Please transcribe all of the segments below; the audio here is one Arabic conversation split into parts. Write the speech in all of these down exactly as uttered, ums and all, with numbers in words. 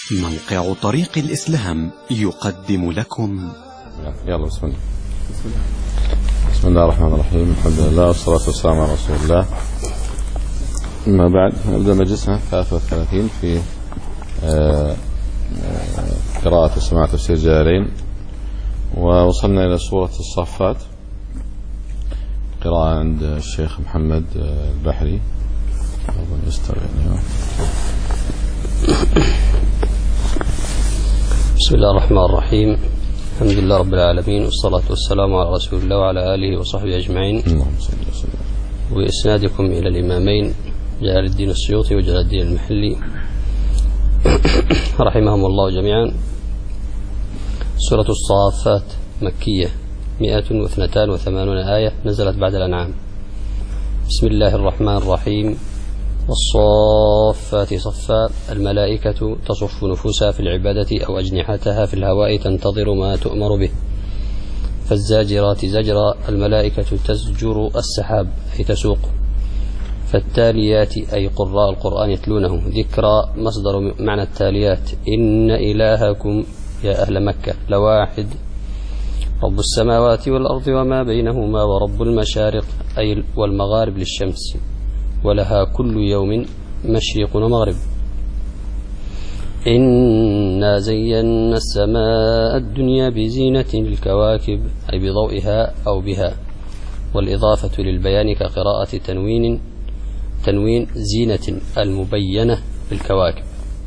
موقع طريق الإسلام يقدم لكم. يلا بسم الله. بسم الله الرحمن الرحيم. الحمد لله والصلاة والسلام على رسول الله. أما بعد نبدأ مجلسنا ثلاثة وثلاثين في قراءة وسماع تفسير جلالين، ووصلنا إلى سورة الصافات، قراءة عند الشيخ محمد البحري. بسم الله الرحمن الرحيم. الحمد لله رب العالمين، والصلاة والسلام على رسول الله وعلى آله وصحبه أجمعين. وإسنادكم إلى الإمامين جلال الدين السيوطي وجلال الدين المحلي رحمهم الله جميعا. سورة الصافات مكية، مئة واثنتان وثمانون آية، نزلت بعد الأنعام. بسم الله الرحمن الرحيم. والصافات صفا، الملائكة تصف نفوسها في العبادة أو أجنحتها في الهواء تنتظر ما تؤمر به. فالزاجرات زجرا، الملائكة تزجر السحاب أي تسوق. فالتاليات أي قراء القرآن يتلونه. ذكرى مصدر معنى التاليات. إن إلهكم يا أهل مكة لواحد، رب السماوات والأرض وما بينهما، ورب المشارق أي والمغارب للشمس، ولها كل يوم مشرق ومغرب. إنا زينا السماء الدنيا بزينة الكواكب أي بضوئها أو بها، والإضافة للبيان كقراءة تنوين تنوين زينة المبينة بالكواكب.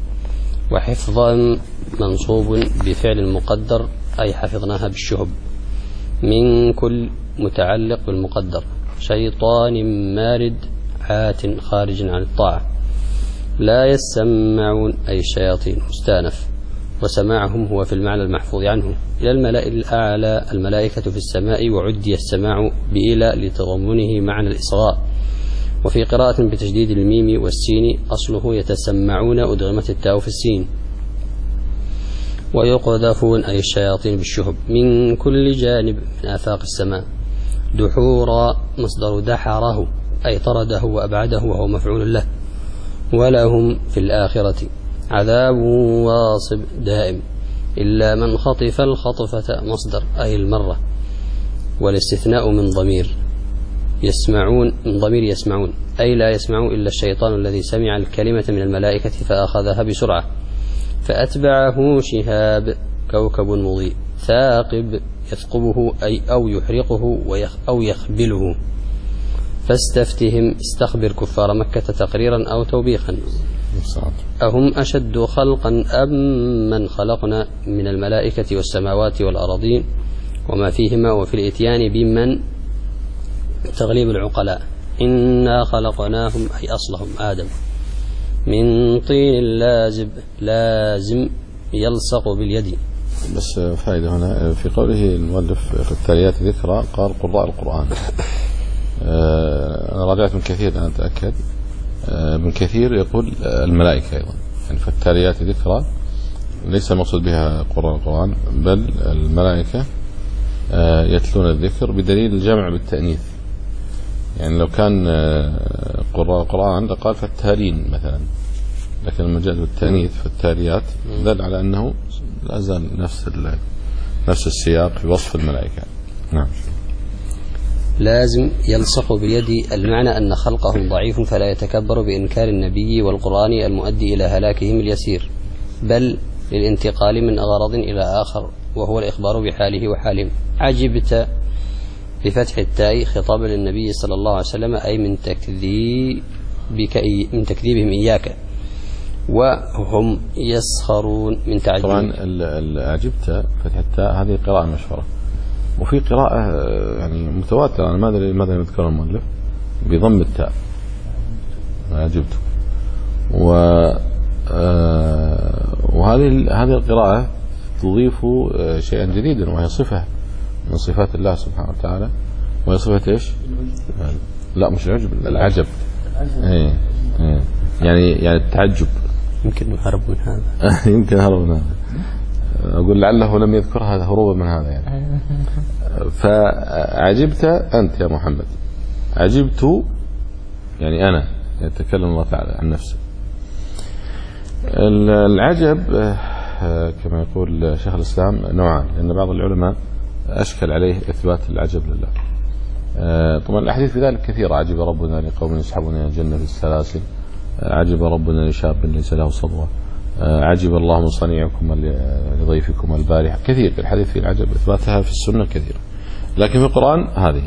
وحفظا منصوب بفعل مقدر أي حفظناها بالشهب. من كل متعلق بالمقدر. شيطان مارد عات خارج عن الطاعة. لا يسمعون أي الشياطين مستانف، وسماعهم هو في المعنى المحفوظ عنه. إلى الملأ الأعلى، الملائكة في السماء، وعدي السماع بإلى لتضمنه معنى الإصغاء. وفي قراءة بتشديد الميم والسين أصله يتسمعون، أدغمت التاء في السين. ويقذفون أي الشياطين بالشهب من كل جانب من آفاق السماء. دحورا مصدر دحره أي طرده وأبعده، وهو مفعول له. ولهم في الآخرة عذاب واصب دائم، إلا من خطف الخطفة مصدر أي المرة. والاستثناء من ضمير يسمعون، من ضمير يسمعون أي لا يسمعوا إلا الشيطان الذي سمع الكلمة من الملائكة فأخذها بسرعة. فأتبعه شهاب كوكب مضيء. ثاقب يثقبه أي أو يحرقه أو يخبله. فاستفتهم استخبر كفار مكة تقريرا أو توبيخا. أهم أشد خلقا أم من خلقنا من الملائكة والسماوات والأراضين وما فيهما. وفي الإتيان بمن تغليب العقلاء. إنا خلقناهم أي أصلهم آدم من طين لازب، لازم يلصق باليد. بس فائدة هنا في قوله المؤلف في التاليات ذكرى، قال قراء القرآن. أنا راجعت من كثير أنا أتأكد من كثير يقول الملائكة أيضا، يعني فالتاليات ذكرى ليس المقصود بها قراء القرآن، بل الملائكة يتلون الذكر بدليل الجمع بالتأنيث. يعني لو كان قراء القرآن لقال فالتالين مثلا، لكن لما جاء بالتأنيث فالتاليات دل على أنه لا زال نفس نفس السياق في وصف الملائكة. نعم. لازم يلصق باليد، المعنى أن خلقهم ضعيف فلا يتكبر بإنكار النبي والقرآن المؤدي إلى هلاكهم اليسير، بل للانتقال من غرض إلى آخر، وهو الإخبار بحاله وحالهم. عجبت بفتح التاء خطابا للنبي صلى الله عليه وسلم أي من تكذيبك من تكذيبهم إياك. وهم يسخرون من تعجب. طبعا عجبت فتح التاء هذه قراءة مشهورة، وفي قراءة يعني متواترة، أنا ما أدري ماذا يذكر المؤلف بضم التاء عجبت. و وهذه هذه القراءة تضيف شيئا جديدا، وهي صفة من صفات الله سبحانه وتعالى، وهي صفة إيش؟ لا مش العجب، العجب. إيه إيه يعني يعني التعجب. يمكن هرب من هذا. يمكن هرب من هذا. أقول لعله لم يذكر هذا هروبا من هذا يعني. فعجبت أنت يا محمد، عجبت يعني أنا، يتكلم الله تعالى عن نفسه. العجب كما يقول شيخ الإسلام نوعان، لأن بعض العلماء أشكل عليه إثبات العجب لله. طبعا الأحاديث في ذلك كثيرة. عجب ربنا لقوم يسحبون إلى الجنة في السلاسل، عجب ربنا لشاب ليس له صبوة، عجب الله من صنيعكم لضيفكم البارحة. كثير الحديث في العجب إثباتها في السنة كثير، لكن في القرآن هذه.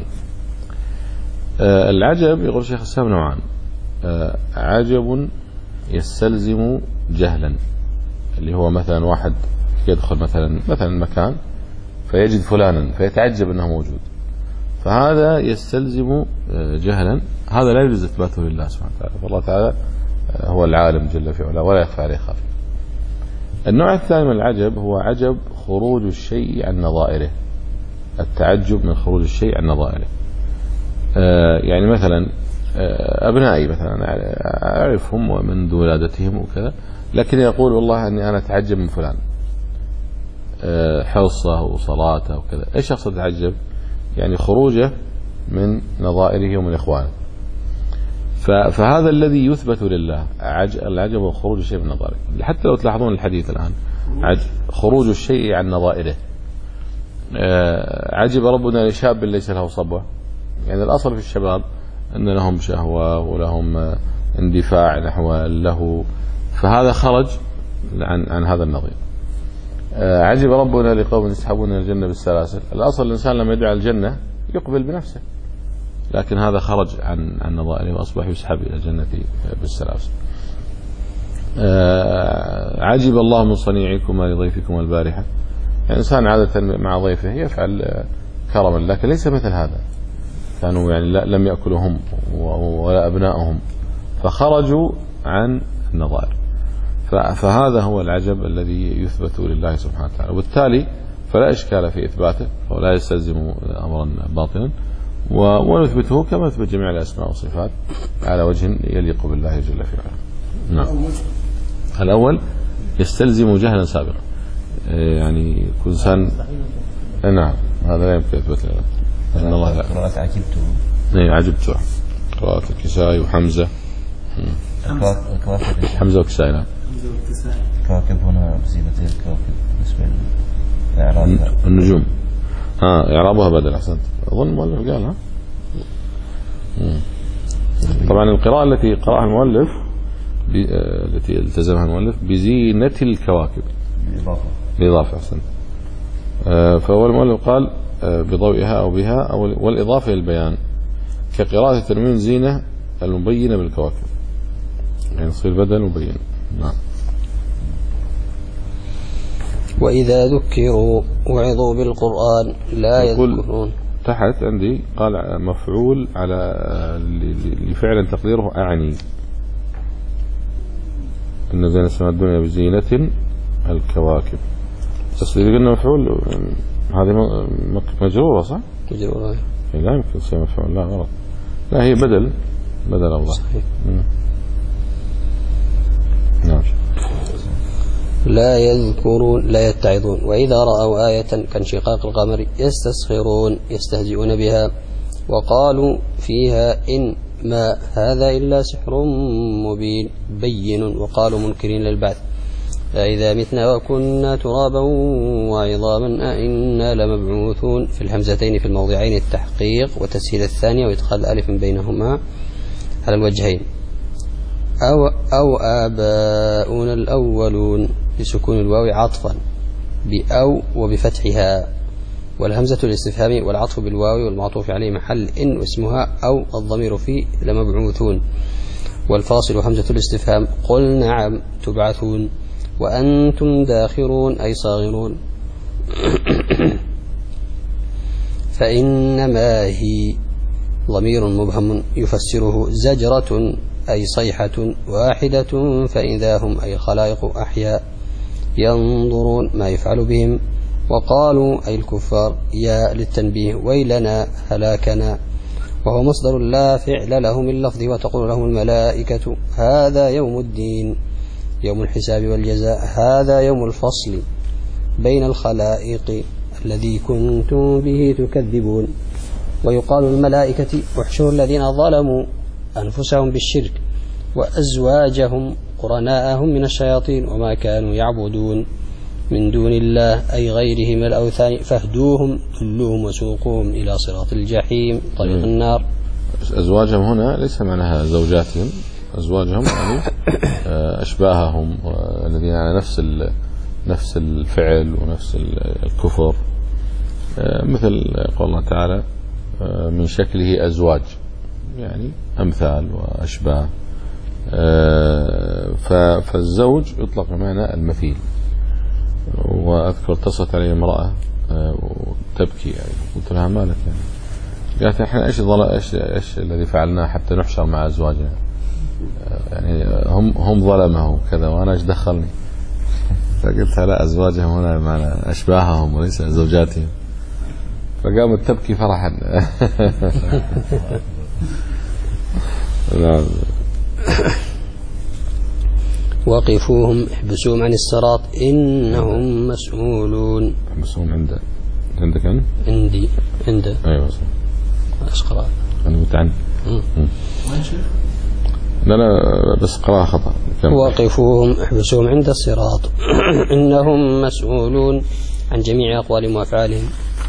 العجب يقول شيخ الإسلام نوعان: عجب يستلزم جهلا، اللي هو مثلا واحد يدخل مثلا مثلا مكان فيجد فلانا فيتعجب أنه موجود، فهذا يستلزم جهلا، هذا لا يجوز إثباته لله سبحانه وتعالى، فالله تعالى هو العالم جل في علاه ولا يخفى عليه خافي. النوع الثاني من العجب هو عجب خروج الشيء عن نظائره، التعجب من خروج الشيء عن نظائره. يعني مثلا أبنائي مثلا أعرفهم منذ ولادتهم وكذا، لكن يقول والله أني أنا أتعجب من فلان، حرصه وصلاته وكذا. إيش أقصد أتعجب؟ يعني خروجه من نظائره ومن إخوانه. فهذا الذي يثبت لله العجب وخروج الشيء من نظائره. حتى لو تلاحظون الحديث الآن، خروج الشيء عن نظائره. عجب ربنا لشاب ليس له صبوة، يعني الأصل في الشباب أن لهم شهوة ولهم اندفاع نحو له، فهذا خرج عن, عن هذا النظير. عجب ربنا لقوم يسحبون الجنة بالسلاسل، الأصل الإنسان لما يدعى الجنة يقبل بنفسه، لكن هذا خرج عن عن نظائره وأصبح يسحب إلى الجنة بالسلاسل. عجب الله من صنيعكم لضيفكم البارحة، يعني إنسان عادة مع ضيفه يفعل كرما، لكن ليس مثل هذا، كانوا يعني لم يأكلوا هم ولا أبنائهم، فخرجوا عن النظائر. فهذا هو العجب الذي يثبت لله سبحانه وتعالى، وبالتالي فلا إشكال في إثباته ولا يستلزم أمرا باطلا، ونثبته كما نثبت جميع الأسماء والصفات على وجه يليق بالله جل في علاه. نعم. الأول يستلزم جهلا سابقا، يعني كل إنسان نعم هذا لا يمكن يثبت له. أن الله قراءة عجبته إيه عجبته قراءة الكسائي وحمزة حمزة وكسائي. نعم الكواكب هنا بزينة الكواكب بالنسبة للإعراب النجوم. ها إعرابها بدل. أحسنت. أظن المؤلف قال ها. طبعا القراءة التي قرأها المؤلف التي التزمها المؤلف بزينة الكواكب بالإضافة بالإضافة. أحسنت. فهو المؤلف قال بضوئها أو بها أو والإضافة للبيان، كقراءة التنوين زينة المبينة بالكواكب، يعني يصير بدل مبين. نعم. وإذا ذكروا وعظوا بالقرآن لا يذكرون. تحت عندي قال مفعول على لفعل تقديره أعني، إن زين السماء الدنيا بزينة الكواكب. تصير قلنا مفعول هذه مجرورة صح؟ مجرورة. لا يمكن تصير مفعول، لا غلط، لا هي بدل بدل الله. صحيح. نعم. لا يذكرون لا يتعظون. وإذا رأوا آية كانشقاق القمر يستسخرون يستهزئون بها، وقالوا فيها إن ما هذا إلا سحر مبين بين، وقالوا منكرين للبعث فإذا متنا وكنا ترابا وعظاما أئنا لمبعوثون. في الهمزتين في الموضعين التحقيق وتسهيل الثانية وإدخال ألف بينهما على الوجهين. أو, أو آباؤنا الأولون بسكون الواو عطفا بأو وبفتحها، والهمزة الاستفهام والعطف بالواو والمعطوف عليه محل إن واسمها أو الضمير في لمبعوثون، والفاصل همزة الاستفهام قل نعم تبعثون وأنتم داخرون أي صاغرون. فإنما هي ضمير مبهم يفسره زجرة أي صيحة واحدة، فإذا هم أي خلائق أحياء ينظرون ما يفعل بهم. وقالوا أي الكفار يا للتنبيه ويلنا هلاكنا، وهو مصدر لا فعل له من لفظه، وتقول لهم الملائكة هذا يوم الدين يوم الحساب والجزاء، هذا يوم الفصل بين الخلائق الذي كنتم به تكذبون. ويقال الملائكة احشروا الذين ظلموا أنفسهم بالشرك وأزواجهم قرناءهم من الشياطين وما كانوا يعبدون من دون الله أي غيره من الأوثان فاهدوهم دلوهم وسوقوهم إلى صراط الجحيم طريق النار. أزواجهم هنا ليس معناها زوجاتهم، أزواجهم يعني أشباههم الذين على نفس نفس الفعل ونفس الكفر، مثل قول الله تعالى من شكله أزواج يعني أمثال وأشباه. فالزوج يطلق بمعنى المثيل. وأذكر اتصلت علي امرأة وتبكي يعني قلت لها مالك يعني؟ قالت احنا ايش ايش ايش الذي فعلناه حتى نحشر مع ازواجنا؟ يعني هم هم ظلمه وكذا وانا ايش دخلني؟ فقلت لا، ازواجهم هنا بمعنى اشباههم وليس زوجاتهم. فقامت تبكي فرحا. نعم. وقفوهم احبسوهم عن الصراط إنهم مسؤولون. احبسوهم عند عندك أنا؟ عندي عنده. أيوة صح. ايش قراءة؟ أنا متعني. لا لا بس قراءة خطأ. وقفوهم احبسوهم عند الصراط إنهم مسؤولون عن جميع أقوالهم وأفعالهم.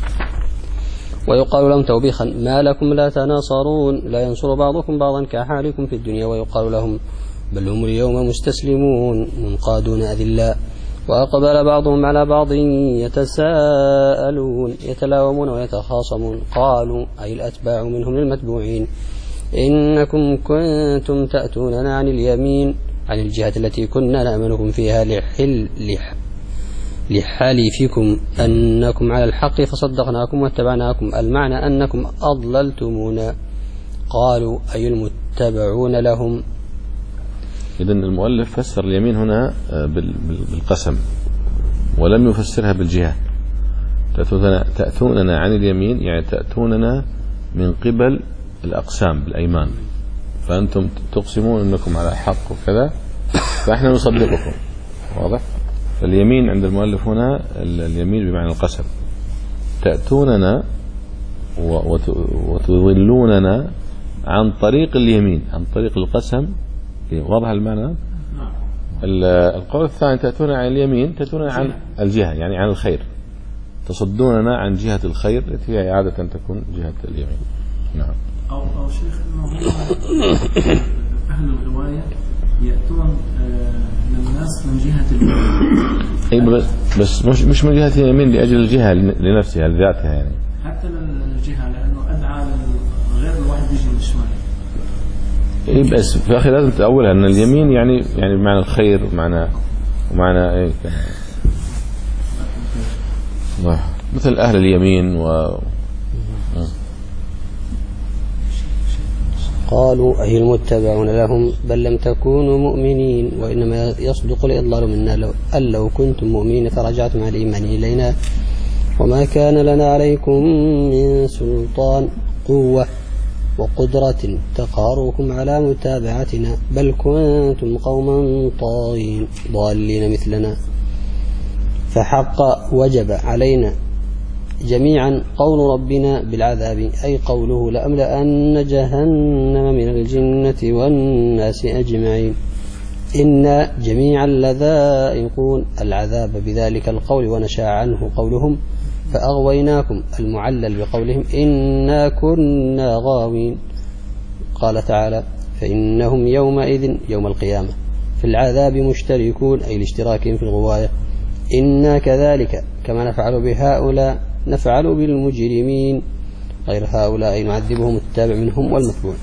ويقال لهم توبيخا ما لكم لا تناصرون لا ينصر بعضكم بعضا كحالكم في الدنيا. ويقال لهم بل هم اليوم مستسلمون منقادون أذلاء. وأقبل بعضهم على بعض يتساءلون يتلاومون ويتخاصمون قالوا أي الأتباع منهم للمتبوعين إنكم كنتم تأتوننا عن اليمين عن الجهة التي كنا نأمنكم فيها لحل لح لحالفكم أنكم على الحق فصدقناكم واتبعناكم المعنى أنكم أضللتمونا. قالوا أي المتبعون لهم. إذن المؤلف فسر اليمين هنا بالقسم ولم يفسرها بالجهة. تأتوننا عن اليمين يعني تأتوننا من قبل الأقسام بالأيمان، فأنتم تقسمون أنكم على حق وكذا فإحنا نصدقكم. واضح؟ فاليمين عند المؤلف هنا اليمين بمعنى القسم. تأتوننا وتضلوننا عن طريق اليمين عن طريق القسم. واضح المعنى؟ القول الثاني تأتون عن اليمين تأتون عن الجهة يعني عن الخير، تصدوننا عن جهة الخير التي هي عادة تكون جهة اليمين. نعم. أو أو شيخ أهل الرواية يأتون للناس من جهة اليمين. أي بس بس مش مش من جهة اليمين لأجل الجهة لنفسها لذاتها يعني. حتى للجهة لأنه أدعى غير الواحد يجي من الشمال. إيه بس في أخي لازم تأولها أن اليمين يعني يعني بمعنى الخير ومعنى ومعنى إيه مثل أهل اليمين و قالوا أي المتبعون لهم بل لم تكونوا مؤمنين وإنما يصدق الإضلال منا لو أن لو كنتم مؤمنين فرجعتم على الإيمان إلينا وما كان لنا عليكم من سلطان قوة وقدرة تقهركم على متابعتنا بل كنتم قوما طاغين ضالين مثلنا. فحق وجب علينا جميعا قول ربنا بالعذاب أي قوله لأملأن جهنم من الجنة والناس أجمعين إن جميعا لذائقون العذاب بذلك القول ونشاء عنه قولهم فأغويناكم المعلل بقولهم إنا كنا غاوين. قال تعالى فإنهم يومئذ يوم القيامة في العذاب مشتركون أي الاشتراكين في الغواية إنا كذلك كما نفعل بهؤلاء نفعل بالمجرمين غير هؤلاء نعذبهم التابع منهم والمتبوع.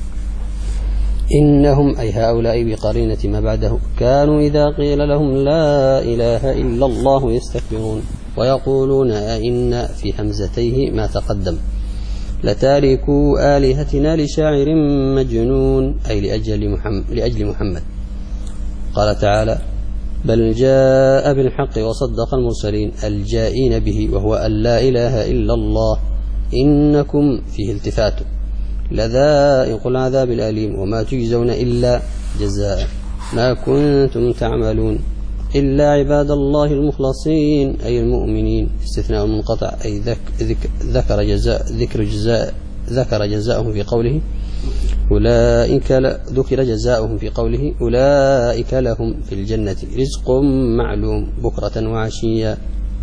إنهم أي هؤلاء بقرينة ما بعده كانوا إذا قيل لهم لا إله إلا الله يستكبرون ويقولون أئنا في همزتيه ما تقدم لتاركوا آلهتنا لشاعر مجنون أي لأجل محمد, لأجل محمد. قال تعالى بل جاء بالحق وصدق المرسلين الجائين به وهو أن لا إله إلا الله إنكم فيه التفات لذائق العذاب الأليم وما تجزون إلا جزاء ما كنتم تعملون إلا عباد الله المخلصين أي المؤمنين استثناء منقطع أي ذك ذكر جزاء ذكر جزاء ذكر جزاءهم في قوله أولئك ذكر جزاؤهم في قوله أولئك لهم في الجنة رزق معلوم بكرة وعشيا.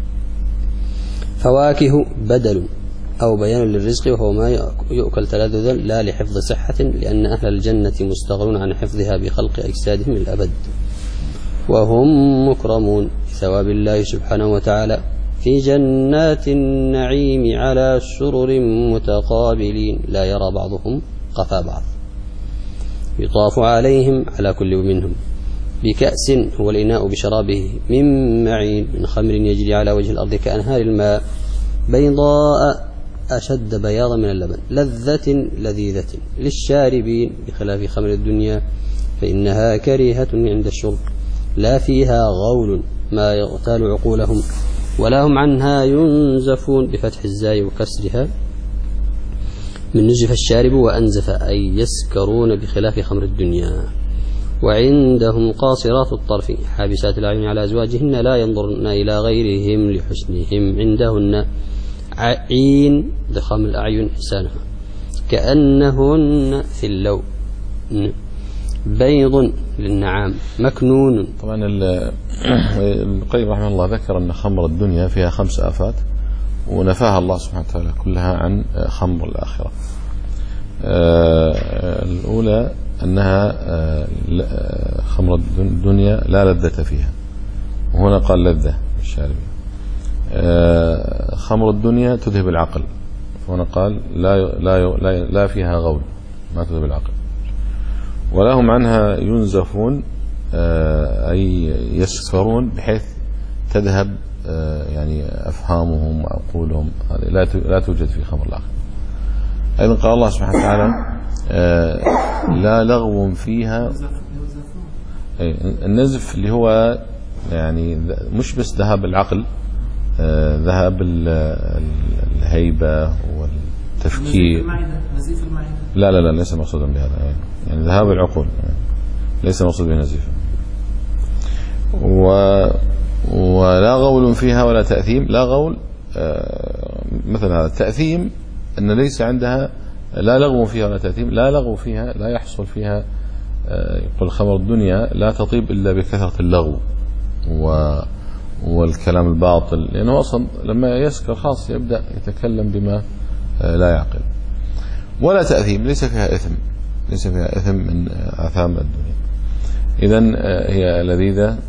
فواكه بدل أو بيان للرزق وهو ما يؤكل تلذذا لا لحفظ صحة، لأن أهل الجنة مستغنون عن حفظها بخلق أجسادهم الأبد، وهم مكرمون بثواب الله سبحانه وتعالى في جنات النعيم على سرر متقابلين لا يرى بعضهم قفا بعض. يطاف عليهم على كل منهم بكأس هو الإناء بشرابه من معين من خمر يجري على وجه الأرض كأنهار الماء بيضاء أشد بياضا من اللبن لذة لذيذة للشاربين، بخلاف خمر الدنيا فإنها كريهة عند الشرب لا فيها غول ما يغتال عقولهم، ولا هم عنها ينزفون بفتح الزاي وكسرها من نزف الشارب وأنزف أي يسكرون، بخلاف خمر الدنيا. وعندهم قاصرات الطرف حابسات الأعين على أزواجهن لا ينظرن إلى غيرهم لحسنهم عندهن عين ضخام الأعين حسانها كأنهن في اللون بيض للنعام مكنون. طبعا القيم رحمه الله ذكر أن خمر الدنيا فيها خمس آفات ونفاها الله سبحانه وتعالى كلها عن خمر الآخرة. الأولى أنها خمر الدنيا لا لذة فيها، وهنا قال لذة الشاربين. خمر الدنيا تذهب العقل، وهنا قال لا لا لا, لا فيها غول ما تذهب العقل. ولهم عنها ينزفون أي يسكرون بحيث تذهب يعني أفهامهم وعقولهم، هذه لا توجد في خمر الآخرة. أيضا قال الله سبحانه وتعالى لا لغو فيها. النزف اللي هو يعني مش بس ذهاب العقل، ذهاب الهيبة والتفكير. لا لا لا ليس مقصودا بهذا، يعني ذهاب العقول ليس مقصود به نزيف. و ولا غول فيها ولا تأثيم. لا غول مثل هذا التأثيم أن ليس عندها لا لغو فيها ولا تأثيم. لا لغو فيها لا يحصل فيها، يقول خمر الدنيا لا تطيب إلا بكثرة اللغو والكلام الباطل، لأنه أصلا لما يسكر خاص يبدأ يتكلم بما لا يعقل. ولا تأثيم ليس فيها إثم، ليس فيها إثم من آثام الدنيا. إذن هي لذيذة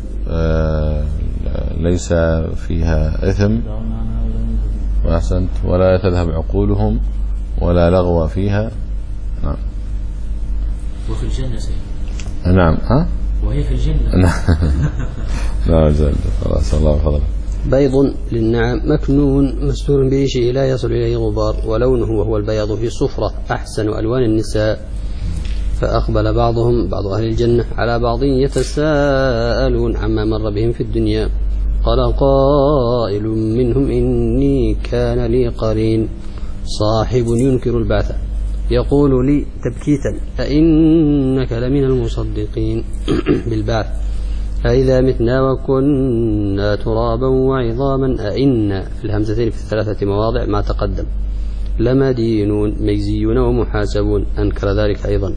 ليس فيها إثم وأحسنت، ولا تذهب عقولهم ولا لغو فيها. نعم. وفي الجنة سيد. نعم. ها؟ وهي في الجنة. لا زال خلاص الله فضل. بيض للنعم مكنون مستور به شيء لا يصل إليه غبار، ولونه وهو البياض في صفرة أحسن ألوان النساء. فأقبل بعضهم بعض أهل الجنة على بعض يتساءلون عما مر بهم في الدنيا. قال قائل منهم إني كان لي قرين صاحب ينكر البعث يقول لي تبكيتا أئنك لمن المصدقين بالبعث أئذا متنا وكنا ترابا وعظاما أئنا في الهمزتين في الثلاثة مواضع ما تقدم لمدينون مجزيون ومحاسبون أنكر ذلك أيضا.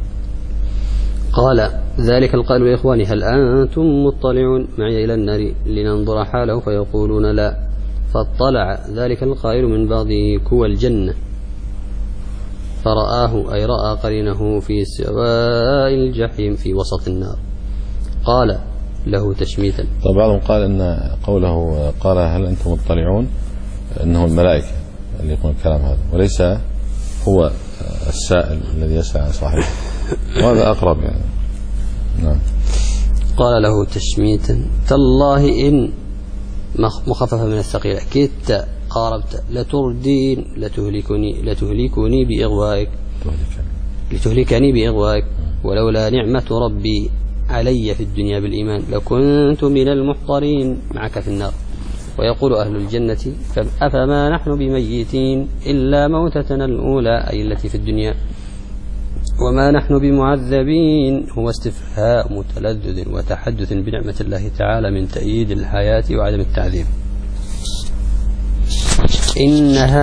قال ذلك القائل يا إخواني هل أنتم مطلعون معي إلى النار لننظر حاله فيقولون لا. فاطلع ذلك القائل من بعض كوى الجنة فرآه أي رأى قرينه في سواء الجحيم في وسط النار. قال له تشميتا. طبعا بعضهم قال أن قوله قال هل أنتم مطلعون أنه الملائكة اللي يقول الكلام هذا وليس هو السائل الذي يسأل عن صاحبه، وهذا أقرب يعني. نعم. قال له تشميتا تالله إن مخففة من الثقيلة كدت قاربت لتردين لتهلكني لتهلكني بإغوائك لتهلكني بإغوائك ولولا نعمة ربي علي في الدنيا بالإيمان لكنت من المحضرين معك في النار. ويقول أهل الجنة أفما نحن بميتين إلا موتتنا الأولى أي التي في الدنيا وما نحن بمعذبين. هو استفهام تلذذ وتحدث بنعمة الله تعالى من تأييد الحياة وعدم التعذيب. إن هذا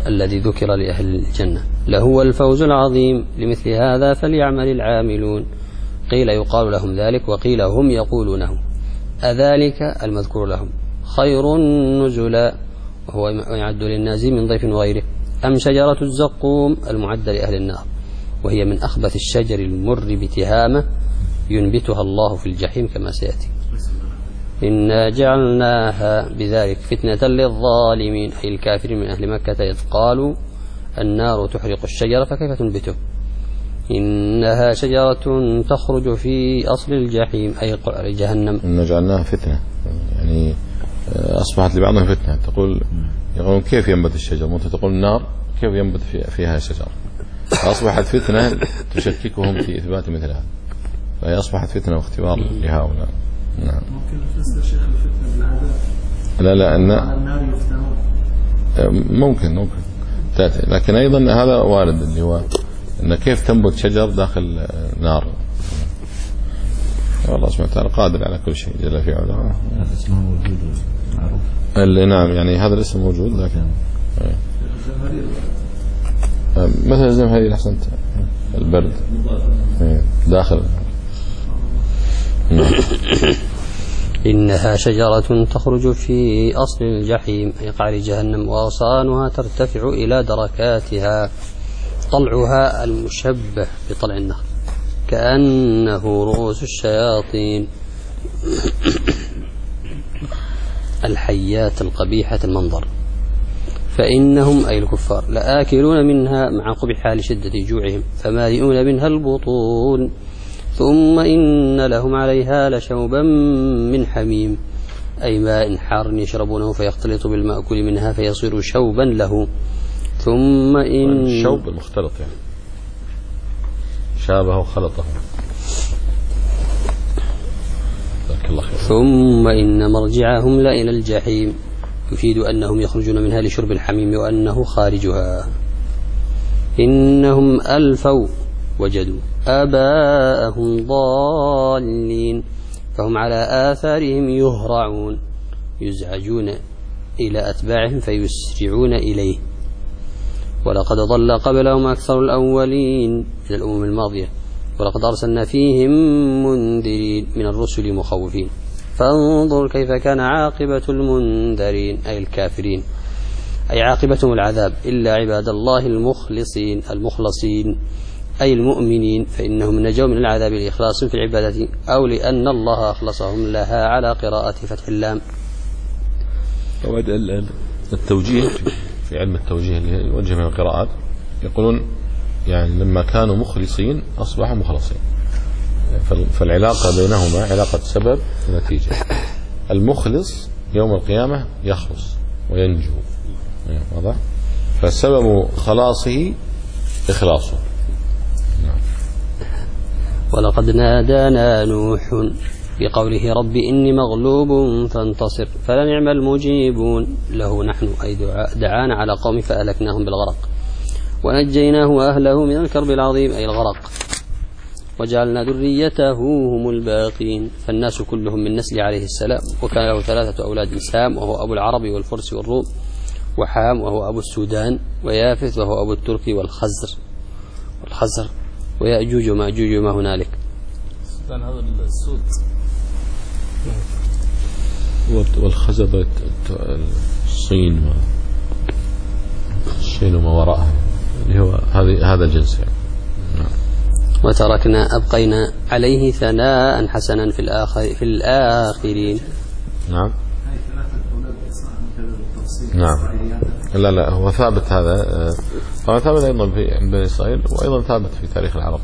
الذي ذكر لأهل الجنة. لهو الفوز العظيم، لمثل هذا فليعمل العاملون. قيل يقال لهم ذلك، وقيل هم يقولونه. أذلك المذكور لهم خير نزلا، وهو يعد للنازل من ضيف وغيره، أم شجرة الزقوم المعدة لأهل النار، وهي من أخبث الشجر المر بتهامة ينبتها الله في الجحيم كما سيأتي. إنا جعلناها بذلك فتنة للظالمين، أي الكافرين من أهل مكة، إذ قالوا النار تحرق الشجر فكيف تنبته. إنها شجرة تخرج في أصل الجحيم، أي قعر جهنم. إنا جعلناها فتنة، يعني أصبحت لبعضهم فتنة. تقول يقولون كيف ينبت الشجر، وأنت تقول النار كيف ينبت فيها شجر. أصبحت فتنة تشككهم في إثبات مثل هذا، فهي أصبحت فتنة واختبار لهؤلاء. نعم. ممكن نفسر شيخ الفتنة بالعذاب. لا لا أن النار يفتنون. ممكن ممكن تأتي، لكن أيضا هذا وارد، اللي هو أن كيف تنبت شجر داخل نار. والله سبحانه وتعالى قادر على كل شيء جل في علاه. هذا اسمه موجود معروف. نعم، يعني هذا الاسم موجود، لكن مثل الزمهرير أحسنت، البرد داخل. إنها شجرة تخرج في أصل الجحيم، أي قعر جهنم، وأغصانها ترتفع إلى دركاتها، طلعها المشبه بطلع النخل كأنه رؤوس الشياطين الحيات القبيحة المنظر، فإنهم أي الكفار لآكلون منها مع قبحها لشدة جوعهم، فمالئون منها البطون، ثم إن لهم عليها لشوبا من حميم، أي ماء حار يشربونه فيختلط بالمأكول منها فيصير شوبا له. ثم إن الشوب المختلط، يعني شابه وخلطه. ثم إن مرجعهم لإلى الجحيم، يفيد أنهم يخرجون منها لشرب الحميم وأنه خارجها. إنهم ألفوا وجدوا آباءهم ضالين، فهم على آثارهم يهرعون، يزعجون إلى أتباعهم فيسرعون إليه. ولقد ضل قبلهم أكثر الأولين من الأمم الماضية، ولقد أرسلنا فيهم منذرين من الرسل مخوفين، فانظر كيف كان عاقبة المنذرين، أي الكافرين، أي عاقبتهم العذاب، إلا عباد الله المخلصين المخلصين أي المؤمنين، فإنهم نجوا من العذاب لإخلاص في العبادة، أو لأن الله أخلصهم لها على قراءة فتح اللام. التوجيه في علم التوجيه اللي يوجه من القراءات، يقولون يعني لما كانوا مخلصين أصبحوا مخلصين، فالعلاقة بينهما علاقة سبب ونتيجة. المخلص يوم القيامة يخلص وينجو، واضح؟ فسبب خلاصه إخلاصه. ولقد نادانا نوح بقوله رب إني مغلوب فانتصر فلنعم المجيبون له نحن، أي دعانا على قوم فأهلكناهم بالغرق، ونجيناه وأهله من الكرب العظيم، أي الغرق، وجعلنا ذريته هم الباقين، فالناس كلهم من نسل عليه السلام. وكان له ثلاثة أولاد، سام وهو أبو العرب والفرس والروم، وحام وهو أبو السودان، ويافث وهو أبو الترك والخزر والخزر ويأجوج ومأجوج وما هنالك. هذا السود والخزر الصين والشين وما وراءها، اللي هو هذه هذا الجنس يعني. وتركنا أبقينا عليه ثناء حسنا في الآخر في الآخرين. نعم نعم لا لا هو ثابت هذا، طبعا ثابت أيضا في بني إسرائيل، وأيضا ثابت في تاريخ العرب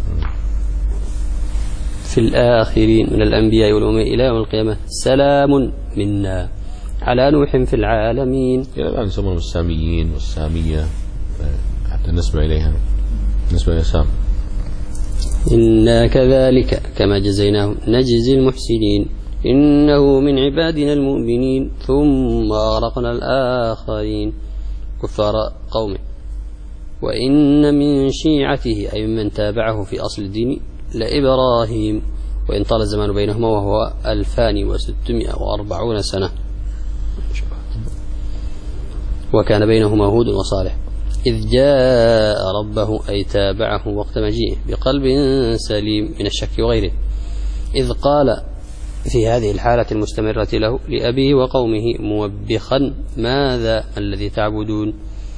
في الآخرين من الأنبياء والأمم إلى يوم القيامة. سلام منا على نوح في العالمين. إلى الآن يسمونهم الساميين والسامية حتى نسمع إليها، نسمع إلى سام. إنا كذلك كما جزيناهم نجزي المحسنين إنه من عبادنا المؤمنين. ثم أغرقنا الآخرين كفار قومه. وإن من شيعته أي من تابعه في أصل الدين لإبراهيم، وإن طال الزمان بينهما وهو ألفان وستمائة وأربعون سنة. وكان بينهما هود وصالح إذ جاء ربه أي تابعه وقت مجيئه بقلب سليم من الشك وغيره، إذ قال في هذه الحالة المستمرة له لأبيه وقومه موبخا ماذا الذي تعبدون،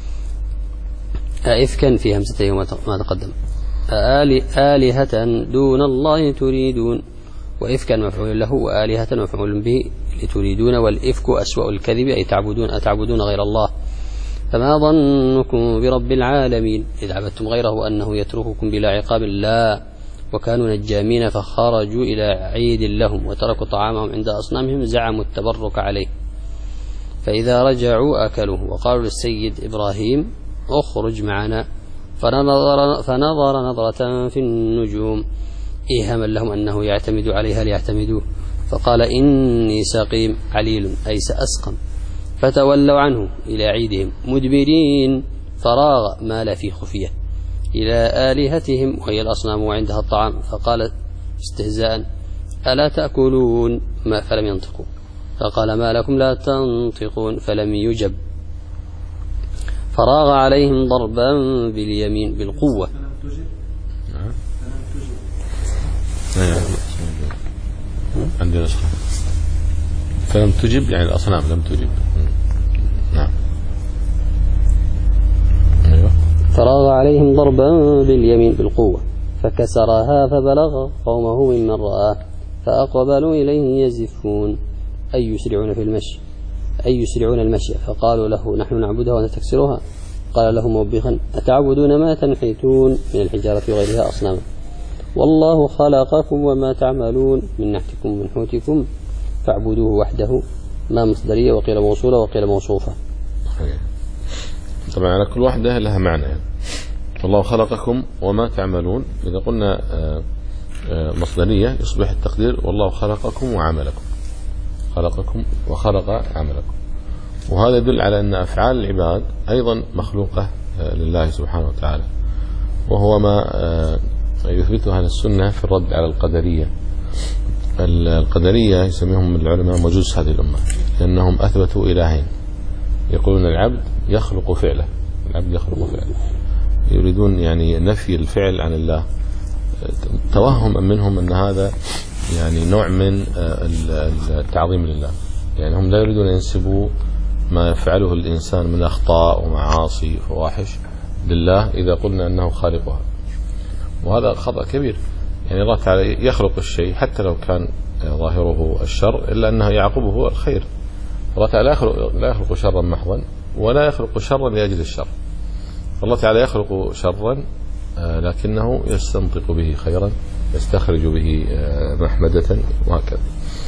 أئفكا في همزته ما تقدم، آلهة دون الله تريدون، وإفكا مفعول له وآلهة مفعول به لتريدون، والإفك أسوأ الكذب أي تعبدون أتعبدون غير الله، فما ظنكم برب العالمين إذ عبدتم غيره أنه يترككم بلا عقاب لا، وكانوا نجامين فخرجوا إلى عيد لهم وتركوا طعامهم عند أصنامهم زعموا التبرك عليه، فإذا رجعوا أكلوه وقالوا للسيد إبراهيم اخرج معنا، فنظر, فنظر نظرة في النجوم إيهاما لهم أنه يعتمد عليها ليعتمدوه، فقال إني سقيم عليل أي سأسقم، فتولوا عنه إلى عيدهم مدبرين، فراغ مال في خفية إلى آلهتهم وهي الأصنام وعندها الطعام، فقال استهزاء ألا تأكلون ما فلم ينطقوا، فقال ما لكم لا تنطقون فلم يجب، فراغ عليهم ضربا باليمين بالقوة. عندي نسخة فلم تجب يعني الأصنام لم تجب. نعم. أيوة. فراغ عليهم ضربا باليمين بالقوة فكسرها فبلغ قومه ممن رآه فأقبلوا إليه يزفون أي يسرعون في المشي أي يسرعون المشي، فقالوا له نحن نعبدها ونتكسرها، قال لهم موبخا أتعبدون ما تنحتون من الحجارة وغيرها أصناما، والله خلقكم وما تعملون من نحتكم من حوتكم فاعبدوه وحده، ما مصدرية وقيل موصولة وقيل موصوفة. طبعا على كل واحدة لها معنى يعني. والله خلقكم وما تعملون، إذا قلنا مصدرية يصبح التقدير والله خلقكم وعملكم، خلقكم وخلق عملكم، وهذا يدل على أن أفعال العباد أيضا مخلوقة لله سبحانه وتعالى، وهو ما يثبتها السنة في الرد على القدرية. القدرية يسميهم العلماء مجوس هذه الأمة، لأنهم أثبتوا إلهين، يقولون العبد يخلق فعله، العبد يخلق فعله، يريدون يعني نفي الفعل عن الله، توهم منهم أن هذا يعني نوع من التعظيم لله، يعني هم لا يريدون ينسبوا ما يفعله الإنسان من أخطاء ومعاصي وفواحش لله إذا قلنا أنه خالقها، وهذا خطأ كبير. يعني الله تعالى يخلق الشيء حتى لو كان ظاهره الشر إلا أنه يعقبه الخير، الله تعالى لا يخلق شرا محضا ولا يخلق شرا لأجل الشر، الله تعالى يخلق شرا لكنه يستنطق به خيرا، يستخرج به محمدة وهكذا.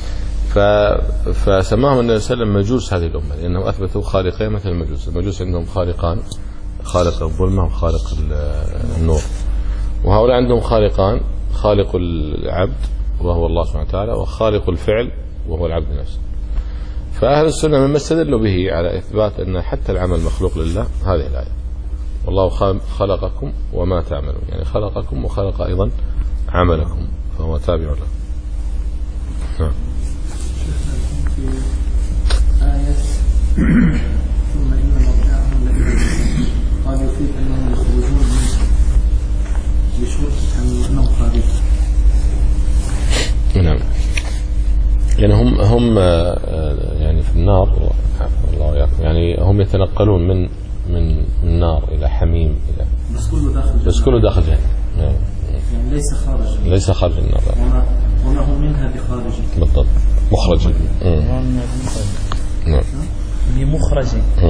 فسماهم النبي صلى الله عليه وسلم مجوس هذه الأمة، لأنهم أثبتوا خالقين مثل المجوس. المجوس عندهم خالقان، خالق الظلمة وخالق النور، وهؤلاء عندهم خالقان، خالق العبد وهو الله سبحانه وتعالى، وخالق الفعل وهو العبد نفسه. فأهل السنة مما استدلوا به على إثبات أن حتى العمل مخلوق لله هذه الآية، والله خلقكم وما تعملون، يعني خلقكم وخلق أيضا عملكم فهو تابع له. نعم. آية ثم إن مرجعهم لإلى قال يفيد أنهم يخرجون منه بشرط أنهم خارج. نعم. يعني هم هم يعني في النار الله يعافيكم، يعني هم يتنقلون من من النار إلى حميم إلى بس كله داخل بس كله داخل جهنم، يعني ليس خارج ليس خارج النار، وما وما هم منها بخارج بالضبط، مخرج. نعم. بمخرج.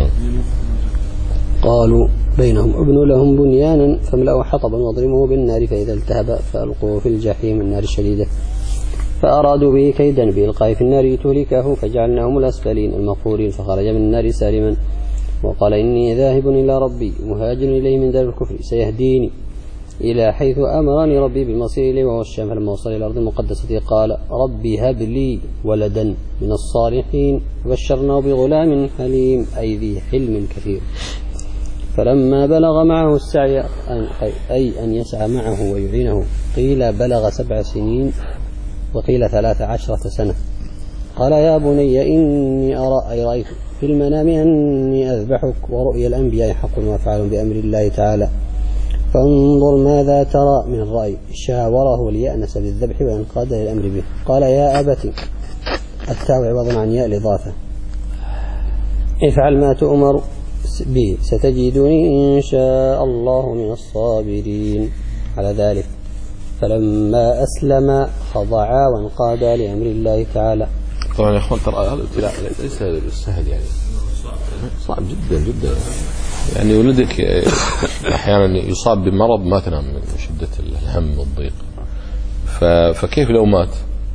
قالوا بينهم ابنوا لهم بنيانا فاملأوا حطبا واضرموه بالنار فإذا التهب فألقوه في الجحيم النار الشديدة، فأرادوا به كيدا بإلقاء في النار تهلكه فجعلناهم الأسفلين المقهورين، فخرج من النار سالما وقال إني ذاهب إلى ربي مهاجر إليه من دار الكفر سيهديني إلى حيث أمرني ربي بالمصير إليه وهو الشام. فلما وصل إلى الأرض المقدسة قال ربي هب لي ولدا من الصالحين، فبشرناه بغلام حليم أي ذي حلم كثير. فلما بلغ معه السعي أي أن يسعى معه ويعينه، قيل بلغ سبع سنين وقيل ثلاث عشرة سنة، قال يا بني إني أرى أي رأيت في المنام أني أذبحك ورؤيا الأنبياء حق وفعل بأمر الله تعالى فانظر ماذا ترى من الرأي. شاوره ليأنس بالذبح وينقاد للأمر به. قال يا أبت التاء عوض عن ياء الإضافة افعل ما تؤمر به ستجدني إن شاء الله من الصابرين على ذلك. فلما أسلم خضعا وانقادا لأمر الله تعالى. طبعا يا اخوان ترى هذا الابتلاء ليس سهل يعني صعب جدا جدا يعني ولدك احيانا يصاب بمرض ما تنام من شدة الهم والضيق فكيف لو مات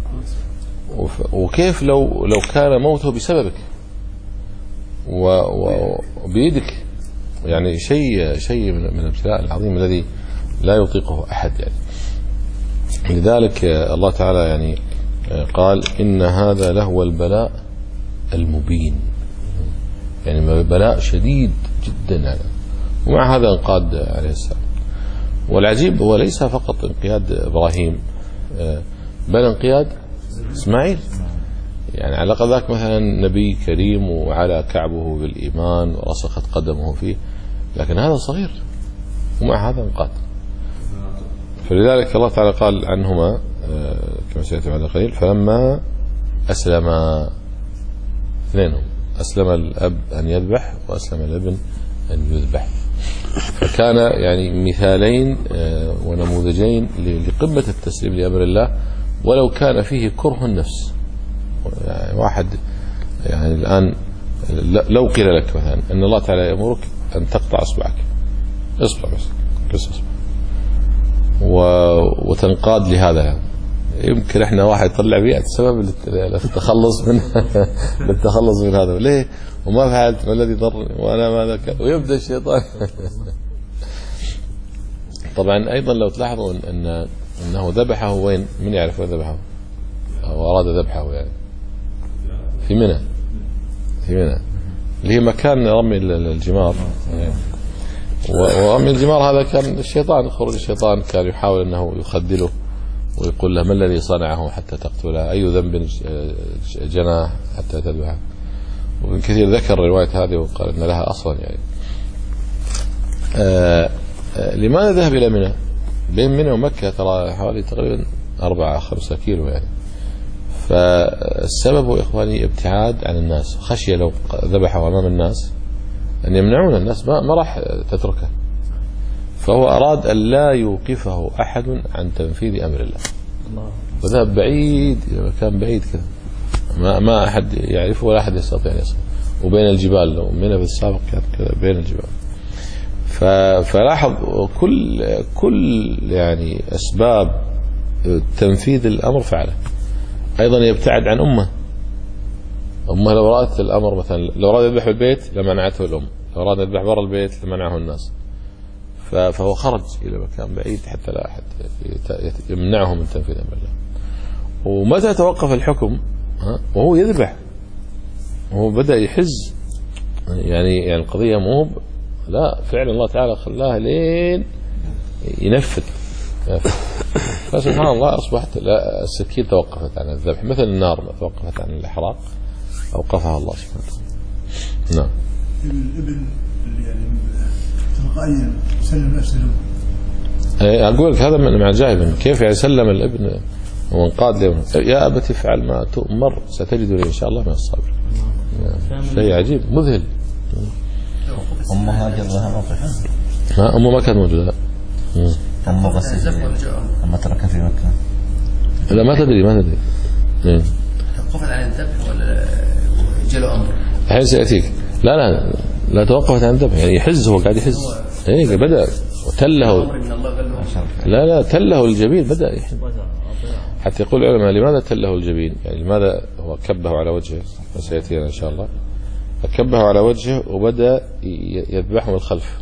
وكيف لو لو كان موته بسببك وبيدك يعني شيء شيء من الابتلاء العظيم الذي لا يطيقه احد يعني. لذلك الله تعالى يعني قال إن هذا لهو البلاء المبين يعني بلاء شديد جدا يعني. ومع هذا انقاد عليه السلام. والعجيب هو ليس فقط انقياد إبراهيم بل انقياد إسماعيل يعني على ذاك مثلا نبي كريم وعلى كعبه بالإيمان ورسخت قدمه فيه لكن هذا صغير ومع هذا انقاد. فلذلك الله تعالى قال عنهما كما سيأتي بعد قليل فلما أسلم اثنينهم أسلم الأب أن يذبح وأسلم الابن أن يذبح. فكان يعني مثالين ونموذجين لقمة التسليم لأمر الله ولو كان فيه كره النفس. يعني واحد يعني الآن لو قيل لك مثلا أن الله تعالى يأمرك أن تقطع أصبعك اصبع بس بس اصبع وتنقاد لهذا يعني. يمكن احنا واحد يطلع بيئة سبب للتخلص من للتخلص من هذا ليه وما فعلت ما الذي ضرني وانا ماذا كان ويبدا الشيطان. طبعا ايضا لو تلاحظوا ان انه ذبحه وين من يعرف وين ذبحه او اراد ذبحه يعني في منى في منى اللي هي مكان رمي الجمار ورمي الجمار. هذا كان الشيطان خروج الشيطان كان يحاول انه يخذله ويقول له ما الذي صنعه حتى تقتله أي ذنب جناه حتى تذبحه. وابن كثير ذكر الرواية هذه وقال إن لها أصلا يعني. آآ آآ لماذا ذهب إلى منى؟ بين منى ومكة ترى حوالي تقريبا أربعة خمسة كيلو يعني. فالسبب هو إخواني ابتعاد عن الناس خشية لو ذبحه أمام الناس أن يمنعون الناس ما, ما راح تتركه. فهو أراد أن لا يوقفه أحد عن تنفيذ أمر الله وذهب بعيد إلى مكان بعيد كذا ما, ما أحد يعرفه ولا أحد يستطيع أن يصل وبين الجبال لو منها في السابق كانت كذا بين الجبال. فلاحظ كل كل يعني أسباب تنفيذ الأمر فعله. أيضا يبتعد عن أمه أمه لو رأت الأمر مثلا لو أراد يذبح البيت لمنعته الأم لو أراد يذبح برا البيت لمنعه الناس. فهو خرج إلى مكان بعيد حتى لا أحد يمنعه من تنفيذ أمر الله. ومتى توقف الحكم وهو يذبح وهو بدأ يحز يعني يعني القضية مو لا فعلا الله تعالى خلاه لين ينفذ. فسبحان الله أصبحت السكين توقفت عن الذبح مثل النار ما توقفت عن الإحراق أوقفها الله سبحانه وتعالى. نعم. الابن اللي يعني تلقائيا سلم نفسه أقول لك هذا من العجائب كيف يعني سلم الابن وانقاد له يا أبت افعل ما تؤمر ستجدني إن شاء الله من الصابرين. شيء عجيب مذهل. أمها جرها موقفها ها أمه ما كانت موجودة أمه بس أما تركها في مكة لا ما تدري ما تدري توقفت عن الذبح ولا جاله أمر الحين سيأتيك لا لا لا توقفت عن الذبح يعني يحز هو قاعد يحز ايه بدأ تله لا لا تله الجبين بدأ يحز. حتى يقول العلماء لماذا تله الجبين يعني لماذا هو كبه على وجهه وسيأتينا إن شاء الله كبه على وجهه وبدأ يذبحه من الخلف.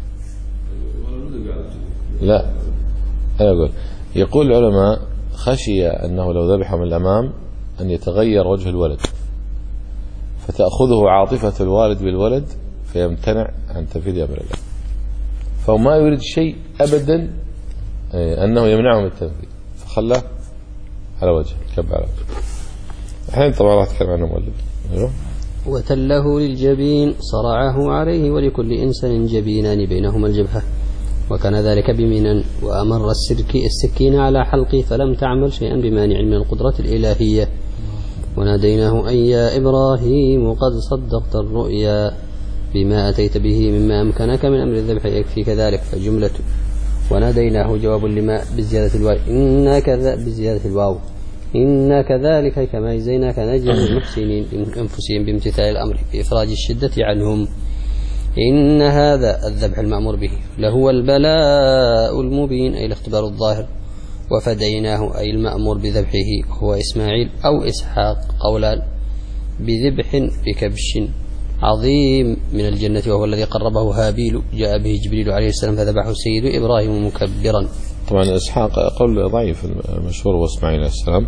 لا أنا أقول يقول العلماء خشي أنه لو ذبحه من الأمام أن يتغير وجه الولد فتأخذه عاطفة الوالد بالولد فيمتنع عن تنفيذ أمر الله. فهو ما يريد شيء أبدا أنه يمنعه من التنفيذ فخلاه على وجهه كب على وجهه. الحين طبعا راح أتكلم عنه مؤلف. أيوه. وتله للجبين صرعه عليه، ولكل إنسان جبينان بينهما الجبهة، وكان ذلك بمنن، وأمر السرك السكين على حلقه فلم تعمل شيئا بمانع من القدرة الإلهية. وناديناه أن يا إبراهيم قد صدقت الرؤيا بما أتيت به مما أمكنك من أمر الذبح يكفيك ذلك. فجملة وناديناه جواب لما بزيادة الواو إنا كذا بزيادة الواو إنا كذلك كما جزيناك نجزي المحسنين أنفسهم بامتثال الأمر بإفراج الشدة عنهم. إن هذا الذبح المأمور به لهو البلاء المبين، أي الاختبار الظاهر. وفديناه أي المأمور بذبحه وهو إسماعيل أو إسحاق، قولان، بذبح بكبش عظيم من الجنة وهو الذي قربه هابيل جاء به جبريل عليه السلام فذبحه السيد إبراهيم مكبرا. طبعا إسحاق قول ضعيف المشهور وإسماعيل عليه السلام،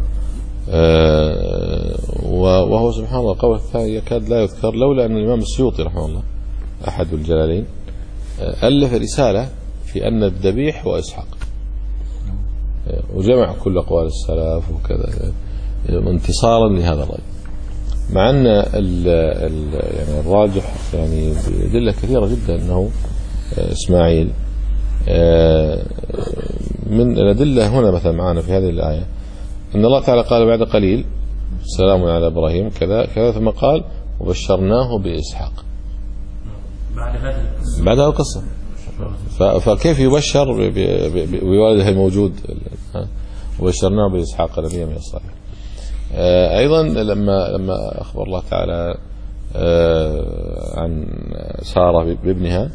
وهو سبحان الله قول يكاد لا يذكر، لولا أن الإمام السيوطي رحمه الله أحد الجلالين ألف رسالة في أن الذبيح وإسحاق، وجمع كل أقوال السلف وكذا انتصارا لهذا الرأي، مع أن ال ال يعني الراجح يعني بأدلة كثيرة جدا أنه إسماعيل. من الأدلة هنا مثلا معنا في هذه الآية أن الله تعالى قال بعد قليل سلام على إبراهيم كذا كذا، ثم قال وبشرناه بإسحاق بعد هذه القصة. فكيف يبشر بوالده الموجود وبشرناه بإسحاق نبيا من الصالحين. أيضا لما لما أخبر الله تعالى عن سارة بابنها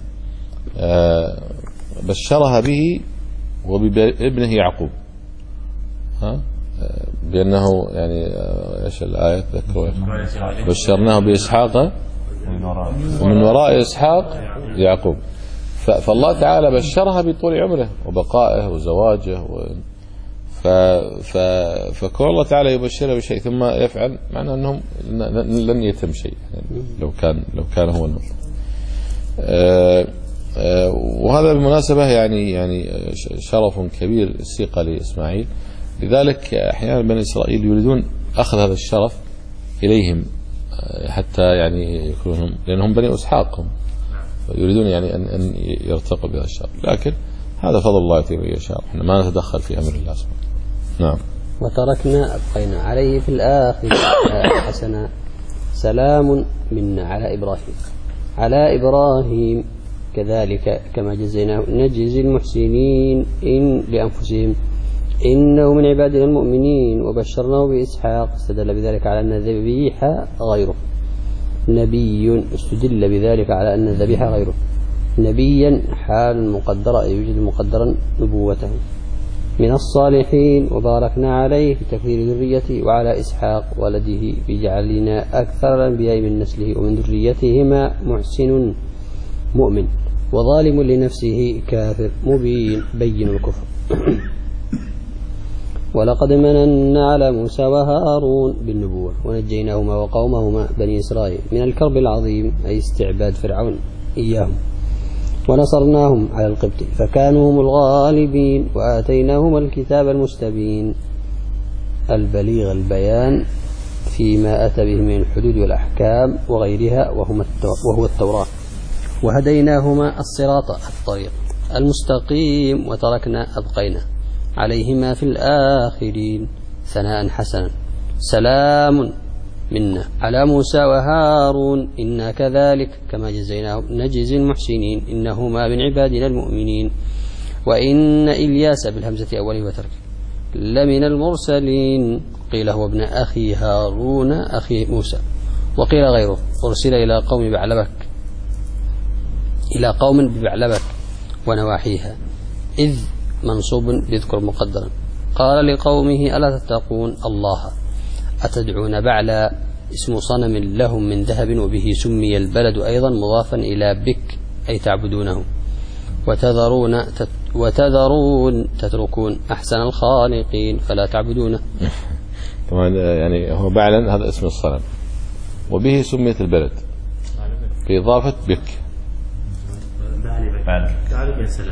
بشرها به وبابنه يعقوب، ها بأنه يعني إيش الآية تذكروا؟ بشرناه بإسحاق ومن وراء إسحاق يعقوب. فالله تعالى بشرها بطول عمره وبقائه وزواجه و ف... ف... فكون الله تعالى يبشرها بشيء ثم يفعل معناه أنهم لن يتم شيء يعني لو كان لو كان هو المطلوب. أه... أه... وهذا بالمناسبة يعني يعني شرف كبير السيقة لإسماعيل، لذلك أحيانا بني إسرائيل يريدون أخذ هذا الشرف إليهم حتى يعني يكونهم، لأنهم بني إسحاق يريدون يعني أن أن يرتقوا بهذا الشرف، لكن هذا فضل الله يأتيه من يشاء، احنا ما نتدخل في أمر الله سبحانه. نعم. وتركنا أبقينا عليه في الآخر حسنا سلام منا على إبراهيم على إبراهيم كذلك كما جزيناه نجزي المحسنين إن لأنفسهم إنه من عبادنا المؤمنين. وبشرناه بإسحاق، استدل بذلك على أن الذبيح غيره نبي، استدل بذلك على أن الذبيح غيره نبيا حال مقدرة يوجد مقدرا نبوته من الصالحين. وباركنا عليه في تكثير ذريته وعلى إسحاق ولده بجعلنا أكثر الأنبياء من نسله ومن ذريتهما محسن مؤمن وظالم لنفسه كافر مبين بين الكفر. ولقد مننا على موسى وهارون بالنبوة ونجيناهما وقومهما بني إسرائيل من الكرب العظيم أي استعباد فرعون إياهم، ونصرناهم على القبط فكانوا هم الغالبين، وآتيناهما الكتاب المستبين البليغ البيان فيما أتى به من الحدود والأحكام وغيرها وهو التوراة، وهديناهما الصراط الطريق المستقيم. وتركنا أبقينا عليهما في الآخرين ثناء حسنا سلام منا على موسى وهارون إنا كذلك كما جزيناه نجزي المحسنين إنهما من عبادنا المؤمنين. وإن إلياس بالهمزة أوله وترك لمن المرسلين، قيل هو ابن أخي هارون أخي موسى، وقيل غيره أرسل إلى قوم بعلبك إلى قوم ببعلبك ونواحيها، إذ منصوب بذكر مقدرا. قال لقومه ألا تتقون الله أتدعون بعلا اسم صنم لهم من ذهب وبه سمي البلد أيضا مضافا إلى بك أي تعبدونه، وتذرون تت وتذرون تتركون أحسن الخالقين فلا تعبدونه. طبعا يعني هو بعلا هذا اسم الصنم وبه سميت البلد بإضافة بك. تعرف يا سلام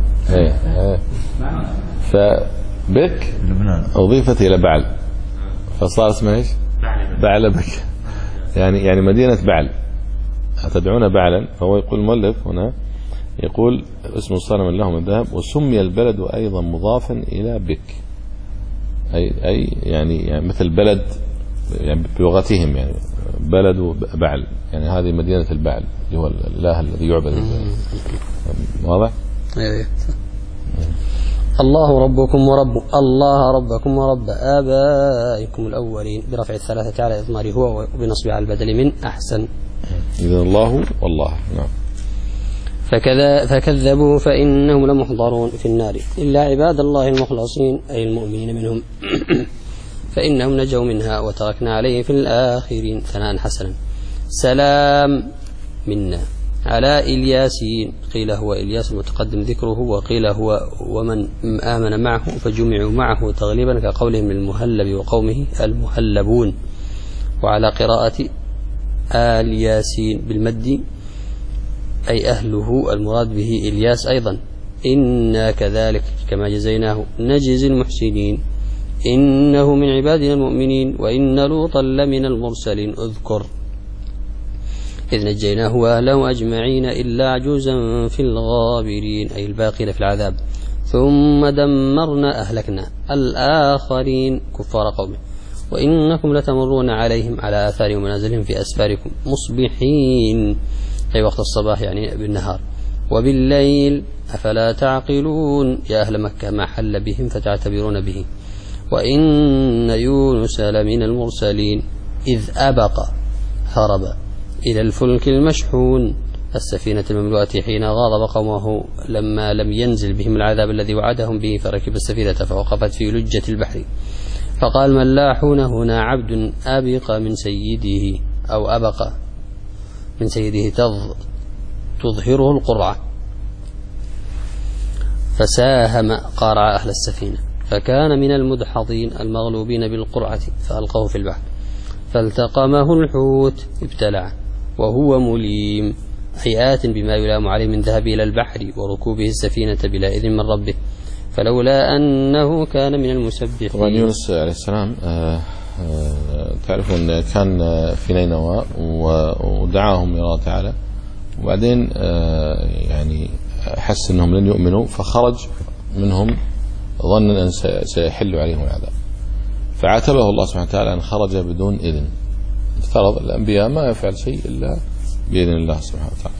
ايه فبك أضيفت إلى بعل فصار اسمها ايش؟ بعلبك. يعني يعني مدينة بعل أتدعون بعلا. فهو يقول المؤلف هنا يقول اسم صنم لهم الذهب. وسمي البلد أيضا مضافا إلى بك، أي أي يعني, يعني مثل بلد يعني بلغتهم، يعني بلد بعل، يعني هذه مدينة البعل اللي هو الإله الذي يعبد. واضح؟ الله ربكم ورب الله ربكم ورب آبائكم الأولين برفع الثلاثة على إضمار هو وبنصب على البدل من أحسن. إذن الله والله. نعم. فكذا فكذبوا فإنهم لمحضرون في النار إلا عباد الله المخلصين أي المؤمنين منهم فإنهم نجوا منها وتركنا عليه في الآخرين ثناء حسنا. سلام منا على إلياسين، قيل هو إلياس المتقدم ذكره، وقيل هو ومن آمن معه فجمعوا معه تغليبا كقولهم المهلب وقومه المهلبون. وعلى قراءة آل ياسين بالمد أي أهله المراد به إلياس أيضا. إنا كذلك كما جزيناه نجزي المحسنين إنه من عبادنا المؤمنين وإن لوطا لمن المرسلين. اذكر إذ نجيناه وأهله أجمعين إلا عجوزا في الغابرين أي الباقين في العذاب. ثم دمرنا أهلكنا الآخرين كفار قومه وإنكم لتمرون عليهم على آثار ومنازلهم في أسفاركم مصبحين أي وقت الصباح يعني بالنهار. وبالليل أفلا تعقلون يا أهل مكة ما حل بهم فتعتبرون به. وإن يونس لمن المرسلين إذ أبق هرب إلى الفلك المشحون السفينة المملوءة حين غاضب قومه لما لم ينزل بهم العذاب الذي وعدهم به فركب السفينة فوقفت في لجة البحر فقال ملاحون هنا عبد أبق من سيده أو أبق من سيده تظهره القرعة فساهم قارع أهل السفينة فكان من المدحضين المغلوبين بالقرعة فألقوه في البحر فالتقمه الحوت ابتلعه وهو مليم أي آت بما يلام عليه من ذهب إلى البحر وركوبه السفينة بلا إذن من ربه فلولا أنه كان من المسبحين. طبعا يونس عليه السلام آه آه تعرفون كان في نينوى ودعاهم إلى الله تعالى وبعدين آه يعني حس أنهم لن يؤمنوا فخرج منهم ظنا أن سيحل عليهم العذاب فعاتبه الله سبحانه وتعالى أن خرج بدون إذن. افترض الأنبياء ما يفعل شيء إلا بإذن الله سبحانه وتعالى.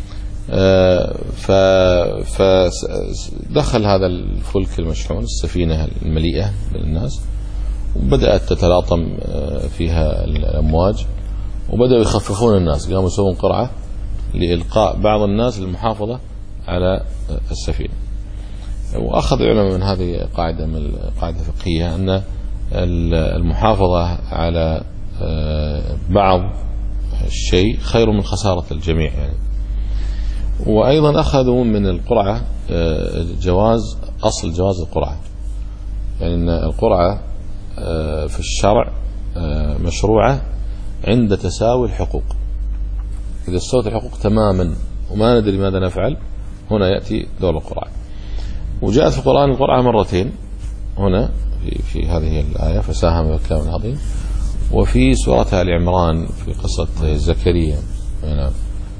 فدخل هذا الفلك المشحون السفينة المليئة بالناس وبدأت تتلاطم فيها الأمواج وبدأوا يخففون الناس قاموا يسوون قرعة لإلقاء بعض الناس للمحافظة على السفينة. وأخذ العلماء من هذه قاعدة من القاعدة الفقهية أن المحافظة على بعض الشيء خير من خسارة الجميع يعني. وأيضا أخذوا من القرعة جواز أصل جواز القرعة يعني أن القرعة في الشرع مشروعة عند تساوي الحقوق. إذا استوت الحقوق تماما وما ندري ماذا نفعل هنا يأتي دور القرعة. وجاءت في القرآن القرعة مرتين هنا في, في هذه الآية فساهم بالكلام العظيم وفي سورة آل عمران في قصة زكريا يعني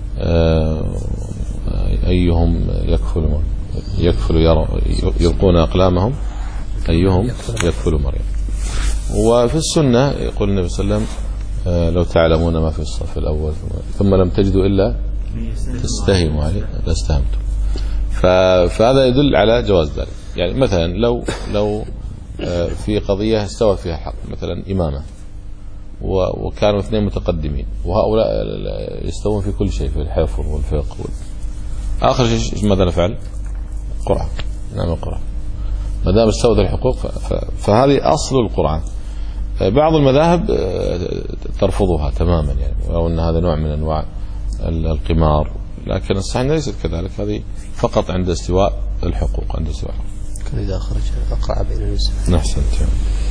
أيهم يكفل يكفل يلقون أقلامهم أيهم يكفل مريم. وفي السنة يقول النبي صلى الله عليه وسلم لو تعلمون ما في الصف الأول ثم لم تجدوا إلا تستهموا عليه لاستهمتم. فهذا يدل على جواز ذلك. يعني مثلا لو لو في قضية استوى فيها حق مثلا إمامة وكانوا اثنين متقدمين وهؤلاء يستوون في كل شيء في الحفظ والفقه آخر شيء ماذا نفعل؟ قرعة. نعم القرعة ما دام استوت الحقوق فهذه أصل القرعة. بعض المذاهب ترفضها تماما يعني ولو أن هذا نوع من أنواع القمار لكن الصحيح ليست كذلك. هذه فقط عند استواء الحقوق عند استواء الحقوق. إذا خرج أقرع بين النساء. نحسنت.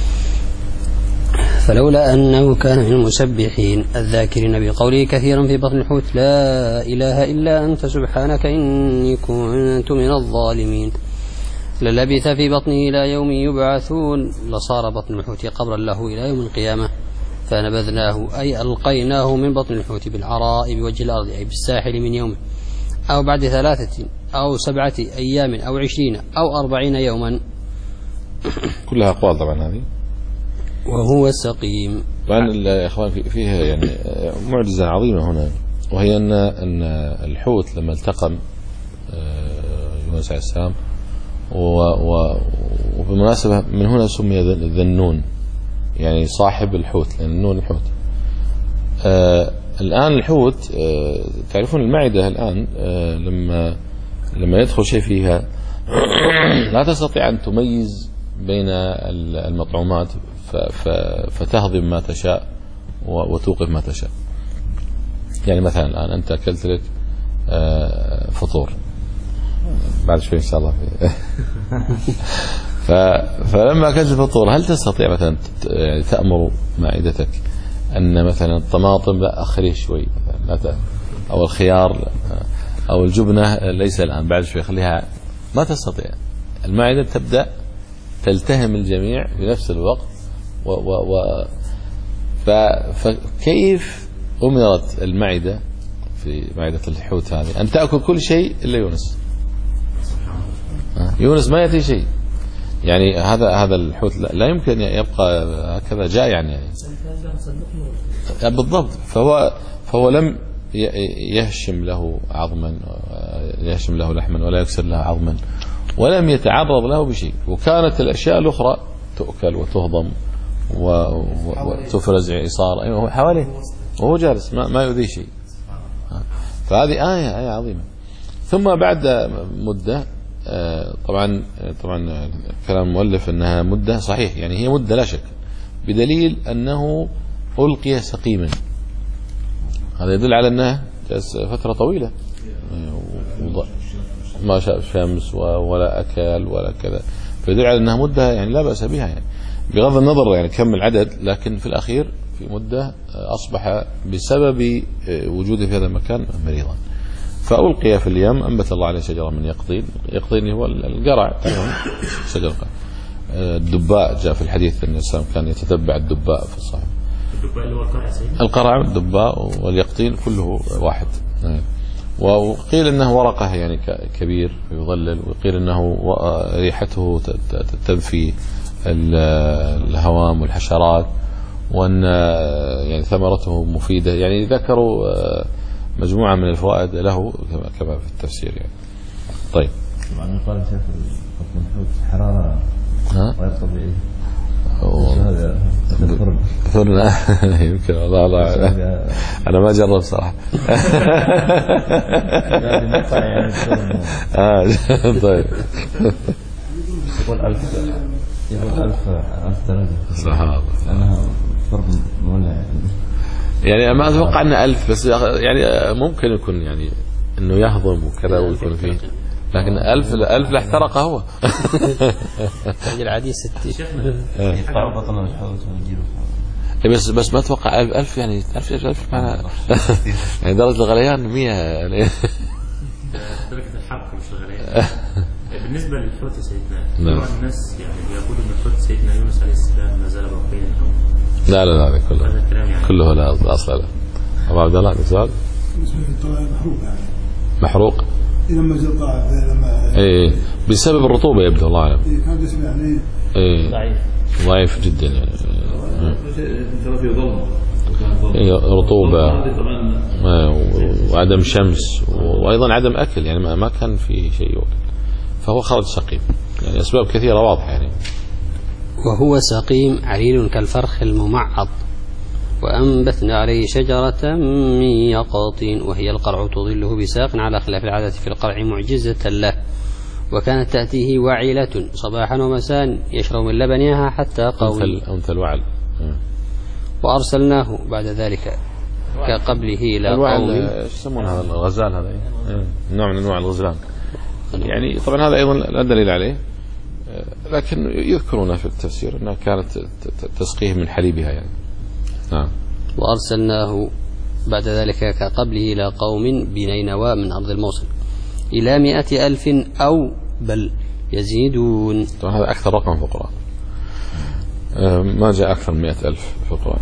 فلولا أنه كان من المسبحين الذاكرين بقوله كثيرا في بطن الحوت لا إله إلا أنت سبحانك إني كنت من الظالمين للبث في بطنه إلى يوم يبعثون لصار بطن الحوت قبرا له إلى يوم القيامة فنبذناه أي ألقيناه من بطن الحوت بالعراء بوجه الأرض أي بالساحل من يوم أو بعد ثلاثة أو سبعة أيام أو عشرين أو أربعين يوما. كلها أقوال طبعا هذه. وهو سقيم. طبعا يا إخوان فيها يعني معجزة عظيمة هنا، وهي أن أن الحوت لما التقم يونس عليه السلام، وبالمناسبة من هنا سمي ذنون يعني صاحب الحوت، لأن النون الحوت. آه الآن الحوت آه تعرفون المعدة الآن آه لما لما يدخل شيء فيها لا تستطيع أن تميز بين المطعومات فتهضم ما تشاء وتوقف ما تشاء. يعني مثلا الآن أنت أكلت لك آه فطور بعد شوي إن شاء الله فلما أكلت الفطور هل تستطيع مثلا يعني تأمر معدتك أن مثلا الطماطم لا أخليه شوي لا أو الخيار أو الجبنة ليس الآن بعد شوي خليها؟ ما تستطيع. المعدة تبدأ تلتهم الجميع في نفس الوقت و و و فكيف أمرت المعدة في معدة الحوت هذه أن تأكل كل شيء إلا يونس؟ يونس ما يأتي شيء. يعني هذا هذا الحوت لا يمكن يبقى هكذا جائعا يعني. بالضبط. فهو فهو لم يهشم له عظما يهشم له لحما ولا يكسر له عظما ولم يتعرض له بشيء، وكانت الأشياء الأخرى تؤكل وتهضم وتفرز عصار أيوه هو حواليه وهو جالس ما ما يؤذي شيء. فهذه آية آية عظيمة. ثم بعد مدة طبعا طبعا كلام المؤلف أنها مدة صحيح، يعني هي مدة لا شك، بدليل أنه ألقي سقيما. هذا يدل على أنه فترة طويلة ما شاف شمس ولا أكل ولا كذا، فيدل على أنها مدة يعني لا بأس بها، يعني بغض النظر يعني كم العدد، لكن في الأخير في مدة أصبح بسبب وجوده في هذا المكان مريضا. فألقي في اليم، أنبت الله عليه شجرة من يقطين. يقطين هو القرع، شجرة الدباء. جاء في الحديث أن الإسلام كان يتتبع الدباء في الصحيح. الدباء اللي هو القرع سيدنا؟ القرع الدباء واليقطين كله واحد. وقيل أنه ورقه يعني كبير يظلل، وقيل أنه ريحته تنفي الهوام والحشرات، وأن يعني ثمرته مفيدة. يعني ذكروا مجموعة من الفوائد له كما في التفسير يعني. طيب طبعا قال شيخ الحوت حرارة غير طبيعية. هذا الفرن فرن يمكن والله الله أنا ما جرب صراحة. طيب يقول ألف يقول ألف ألف درجة. صحابة أنها فرن مولع يعني ما أتوقع أن ألف، بس يعني ممكن يكون يعني إنه يهضم وكذا ويكون فيه، لكن ألف ألف لاحترق هو. العادي ستين. يقطع بطن الحوت ونجيبه. بس بس ما أتوقع ألف ألف يعني ألف ألف ألف معنا يعني درجة الغليان مية يعني. درجة الحرق مش الغليان. بالنسبة للحوت سيدنا، طبعا الناس يعني بيقولوا إن الحوت سيدنا يونس عليه السلام ما زال باقيا. لا لا لا هذا كله يعني كله لا أصل له. أبو عبد الله سؤال. محروق يعني. محروق. لما زال طاعة لما. إيه بسبب الرطوبة يبدو الله أعلم. إيه كان جسمه يعني. إيه ضعيف. ضعيف جدا يعني. ترى في ظلم. إيه رطوبة. وعدم شمس وأيضا عدم أكل، يعني ما ما كان في شيء يأكل، فهو خرج سقيم. يعني أسباب كثيرة واضحة يعني. وهو سقيم عليل كالفرخ الممعض. وأنبتنا عليه شجرة من يقطين وهي القرع تظله بساق على خلاف العادة في القرع معجزة له. وكانت تأتيه وعيلة صباحا ومساء يشرب من لبنها حتى قوي. أمثل الوعل. وأرسلناه بعد ذلك كقبله إلى قوم. ايش يسمون هذا الغزال؟ هذا نوع من أنواع الغزلان. يعني طبعا هذا أيضا لا دليل عليه، لكن يذكرون في التفسير أنها كانت تسقيه من حليبها يعني. نعم. وأرسلناه بعد ذلك كقبله إلى قوم بنينوى من أرض الموصل إلى مئة ألف أو بل يزيدون. طبعا هذا أكثر رقم في القرآن، ما جاء أكثر من مئة ألف في القرآن.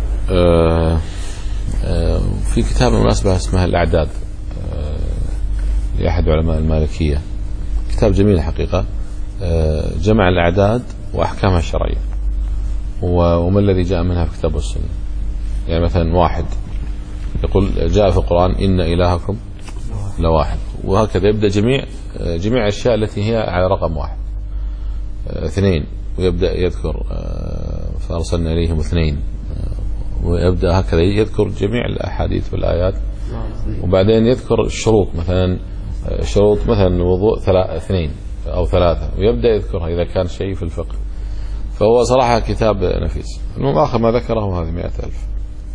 في كتاب مناسبة اسمها الأعداد لأحد علماء المالكية، كتاب جميل حقيقة، جمع الأعداد وأحكامها الشرعية وما الذي جاء منها في الكتاب والسنة. يعني مثلا واحد يقول جاء في القرآن إن إلهكم لواحد، وهكذا يبدأ جميع جميع الأشياء التي هي على رقم واحد. اثنين ويبدأ يذكر فأرسلنا إليهم اثنين، ويبدأ هكذا يذكر جميع الأحاديث والآيات، وبعدين يذكر الشروط، مثلا شروط مثلا الوضوء اثنين أو ثلاثة، ويبدأ يذكرها إذا كان شيء في الفقه. فهو صراحة كتاب نفيس. المهم آخر ما ذكره هذه مئة ألف.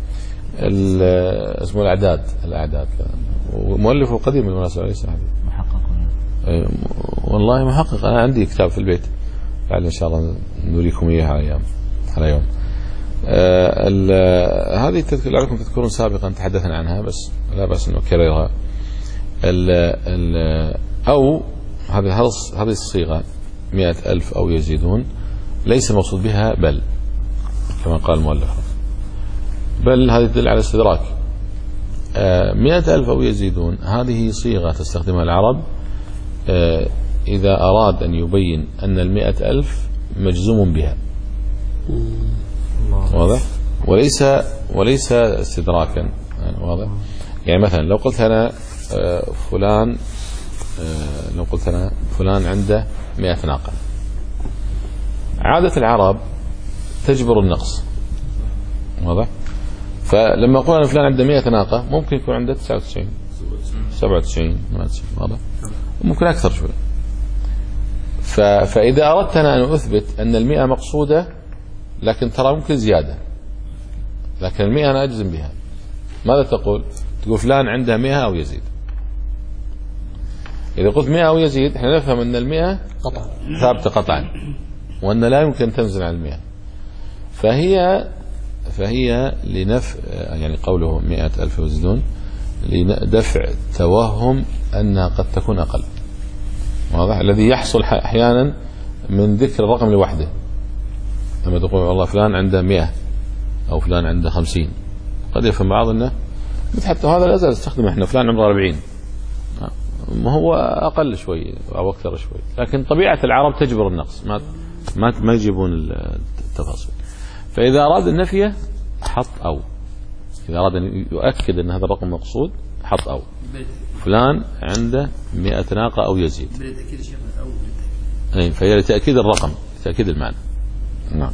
اسمه الأعداد، الأعداد ومؤلفه قديم بالمناسبة ليس حديث. محقق والله محقق، أنا عندي كتاب في البيت لعل إن شاء الله نوريكم إياه على أيام على يوم. آه هذه لعلكم تذكرون سابقا تحدثنا عنها، بس لا بأس أن أكررها. ال ال أو هذه هذه الصيغة مئة ألف أو يزيدون ليس المقصود بها بل كما قال المؤلف، بل هذه تدل على استدراك. آه مئة ألف أو يزيدون هذه صيغة تستخدمها العرب آه إذا أراد أن يبين أن المئة ألف مجزوم بها، واضح؟ وليس وليس استدراكا، واضح؟ يعني مثلا لو قلت أنا فلان لو قلت أنا فلان عنده مئة ناقة، عادة العرب تجبر النقص، واضح؟ فلما أقول أنا فلان عنده مئة ناقة ممكن يكون عنده تسعة وتسعين سبعة وتسعين ثمانية وتسعين، واضح؟ ممكن أكثر شوي. فإذا أردت أنا أن أثبت أن المئة مقصودة لكن ترى ممكن زيادة، لكن المئة أنا أجزم بها، ماذا تقول؟ تقول فلان عنده مئة أو يزيد. إذا قلت مئة أو يزيد احنا نفهم أن المئة ثابتة قطعا، وأن لا يمكن تنزل عن المئة. فهي فهي لنفع، يعني قوله مئة ألف يزيدون لدفع توهم أنها قد تكون أقل، واضح؟ الذي يحصل أحيانا من ذكر الرقم لوحده، لما تقول والله فلان عنده مئة أو فلان عنده خمسين، قد يفهم بعض أنه حتى هذا لا زال نستخدم احنا فلان عمره أربعين، ما هو أقل شوي أو أكثر شوي، لكن طبيعة العرب تجبر النقص، ما ما ما يجيبون التفاصيل. فإذا أراد النفي حط أو، إذا أراد أن يؤكد أن هذا الرقم مقصود حط أو، فلان عنده مئة ناقة أو يزيد، فهي لتأكيد الرقم، لتأكيد المعنى. نعم.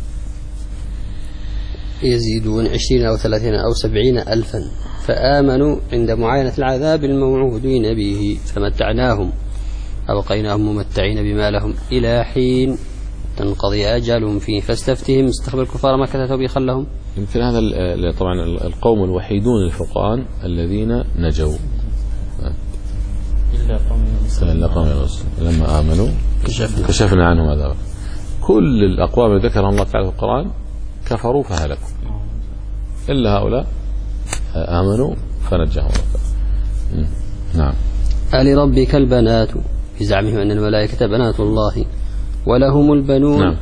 يزيدون عشرين أو ثلاثين أو سبعين ألفا فآمنوا عند معاينة العذاب الموعودين به فمتعناهم أبقيناهم ممتعين بما لهم إلى حين تنقضي أجلهم فيه فاستفتهم استخبر الكفار ما كتبوا بخلهم. يمكن هذا طبعا القوم الوحيدون الفرقان الذين نجوا إلا قوم يونس لما آمنوا كشفنا, كشفنا عنهم عذابا. كل الأقوام اللي ذكرها الله تعالى في القرآن كفروا فهلكوا، إلا هؤلاء آمنوا فنجاهم الله. نعم. ألربك البنات بزعمهم أن الملائكة بنات الله ولهم البنون. نعم.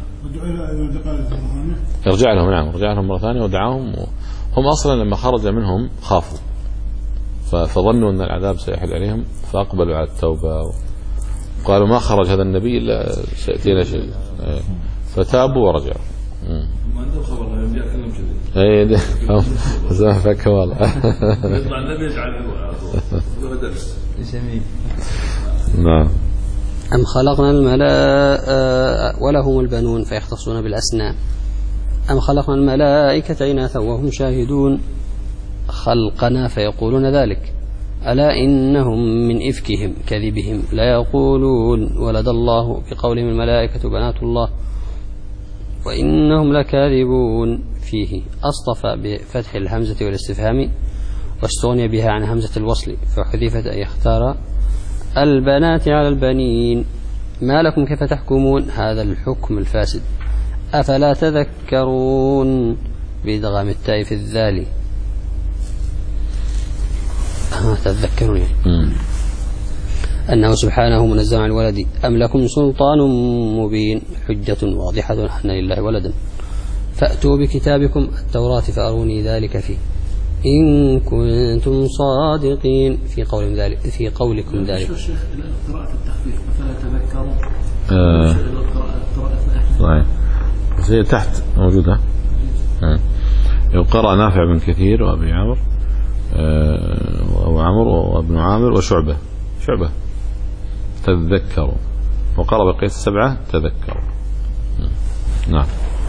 يرجع لهم، نعم رجع لهم مرة ثانية ودعاهم، هم أصلا لما خرج منهم خافوا فظنوا أن العذاب سيحل عليهم فأقبلوا على التوبة وقالوا ما خرج هذا النبي إلا سيأتينا شيء، فتابوا ورجعوا. ما عندهم خبر لا يرجع كلام كذي. اي ده زمان فك والله. يطلع النبي يجعل هو درس يسميه. نعم. أم خلقنا الملائكة ولهم البنون فيختصون بالأسنان أم خلقنا الملائكة إناثا وهم شاهدون خلقنا فيقولون ذلك ألا إنهم من إفكهم كذبهم لا يقولون ولد الله بقولهم الملائكة بنات الله وإنهم لكاذبون. فيه أصطفى بفتح الهمزة والاستفهام واستغني بها عن همزة الوصل فحذفت أن يختار البنات على البنين. ما لكم كيف تحكمون هذا الحكم الفاسد أفلا تذكرون بإدغام التاء في الذال تذكرون يعني. أنه سبحانه منزه عن الولد أم لكم سلطان مبين حجة واضحة أن لله ولدا فأتوا بكتابكم التوراة فأروني ذلك فيه إن كنتم صادقين في قول ذلك في قولكم ذلك. الشيخ قراءة التخفيف فلا تذكروا آه. صحيح. بس هي تحت موجودة. آه. قرأ نافع بن كثير وأبي عمرو آه. وعمرو وابن عامر وشعبة شعبة تذكروا وقرأ بقية السبعة تذكروا. نعم.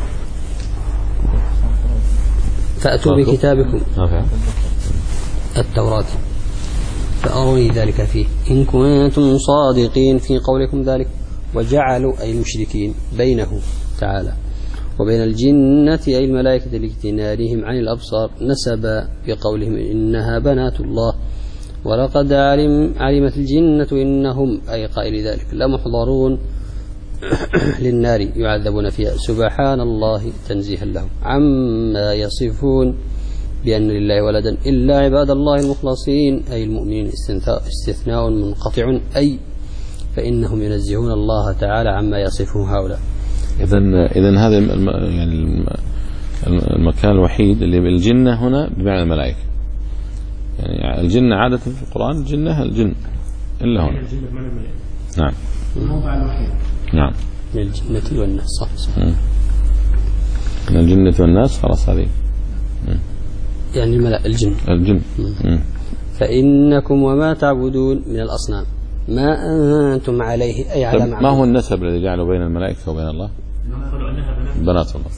فأتوا بكتابكم نافع التوراة فأروني ذلك فيه إن كنتم صادقين في قولكم ذلك. وجعلوا أي المشركين بينه تعالى وبين الجنة أي الملائكة لاجتنابهم عن الأبصار نسبا بقولهم إنها بنات الله ولقد علم علمت الجنة إنهم أي قائل ذلك لمحضرون للنار يعذبون فيها سبحان الله تنزيها لهم عما يصفون بأن لله ولدا إلا عباد الله المخلصين أي المؤمنين استثناء منقطع أي فإنهم ينزهون الله تعالى عما يصفه هؤلاء. إذن إذن هذا الم يعني المكان الوحيد اللي بالجنة هنا بمعنى الملائكة. يعني الجنة عادة في القرآن الجنة الجن إلا هنا. نعم. الموضع الوحيد. نعم. من الجنة والناس صح صح. من الجنة والناس خلاص هذه. يعني الملائكة الجن. الجن. فإنكم وما تعبدون من الأصنام ما أنتم عليه أي على ما هو النسب الذي جعله بين الملائكة وبين الله؟ بنات الله.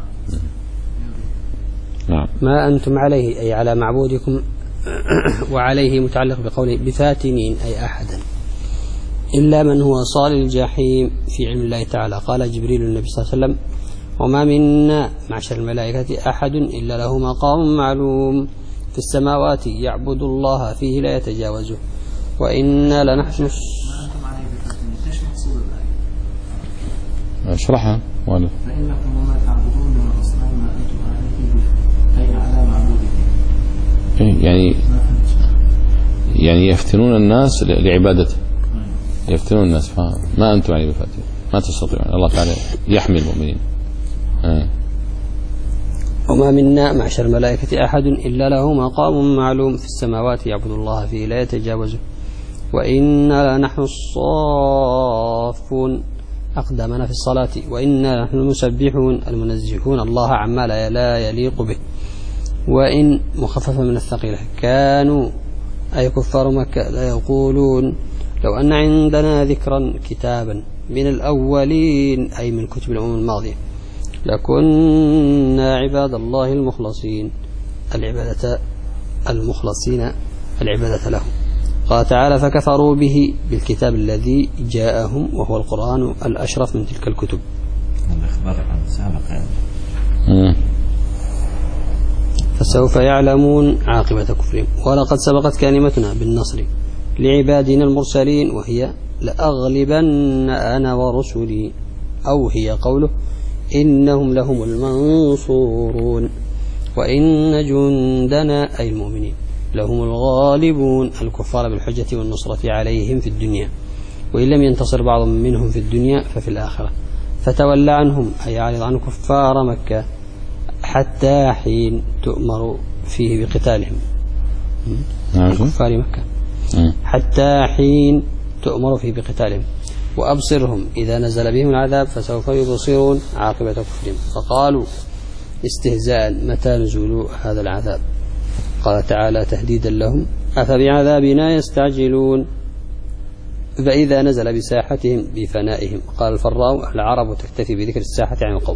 نعم. ما أنتم عليه أي على معبودكم وعليه متعلق بقوله بفاتنين أي أحدا إلا من هو صال الجحيم في علم الله تعالى. قال جبريل النبي صلى الله عليه وسلم وما منا معشر الملائكة أحد إلا له مقام معلوم في السماوات يعبد الله فيه لا يتجاوزه وإنا لنحن اشرحها ولا فإنكم وما تعبدون من الأصنام ما أنتم عليه أي على معبودكم. يعني يعني يفتنون الناس لعبادته يفتنون الناس فما أنتم عليه بفاتين ما تستطيعون. الله تعالى يحمي المؤمنين. آه. وما منا معشر الملائكة أحد إلا له مقام معلوم في السماوات يعبد الله فيه لا يتجاوزه وإنا لنحن الصافون أقدامنا في الصلاة وإنا نحن المسبحون المنزهون الله عما لا يليق به. وإن مخففة من الثقيلة كانوا أي كفار مكة لا يقولون لو أن عندنا ذكرا كتابا من الأولين أي من كتب الأمم الماضية لكنا عباد الله المخلصين العبادة المخلصين العبادة له. قال تعالى فكفروا به بالكتاب الذي جاءهم وهو القرآن الأشرف من تلك الكتب. الإخبار عن سابق فسوف يعلمون عاقبة كفرهم ولقد سبقت كلمتنا بالنصر لعبادنا المرسلين وهي لأغلبن أنا ورسلي أو هي قوله إنهم لهم المنصورون وإن جندنا أي المؤمنين لهم الغالبون الكفار بالحجة والنصرة عليهم في الدنيا وإن لم ينتصر بعض منهم في الدنيا ففي الآخرة. فتولى عنهم أي عارض عن كفار مكة حتى حين تؤمر فيه بقتالهم كفار مكة حتى حين تؤمر فيه بقتالهم وأبصرهم إذا نزل بهم العذاب فسوف يبصرون عاقبة كفرهم. فقالوا استهزاء متى نزول هذا العذاب. قال تعالى تهديدا لهم أفبعذابنا يستعجلون فإذا نزل بساحتهم بفنائهم. قال الفراء العرب تكتفي بذكر الساحة عن القوم.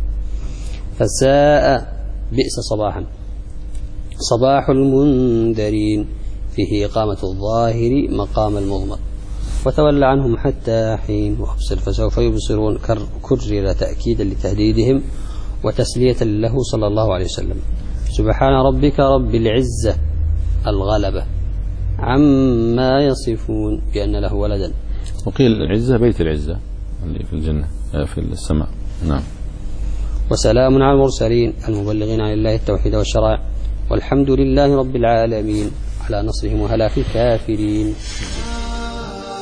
فساء بئس صباحا صباح المنذرين فيه إقامة الظاهر مقام المضمر. وتولى عنهم حتى حين وأبصر فسوف يبصرون كرر تأكيدا لتهديدهم وتسلية له صلى الله عليه وسلم. سبحان ربك رب العزة الغلبة عما يصفون بأن له ولدا. وقيل العزة بيت العزة اللي في الجنة في السماء. نعم. وسلام على المرسلين المبلغين عن الله التوحيد والشرائع والحمد لله رب العالمين على نصرهم وهلاك الكافرين.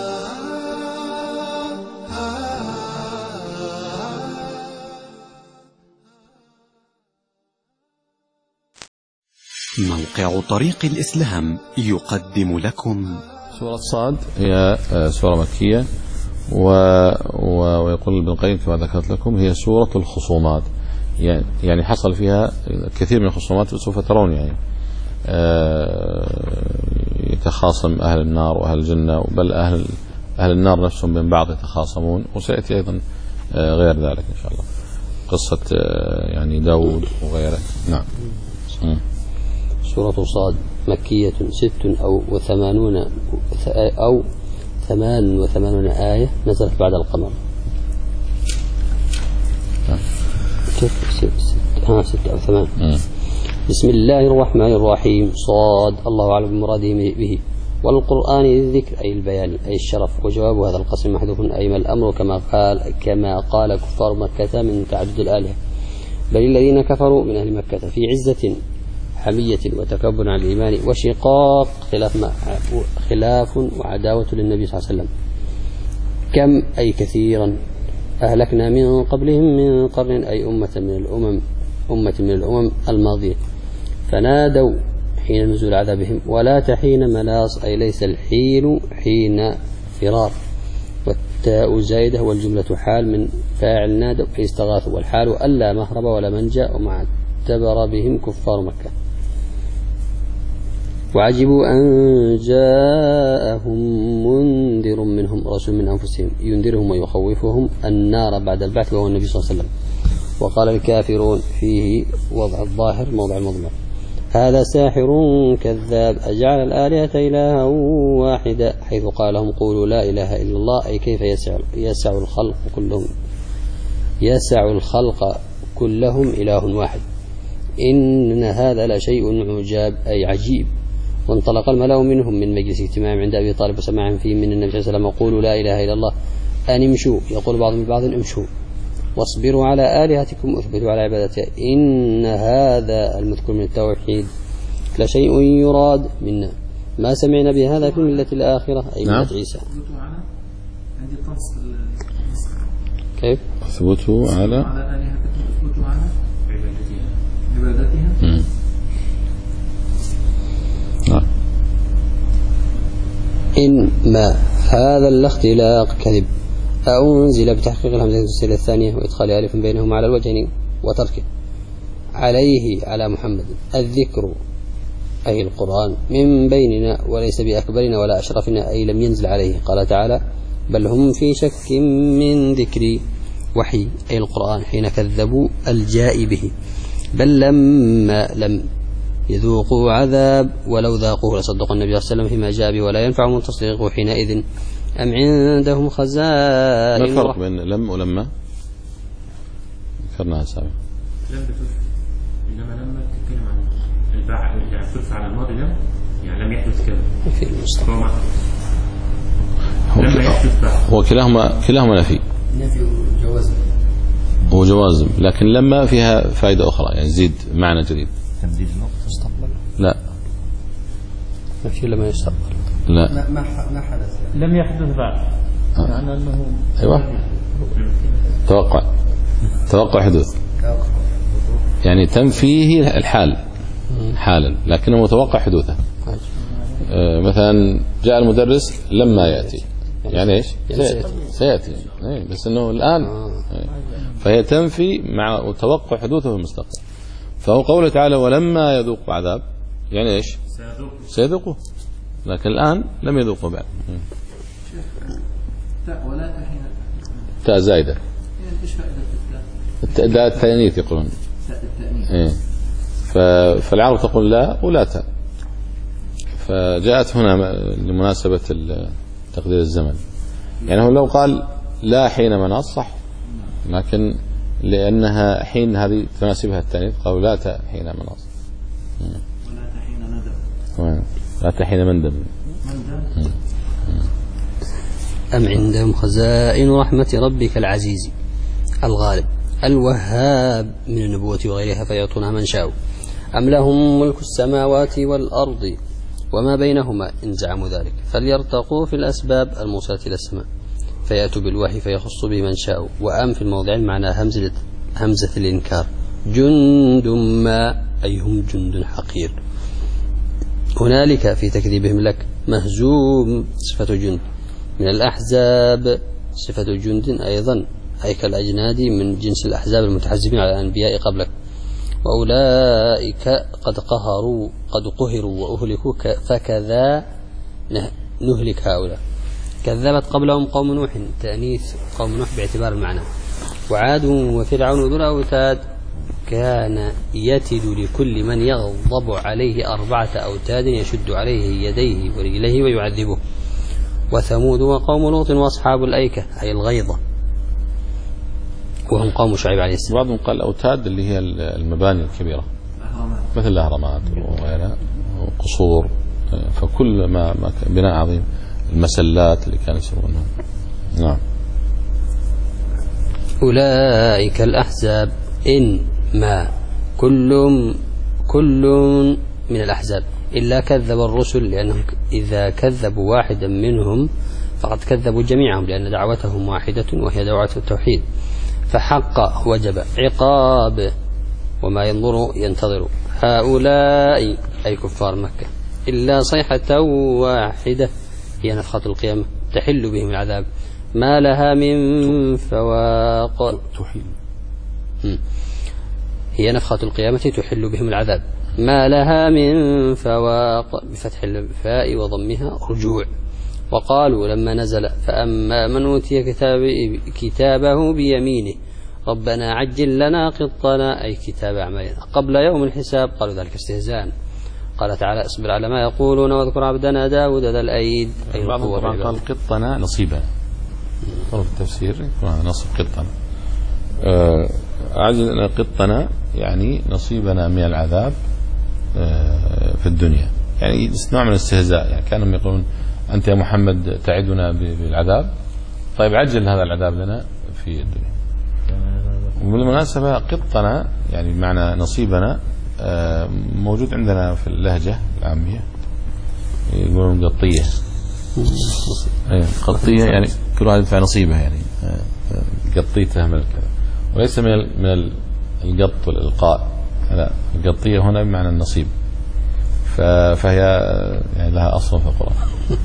موقع طريق الإسلام يقدم لكم سورة صاد هي سورة مكية و... و... ويقول ابن القيم كما ذكرت لكم هي سورة الخصومات، يعني حصل فيها كثير من الخصومات سوف ترون، يعني يتخاصم أهل النار وأهل الجنة، بل أهل أهل النار نفسهم بين بعض يتخاصمون، وسيأتي أيضا غير ذلك إن شاء الله قصة يعني داود وغيره. نعم. سورة صاد مكية ست أو وثمانون أو ثمان وثمانون آية، نزلت بعد القمر. كيف ست ها ست أو ثمان. بسم الله الرحمن الرحيم. صاد، الله أعلم بمراده به. والقرآن الذكر أي البيان أي الشرف، وجواب هذا القسم محذوف أي ما الأمر كما قال كما قال كفار مكة من تعدد الآلهة، بل الذين كفروا من أهل مكة في عزة حمية وتكبر عن الإيمان وشقاق خلاف ما خلاف وعداوة للنبي صلى الله عليه وسلم. كم أي كثيرا أهلكنا من قبلهم من قرن أي أمة من الأمم أمة من الأمم الماضية، فنادوا حين نزول عذابهم ولا تحين مناص أي ليس الحين حين فرار، والتاء زائدة والجملة حال من فاعل نادوا أي استغاثوا، والحال ألا مهرب ولا منجا وما اعتبر بهم كفار مكة. وعجبوا أن جاءهم منذر منهم رسول من أنفسهم ينذرهم ويخوفهم النار بعد البعث وهو النبي صلى الله عليه وسلم. وقال الكافرون فيه وضع الظاهر موضع المضمر هذا ساحر كذاب أجعل الآلهة إلها واحدا، حيث قال لهم قولوا لا إله إلا الله أي كيف يسع, يسع الخلق كلهم يسع الخلق كلهم إله واحد، إن هذا لشيء عجاب أي عجيب. وانطلق الملأ منهم من مجلس اجتماع عند أبي طالب وسمعهم فيه من النبي صلى الله عليه وسلم قولوا لا إله إلا الله أن امشوا، يقول بعضهم لبعض امشوا، واصبروا على آلهتكم اثبتوا على عبادتها، إن هذا المذكور من التوحيد لشيء يراد منا ما سمعنا بهذا في الملة الآخرة أي ملة عيسى. كيف؟ اثبتوا على آلهتكم اثبتوا على عبادتها. نعم. إن ما هذا الاختلاق كذب أنزل بتحقيق الهمزة السلة الثانية وإدخال ألف بينهم على الوجهين وتركه عليه على محمد الذكر أي القرآن من بيننا وليس بأكبرنا ولا أشرفنا أي لم ينزل عليه. قال تعالى بل هم في شك من ذكري وحي أي القرآن حين كذبوا الجاء به، بل لما لم يذوقوا عذاب ولو ذاقوه لصدق النبي صلى الله عليه وسلم فيما جاء به ولا ينفعهم تصديقه حينئذ أم عندهم خزائن. ما الفرق بين لم ولما؟ ذكرناها سابقا. لم بتفرق، إنما لما تتكلم عن الباع يعني ترفع على الماضي لم يعني لم يحدث كذا في المستقبل. لما يحدث باع هو كلاهما كلاهما نفي نفي وجواز وجواز، لكن لما فيها فائدة أخرى يعني زيد معنى جديد. تمديد الوقت مستقبل لا نفي لما يستقبل لا ما ما ما حدث لم يحدث بعد يعني أنه أيوة توقع توقع حدوث يعني تنفيه الحال حالا لكنه متوقع حدوثه. آه مثلا جاء المدرس لما يأتي يعني إيش سيأتي, سيأتي. إيه بس إنه الآن إيه. فهي تنفي مع توقع حدوثه في المستقبل. فهو قوله تعالى ولما يذوق عذاب يعني إيش سيذوقه لكن الآن لم يذوقه بعد. تاء ولا تحين تاء زايدة يعني ايش فائدة التاء؟ تاء التأنيث يقولون تاء التأنيث. إيه. فالعرب تقول لا ولا تاء، فجاءت هنا لمناسبة تقدير الزمن. يعني هو لو قال لا حين مناص صح، لكن لأنها حين هذه تناسبها التأنيث قالوا لا تاء حين مناص ولا تحين ندم لا تحين مندم. أم عندهم خزائن رحمة ربك العزيز الغالب الوهاب من النبوة وغيرها فيعطونها من شاء، أم لهم ملك السماوات والأرض وما بينهما إن زعموا ذلك فليرتقوا في الأسباب الموصلة إلى السماء فيأتوا بالوحي فيخص به من شاء. وأم في الموضع معنى همزة, همزة الإنكار جند ما أي هم جند حقير هنالك في تكذيبهم لك مهزوم صفة جند، من الأحزاب صفة جند أيضا أي كالأجناد من جنس الأحزاب المتحزبين على الأنبياء قبلك. وأولئك قد قهروا قد قهروا وأهلكوا فكذا نهلك هؤلاء. كذبت قبلهم قوم نوح، تأنيث قوم نوح باعتبار المعنى. وعاد وفرعون ذو الأوتاد كان يتد لكل من يغضب عليه أربعة أوتاد يشد عليه يديه ورجليه ويعذبه. وثمود وقوم لوط وأصحاب الأيكة أي الغيظة وهم قوم شعيب عليه السلام. بعضهم قال أوتاد اللي هي المباني الكبيرة مثل الأهرامات وغيرها وقصور، فكل ما, ما بناء عظيم، المسلات اللي كانوا يسمونها. نعم. أولئك الأحزاب إن ما كل كل من الأحزاب إلا كذب الرسل، لأنهم إذا كذبوا واحدا منهم فقد كذبوا جميعهم، لأن دعوتهم واحدة وهي دعوة التوحيد، فحق وجب عقاب وما ينظر ينتظر هؤلاء أي كفار مكة إلا صيحة واحدة هي نفخة القيامة تحل بهم العذاب ما لها من فواق. تحل هي نفخة القيامة تحل بهم العذاب ما لها من فواق بفتح الفاء وضمها رجوع. وقالوا لما نزل فأما من أوتي كتاب كتابه بيمينه ربنا عجل لنا قطنا أي كتاب أعمالنا قبل يوم الحساب، قالوا ذلك استهزاء. قال تعالى اصبر على ما يقولون واذكر عبدنا داود ذا الأيد أي القوة. بعضهم قال قطنا نصيبا، في التفسير نصب قطنا عجل لنا قطنا يعني نصيبنا من العذاب في الدنيا، يعني نوع من الاستهزاء، يعني كانوا يقولون أنت يا محمد تعدنا بالعذاب، طيب عجل هذا العذاب لنا في الدنيا. وبالمناسبة قطنا يعني معنى نصيبنا موجود عندنا في اللهجة العامية، يقولون قطية، قطية يعني كل واحد يدفع نصيبه، يعني قطيته من كذا، وليس من من القط والإلقاء، لا القطية هنا بمعنى النصيب، فهي يعني لها أصل في القرآن.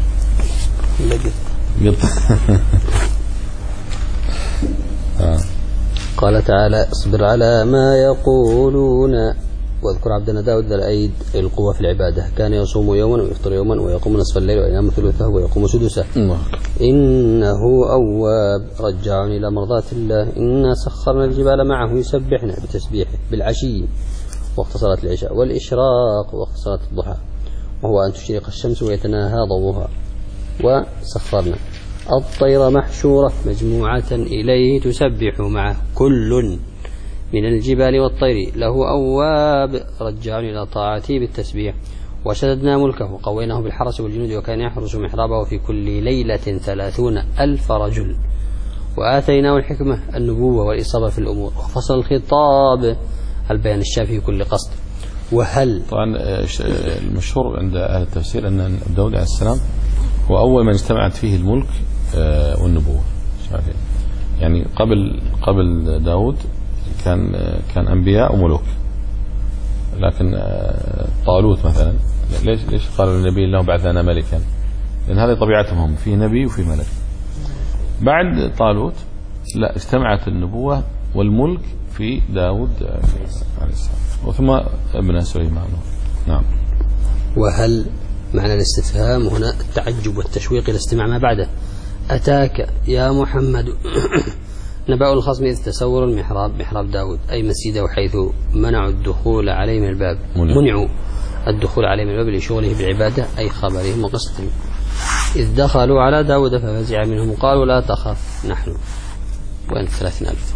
قال تعالى اصبر على ما يقولون واذكر عبدنا داود ذا الأيد القوة في العبادة كان يصوم يوما ويفطر يوما ويقوم نصف الليل وينام ثلثه ويقوم سدسه إنه أواب رجع إلى مرضات الله. إنا سخرنا الجبال معه يسبحنا بتسبيحه بالعشي وقت صلاة العشاء والإشراق وقت صلاة الضحى وهو أن تشرق الشمس ويتناهى ضوءها. وسخرنا الطير محشورة مجموعة إليه تسبح معه كل من الجبال والطير له أواب رجعون إلى طاعته بالتسبيح. وشددنا ملكه وقويناه بالحرس والجنود وكان يحرس محرابه في كل ليلة ثلاثون ألف رجل. وآتيناه الحكمة النبوة والإصابة في الأمور وفصل الخطاب البيان الشافي في كل قصد. وهل طبعا المشهور عند أهل التفسير أن داود عليه السلام هو أول من اجتمعت فيه الملك والنبوة، يعني قبل قبل داود كان كان أنبياء وملوك، لكن طالوت مثلا ليش ليش قالوا للنبي الله بعث لنا ملكا؟ لأن هذه طبيعتهم، هم في نبي وفي ملك. بعد طالوت لا اجتمعت النبوة والملك في داود عليه السلام وثم ابن سليمان. نعم. وهل معنى الاستفهام هنا التعجب والتشويق لاستماع ما بعده. أتاك يا محمد نبأ الخصم إذ تسوروا المحراب محراب داود أي مسجده حيث منعوا الدخول عليه من الباب منعوا الدخول عليه من الباب لشغله بالعبادة أي خبرهم وقصتهم. إذ دخلوا على داود ففزع منهم قالوا لا تخف نحن وأنت ثلاثين ألف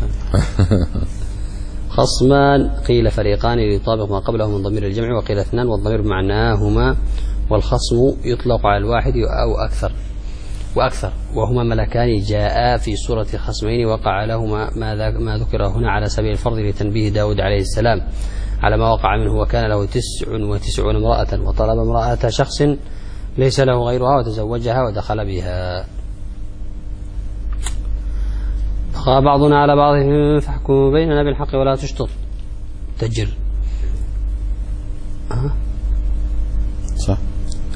خصمان قيل فريقان ليطابق ما قبله من ضمير الجمع وقيل اثنان والضمير معناهما والخصم يطلق على الواحد أو أكثر وأكثر وهما ملكان جاء في صورة خصمين وقع لهما ما ذكر هنا على سبيل الفرض لتنبيه داود عليه السلام على ما وقع منه. وكان له تسع وتسعون امرأة وطلب امرأة شخص ليس له غيرها وتزوجها ودخل بها. بغى بعضنا على بعض فاحكموا بيننا بالحق ولا تشطط تجر. أه؟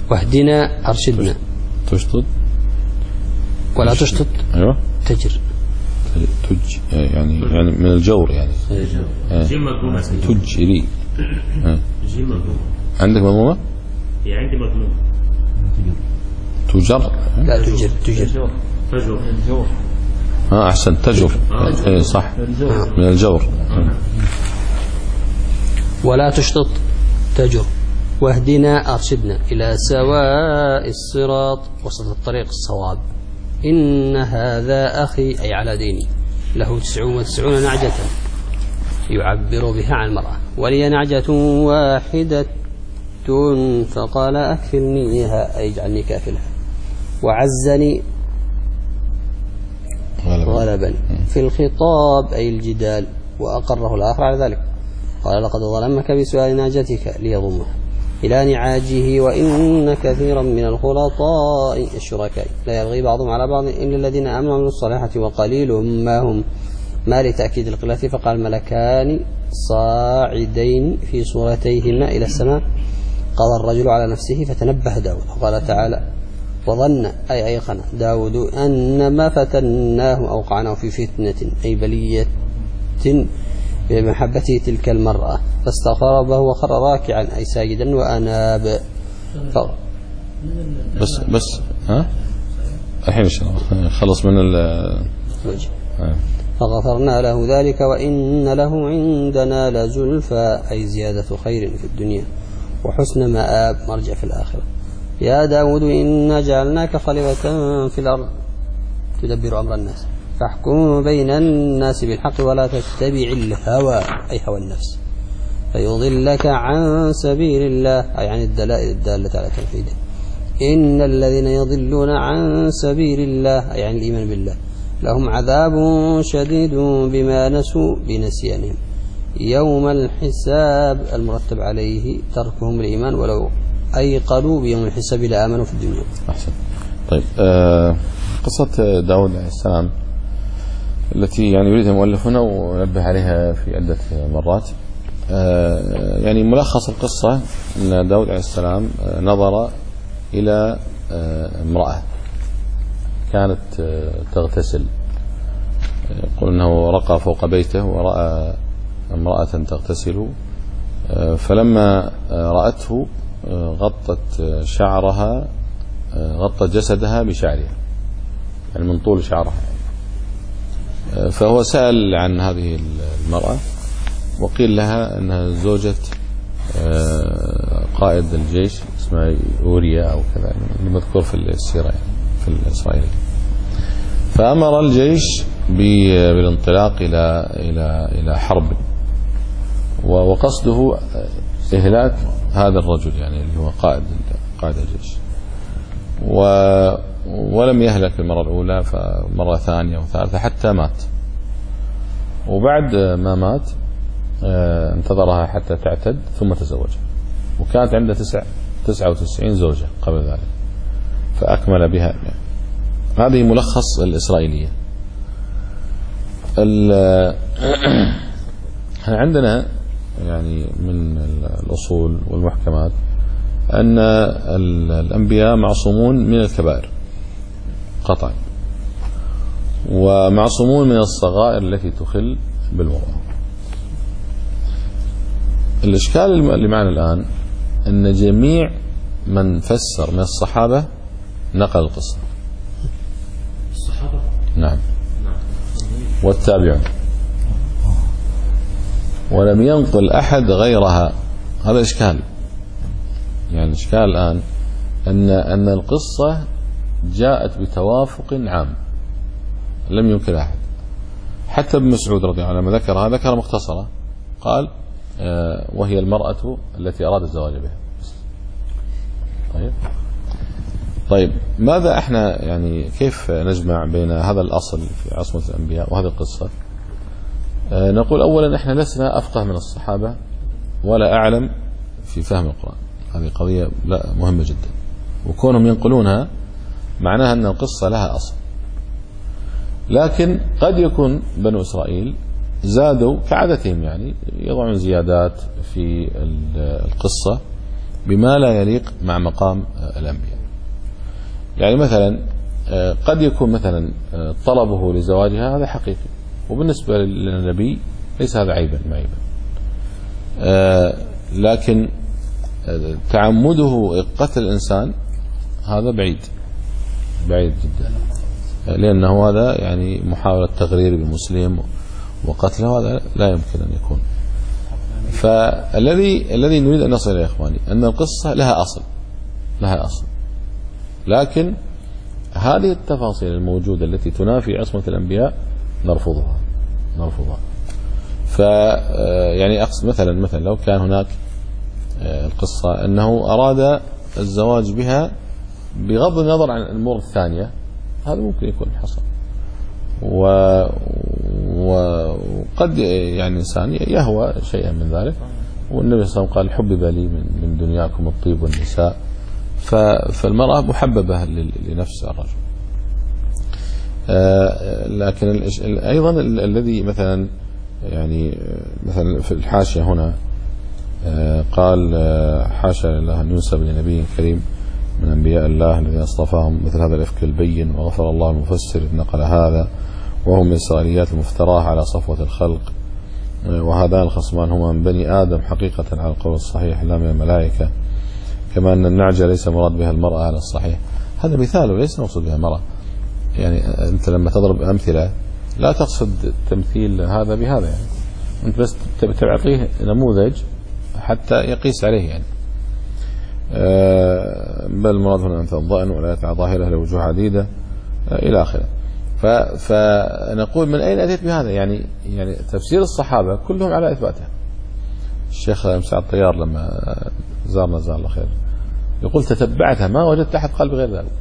واهدنا أرشدنا. تشطط ولا تشطط. أيوة. تجر. تج يعني يعني من الجور يعني. جيم مضمومة. تجري. جيم مضمومة. عندك مضمومة؟ هي عندي مضمومة. تجر. لا تجر تجر. تجر. ها أحسن تجر. إيه صح. من الجور. ولا تشطط تجر. واهدنا أرشدنا إلى سواء الصراط وسط الطريق الصواب. إن هذا أخي أي على ديني له تسعون وتسعون نعجة يعبر بها عن المرأة ولي نعجة واحدة فقال أكفلنيها أي اجعلني كافلها وعزني غلبا في الخطاب أي الجدال وأقره الآخر على ذلك قال لقد ظلمك بسؤال نعجتك ليضمها إلى نعاجه وإن كثيرا من الخلطاء الشركاء لا يلغي بعضهم على بعض إلا الذين آمنوا وعملوا الصالحات وقليل ما هم ما لتأكيد القلة فقال ملكان صاعدين في صورتيهما إلى السماء قضى الرجل على نفسه فتنبه داود وقال تعالى وظن أي أيقن داود أن ما فتناه أوقعناه في فتنة أي بلية بمحبته تلك المرأة فاستغفر ربه وخر راكعا أي ساجدا وأناب بس بس ها الحين إن شاء الله خلص من الوجه فغفرنا له ذلك وإن له عندنا لزلفى أي زيادة خير في الدنيا وحسن مآب مرجع في الآخرة يا داود إنا جعلناك خليفة في الأرض تدبر أمر الناس فاحكم بين الناس بالحق ولا تتبع الهوى أي هوى النفس فيضلك عن سبيل الله أي عن الدلائل الدالة على توحيده إن الذين يضلون عن سبيل الله أي عن الإيمان بالله لهم عذاب شديد بما نسوا بنسيانهم يوم الحساب المرتب عليه تركهم الإيمان ولو أيقنوا بيوم الحساب لآمنوا في الدنيا. أحسن. طيب آه قصة داود عليه السلام التي يعني يريدها المؤلف هنا ونبه عليها في عدة مرات آه يعني ملخص القصة أن داود عليه السلام آه نظر إلى آه امرأة كانت آه تغتسل يقول أنه رقى فوق بيته ورأى امرأة تغتسل آه فلما آه رأته آه غطت آه شعرها آه غطت جسدها بشعرها يعني من طول شعرها فهو سأل عن هذه المرأة وقيل لها أنها زوجة قائد الجيش اسمها أوريا أو كذا المذكور في السيرة يعني في الإسرائيلية فأمر الجيش بالانطلاق إلى إلى إلى حرب وقصده إهلاك هذا الرجل يعني اللي هو قائد قائد الجيش و ولم يهلك المرة الأولى فمرة ثانية وثالثة حتى مات وبعد ما مات انتظرها حتى تعتد ثم تزوجها وكانت عنده تسع تسعة وتسعين زوجة قبل ذلك فأكمل بها هذه ملخص الإسرائيلية. عندنا يعني من الأصول والمحكمات أن الأنبياء معصومون من الكبائر قطعا ومعصومون من الصغائر التي تخل بالوضع. الإشكال اللي معنا الآن أن جميع من فسر من الصحابة نقل القصة الصحابة نعم والتابعون ولم ينقل أحد غيرها. هذا إشكال يعني الإشكال الآن أن أن القصة جاءت بتوافق عام لم ينكر أحد حتى ابن مسعود رضي الله عنه لما ذكرها ذكر مختصرة قال آه وهي المرأة التي أراد الزواج بها. طيب طيب ماذا احنا يعني كيف نجمع بين هذا الأصل في عصمة الأنبياء وهذه القصة؟ آه نقول أولا احنا لسنا أفقه من الصحابة ولا أعلم في فهم القرآن. هذه قضية لا مهمة جدا وكونهم ينقلونها معناها أن القصة لها أصل لكن قد يكون بنو إسرائيل زادوا كعادتهم يعني يضعون زيادات في القصة بما لا يليق مع مقام الأنبياء. يعني مثلا قد يكون مثلا طلبه لزواجها هذا حقيقي، وبالنسبة للنبي ليس هذا عيبا معيبا، لكن تعمده قتل الإنسان هذا بعيد بعيد جدا، لأنه هذا يعني محاولة تغرير بالمسلم وقتله، هذا لا يمكن أن يكون. فالذي الذي نريد أن نصل إليه يا إخواني أن القصة لها أصل لها أصل لكن هذه التفاصيل الموجودة التي تنافي عصمة الأنبياء نرفضها نرفضها. ف يعني أقصد مثلا مثلا لو كان هناك القصة أنه أراد الزواج بها بغض النظر عن الأمور الثانية، هذا ممكن يكون حصل. وقد يعني الإنسان يهوى شيئا من ذلك، والنبي صلى الله عليه وسلم قال حبب لي من دنياكم الطيب والنساء، فالمرأة محببة لنفس الرجل. لكن أيضا الذي مثلا يعني مثلا في الحاشية هنا قال حاشا لله أن ينسب لنبي كريم من أنبياء الله الذين اصطفاهم مثل هذا الإفك البين، وغفر الله المفسر نقل هذا، وهم من إسرائيليات المفتراة على صفوة الخلق، وهذان الخصمان هما من بني آدم حقيقة على القول الصحيح لا من الملائكة، كما أن النعجة ليس مراد بها المرأة على الصحيح. هذا مثال وليس مقصود بها المرأة. يعني أنت لما تضرب أمثلة لا تقصد تمثيل هذا بهذا، يعني أنت بس تعطيه نموذج حتى يقيس عليه يعني. بل المراد هنا أنت الضأن ولا يتع ظاهرة لوجوه عديدة إلى آخره. فنقول من أين أتيت بهذا؟ يعني يعني تفسير الصحابة كلهم على إثباتها. الشيخ مسعد الطيار لما زارنا جزاه الله خير يقول تتبعتها ما وجدت أحد قال بغير ذلك.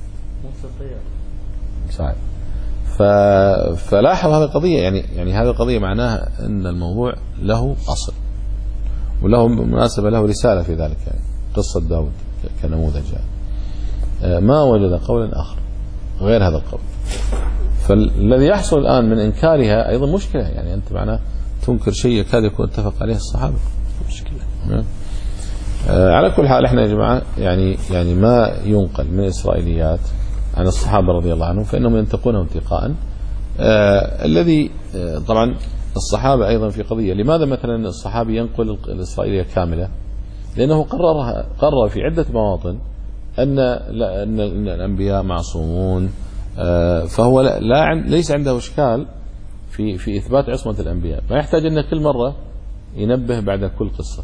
صحيح. فلاحظ هذه القضية، يعني يعني هذه القضية معناها أن الموضوع له أصل وله مناسبة، له رسالة في ذلك. يعني قصة داود كنموذج يعني ما وجد قولا آخر غير هذا القول. فالذي يحصل الآن من إنكارها أيضا مشكلة، يعني أنت معناه تنكر شيء يكاد يكون اتفق عليه الصحابة، مشكلة. آه على كل حال احنا يا جماعة يعني يعني ما ينقل من إسرائيليات عن الصحابة رضي الله عنهم فإنهم ينتقونه انتقاء. آه الذي آه طبعا الصحابة أيضا في قضية، لماذا مثلا الصحابي ينقل الإسرائيلية كاملة؟ لأنه قررها قرر في عدة مواطن أن أن الأنبياء معصومون، آه فهو لا, لا عن ليس عنده إشكال في في إثبات عصمة الأنبياء، ما يحتاج أن كل مرة ينبه بعد كل قصة.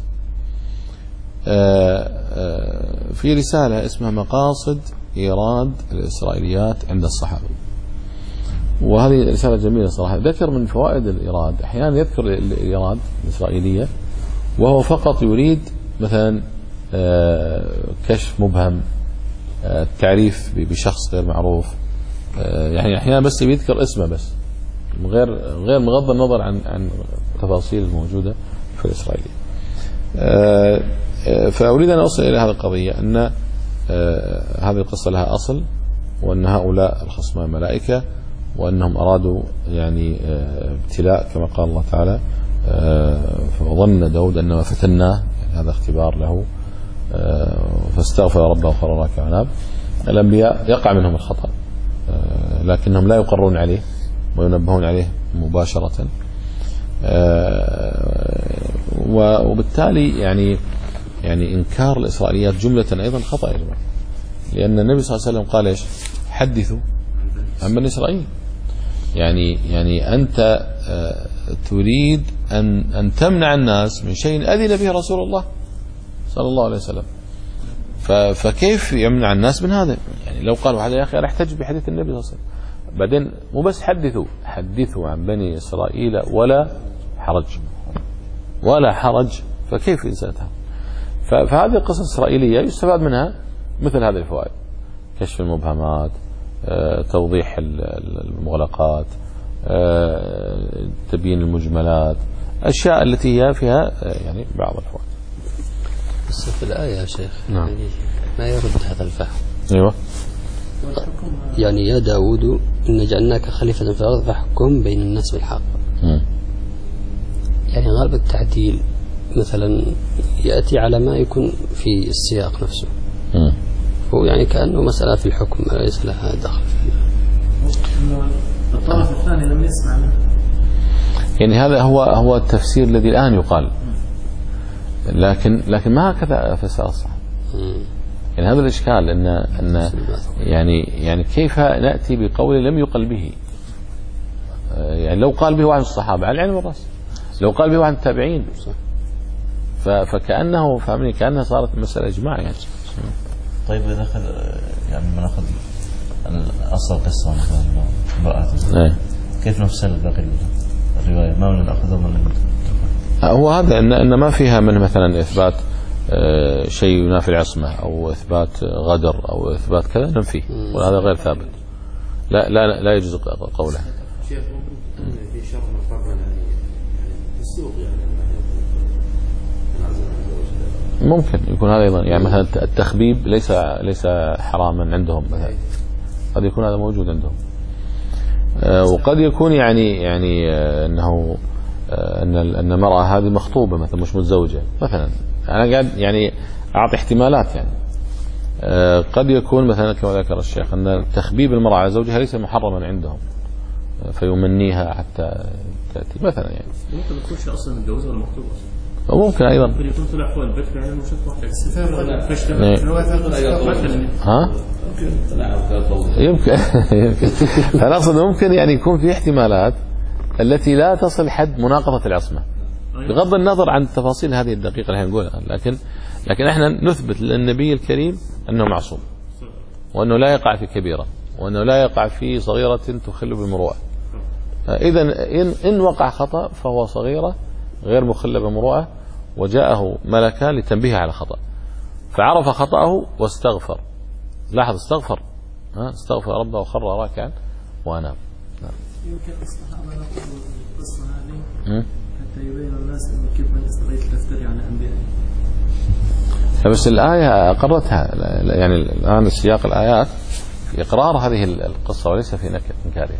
آه آه في رسالة اسمها مقاصد إيراد الإسرائيليات عند الصحابة، وهذه رسالة جميلة صراحة. ذكر من فوائد الإيراد أحيانا يذكر الإيراد الإسرائيلية وهو فقط يريد مثلا آه كشف مبهم، آه تعريف بشخص غير معروف، آه يعني أحيانا بس بيذكر اسمه بس غير غير بغض النظر عن عن التفاصيل الموجودة في الإسرائيلية. آه آه فأريد أن أوصل إلى هذه القضية أن آه هذه القصة لها أصل، وأن هؤلاء الخصمان ملائكة، وأنهم أرادوا يعني آه ابتلاء كما قال الله تعالى آه فظن داود أنما فتناه، يعني هذا اختبار له، آه فاستغفر ربه وخر راكعا وناب. الأنبياء يقع منهم الخطأ آه لكنهم لا يقرون عليه وينبهون عليه مباشرة، آه وبالتالي يعني يعني إنكار الإسرائيليات جملة أيضا خطأ يا جماعة، لأن النبي صلى الله عليه وسلم قال إيش؟ حدثوا عن بني إسرائيل. يعني يعني أنت آه تريد أن أن تمنع الناس من شيء أذن به رسول الله صلى الله عليه وسلم، فكيف يمنع الناس من هذا؟ يعني لو قالوا هذا يا أخي أنا أحتج بحديث النبي صلى الله عليه وسلم، بعدين مو بس حدثوا حدثوا عن بني إسرائيل ولا حرج ولا حرج، فكيف إنسانتها؟ فهذه القصص الإسرائيلية يستفاد منها مثل هذه الفوائد: كشف المبهمات، آه، توضيح المغلقات، آه، تبيين المجملات، أشياء التي هي فيها آه، يعني بعض الفوائد. بس في الآية يا شيخ نعم. يعني ما يرد هذا الفهم. أيوة. يعني يا داود إن جعلناك خليفة في الأرض فاحكم بين الناس بالحق. م. يعني غالب التعديل مثلا يأتي على ما يكون في السياق نفسه. م. هو يعني كأنه مسألة في الحكم ليس لها دخل فيها. الطرف الثاني لم يسمع منه. يعني هذا هو هو التفسير الذي الآن يقال، لكن لكن ما هكذا فسر الصح. يعني هذا الإشكال أن أن يعني يعني كيف نأتي بقول لم يقل به؟ يعني لو قال به واحد من الصحابة على العين والرأس، لو قال به واحد من التابعين فكأنه فهمني كأنها صارت مسألة إجماع يعني. طيب إذا أخذ يعني بناخذ أصل قصة مثلا امرأة كيف نفسر باقي الرواية؟ ما من نأخذه من هو هذا إن إن ما فيها من مثلا إثبات شيء ينافي العصمة أو إثبات غدر أو إثبات كذا ننفيه، وهذا غير ثابت، لا لا لا يجوز قوله. شيخ ممكن في شر مقرن يعني في السوق يعني ممكن يكون هذا أيضا، يعني مثلا التخبيب ليس ليس حراما عندهم مثلا، قد يكون هذا موجود عندهم. وقد يكون يعني يعني أنه أن أن المرأة هذه مخطوبة مثلا مش متزوجة مثلا، أنا قاعد يعني أعطي احتمالات يعني. قد يكون مثلا كما ذكر الشيخ أن تخبيب المرأة على زوجها ليس محرما عندهم فيمنيها حتى تأتي مثلا يعني. ممكن يكون شيء أصلا متجوزة ولا مخطوبة أصلا. وممكن أيضا ممكن يكون طلع فوق البيت فعلا وشاف واحدة ها يمكن يمكن أنا أقصد ممكن يعني يكون في احتمالات التي لا تصل حد مناقضة العصمة بغض النظر عن التفاصيل هذه الدقيقة اللي هنقولها، لكن لكن احنا نثبت للنبي الكريم أنه معصوم وأنه لا يقع في كبيرة وأنه لا يقع في صغيرة تخل بالمروءة. إذا إن إن وقع خطأ فهو صغيرة غير مخلة بالمروءة وجاءه ملكان لتنبيه على خطأ فعرف خطأه واستغفر. لاحظ استغفر ها استغفر ربه وخر راكعا وأناب. يمكن الصحابة نقول القصة هذه حتى يبين الناس إنه كيف من إسرائيل تفتري عن أنبيائه. بس الآية أقرتها يعني الآن السياق الآيات في إقرار هذه القصة وليس في إنكارها.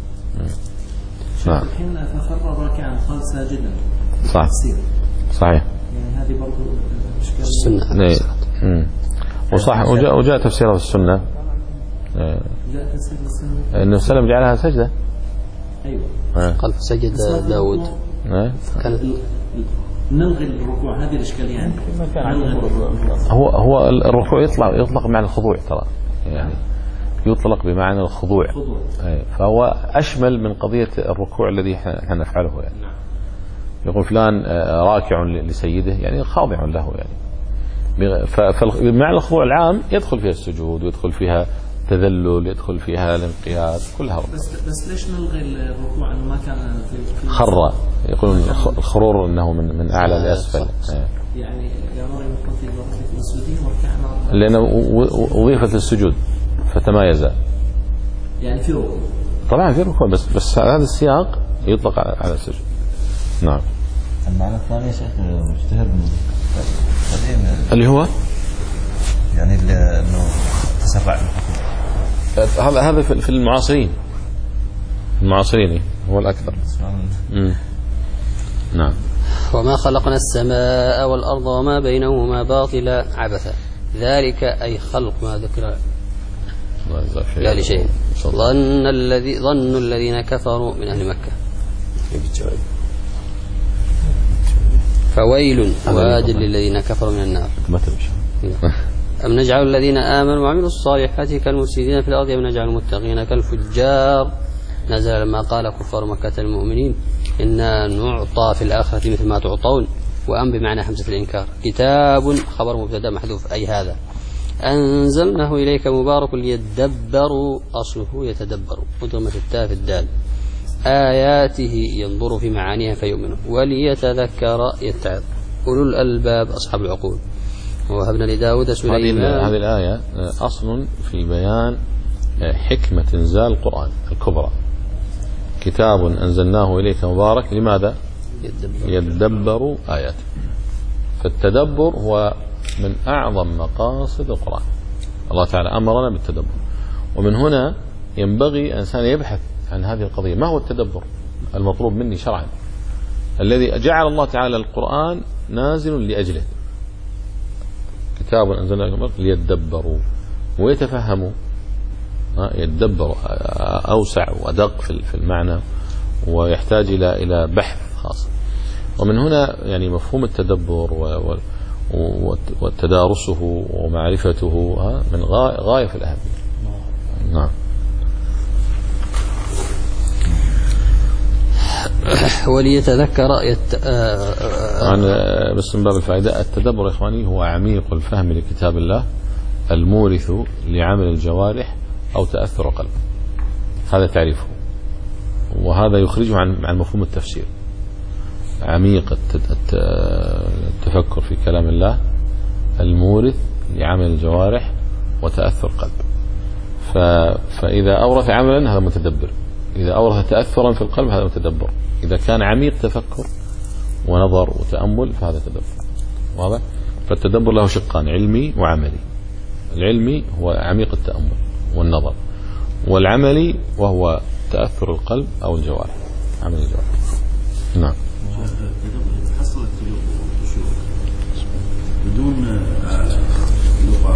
نعم. الحين فخر راكعا قال ساجدا. صح. صحيح. يعني هذه برضو إشكال السنة. امم. وصح وجاء وجاء تفسيرها في السنة. جاء تفسير السنة. إنه سلم جعلها سجدة. أيوة. قال سجد داود. كان نلغي الركوع هذه الإشكالية يعني. هو هو الركوع يطلق يطلق معنى الخضوع ترى يعني يطلق بمعنى الخضوع. فهو أشمل من قضية الركوع الذي احنا نفعله يعني. يقول فلان راكع لسيده يعني خاضع له يعني. فمعنى الخضوع العام يدخل فيها السجود ويدخل فيها تذلل يدخل فيها الانقياد كلها. بس بس ليش نلغي الركوع انه ما كان في خر يقولون الخرور انه من من اعلى لاسفل يعني يا مريم يكون في في السجود وركعنا لانه اضيفت للسجود فتمايز يعني في ركوع طبعا في ركوع بس بس هذا السياق يطلق على السجود. نعم. المعنى الثاني يا شيخ مشتهر اللي هو يعني انه تسرع هذا هذا في المعاصرين المعاصرين هو الأكثر. مم. نعم. وما خلقنا السماء والأرض وما بينهما باطلا عبثا ذلك أي خلق ما ذكر لا لشيء ظن الذي ظن الذين كفروا من أهل مكة فويل واد للذين كفروا من النار. أم نجعل الذين آمنوا وعملوا الصالحات كالمفسدين في الأرض أم نجعل المتقين كالفجار نزل لما قال كفار مكة المؤمنين إنا نعطى في الآخرة مثل ما تعطون وأم بمعنى حمزة الإنكار كتاب خبر مبتدا محذوف أي هذا أنزلناه إليك مبارك ليدبروا أصله يتدبروا ودغمة التاء في الدال آياته ينظر في معانيها فيؤمنوا وليتذكر يتعظ أولو الألباب أصحاب العقول. ووهبنا لداود سليمان. هذه الآية أصل في بيان حكمة إنزال القرآن الكبرى كتاب أنزلناه إليك مبارك لماذا؟ يدبروا آياته. فالتدبر هو من أعظم مقاصد القرآن. الله تعالى أمرنا بالتدبر ومن هنا ينبغي الإنسان يبحث عن هذه القضية ما هو التدبر المطلوب مني شرعا الذي جعل الله تعالى القرآن نازل لأجله، كتاب أنزلناه ليتدبروا ويتفهموا، يتدبروا أوسع وأدق في المعنى، ويحتاج إلى إلى بحث خاص. ومن هنا يعني مفهوم التدبر وتدارسه ومعرفته من غاية في الأهمية. نعم. وليتذكر يت... عن بس من باب الفائدة، التدبر يا إخواني هو عميق الفهم لكتاب الله المورث لعمل الجوارح أو تأثر القلب، هذا تعريفه، وهذا يخرجه عن عن مفهوم التفسير. عميق التفكر في كلام الله المورث لعمل الجوارح وتأثر القلب. فإذا أورث عملا هذا متدبر، إذا أورث تأثرا في القلب هذا متدبر، إذا كان عميق تفكر ونظر وتأمل فهذا تدبر. واضح؟ فالتدبر له شقان، علمي وعملي. العلمي هو عميق التأمل والنظر، والعملي وهو تأثر القلب أو الجوارح، عمل الجوارح. نعم. حصل الخشوع بدون لغة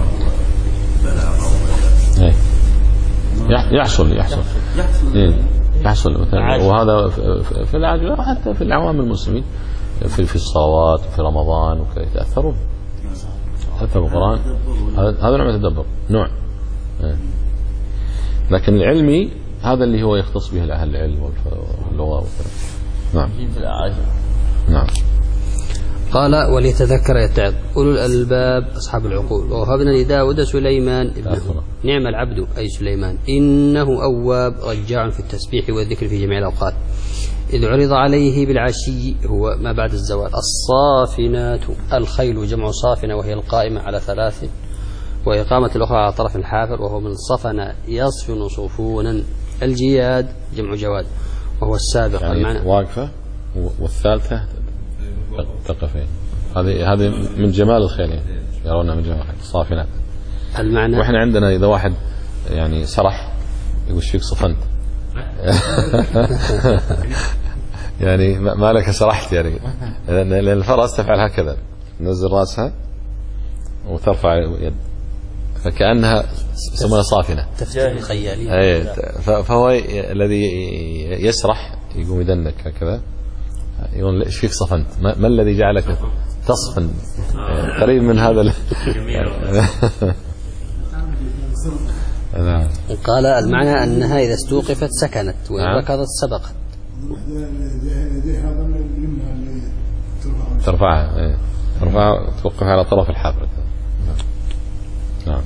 وبلاغة يحصل يحصل يحصل مثلا، وهذا في العاجل وحتى في العوام المسلمين في في الصلوات وفي رمضان وكذا يتأثرون، حتى بالقرآن. هذا نوع من التدبر، نوع. لكن العلمي هذا اللي هو يختص به أهل العلم واللغة وكذا. نعم. نعم. قال وليتذكر يتعظ أولو الألباب أصحاب العقول. ووهبنا لداود سليمان ابنه نعم العبد أي سليمان إنه أواب رجاع في التسبيح والذكر في جميع الأوقات. إذ عرض عليه بالعشي هو ما بعد الزوال. الصافنات الخيل جمع صافنة وهي القائمة على ثلاث، وإقامة الأخرى على طرف الحافر وهو من صفن يصفن صفونا. الجياد جمع جواد وهو السابق يعني المعنى واقفة والثالثة تقفين. هذه هذه من جمال الخيل، يرونها من جمال الخيل الصافنات. المعنى وإحنا عندنا إذا واحد يعني سرح يقول فيك صفنت يعني ما لك سرحت، يعني لأن الفرس تفعل هكذا، تنزل رأسها وترفع يد، فكأنها يسمونها صافنة تفجير الخيالية. فهو الذي يسرح يقوم يدنك هكذا يقول ايش فيك صفنت، ما, ما الذي جعلك تصفن؟ قريب من هذا. قال المعنى أنها إذا استوقفت سكنت وإن ركضت سبقت. ترفعها ايه. ترفعها توقف على طرف الحافر. نعم.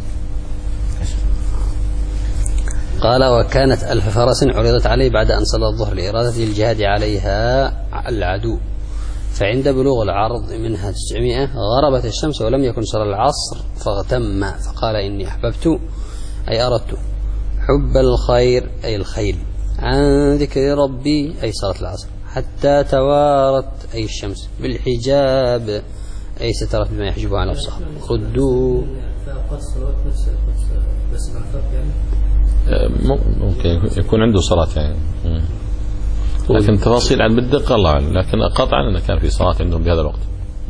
قال وكانت ألف فرس عرضت عليه بعد أن صلى الظهر لإرادة الجهاد عليها العدو، فعند بلوغ العرض منها تسعمائة غربت الشمس ولم يكن صلى العصر فاغتم، فقال إني أحببت أي أردت حب الخير أي الخيل عن ذكر ربي أي صلاة العصر حتى توارت أي الشمس بالحجاب أي سترت بما يحجبها عن الأبصار. ردوا ممكن يكون عنده صلاة يعني، لكن تفاصيل عن بالدقة الله أعلم، لكن قطعا أنه كان في صلاة عندهم بهذا الوقت.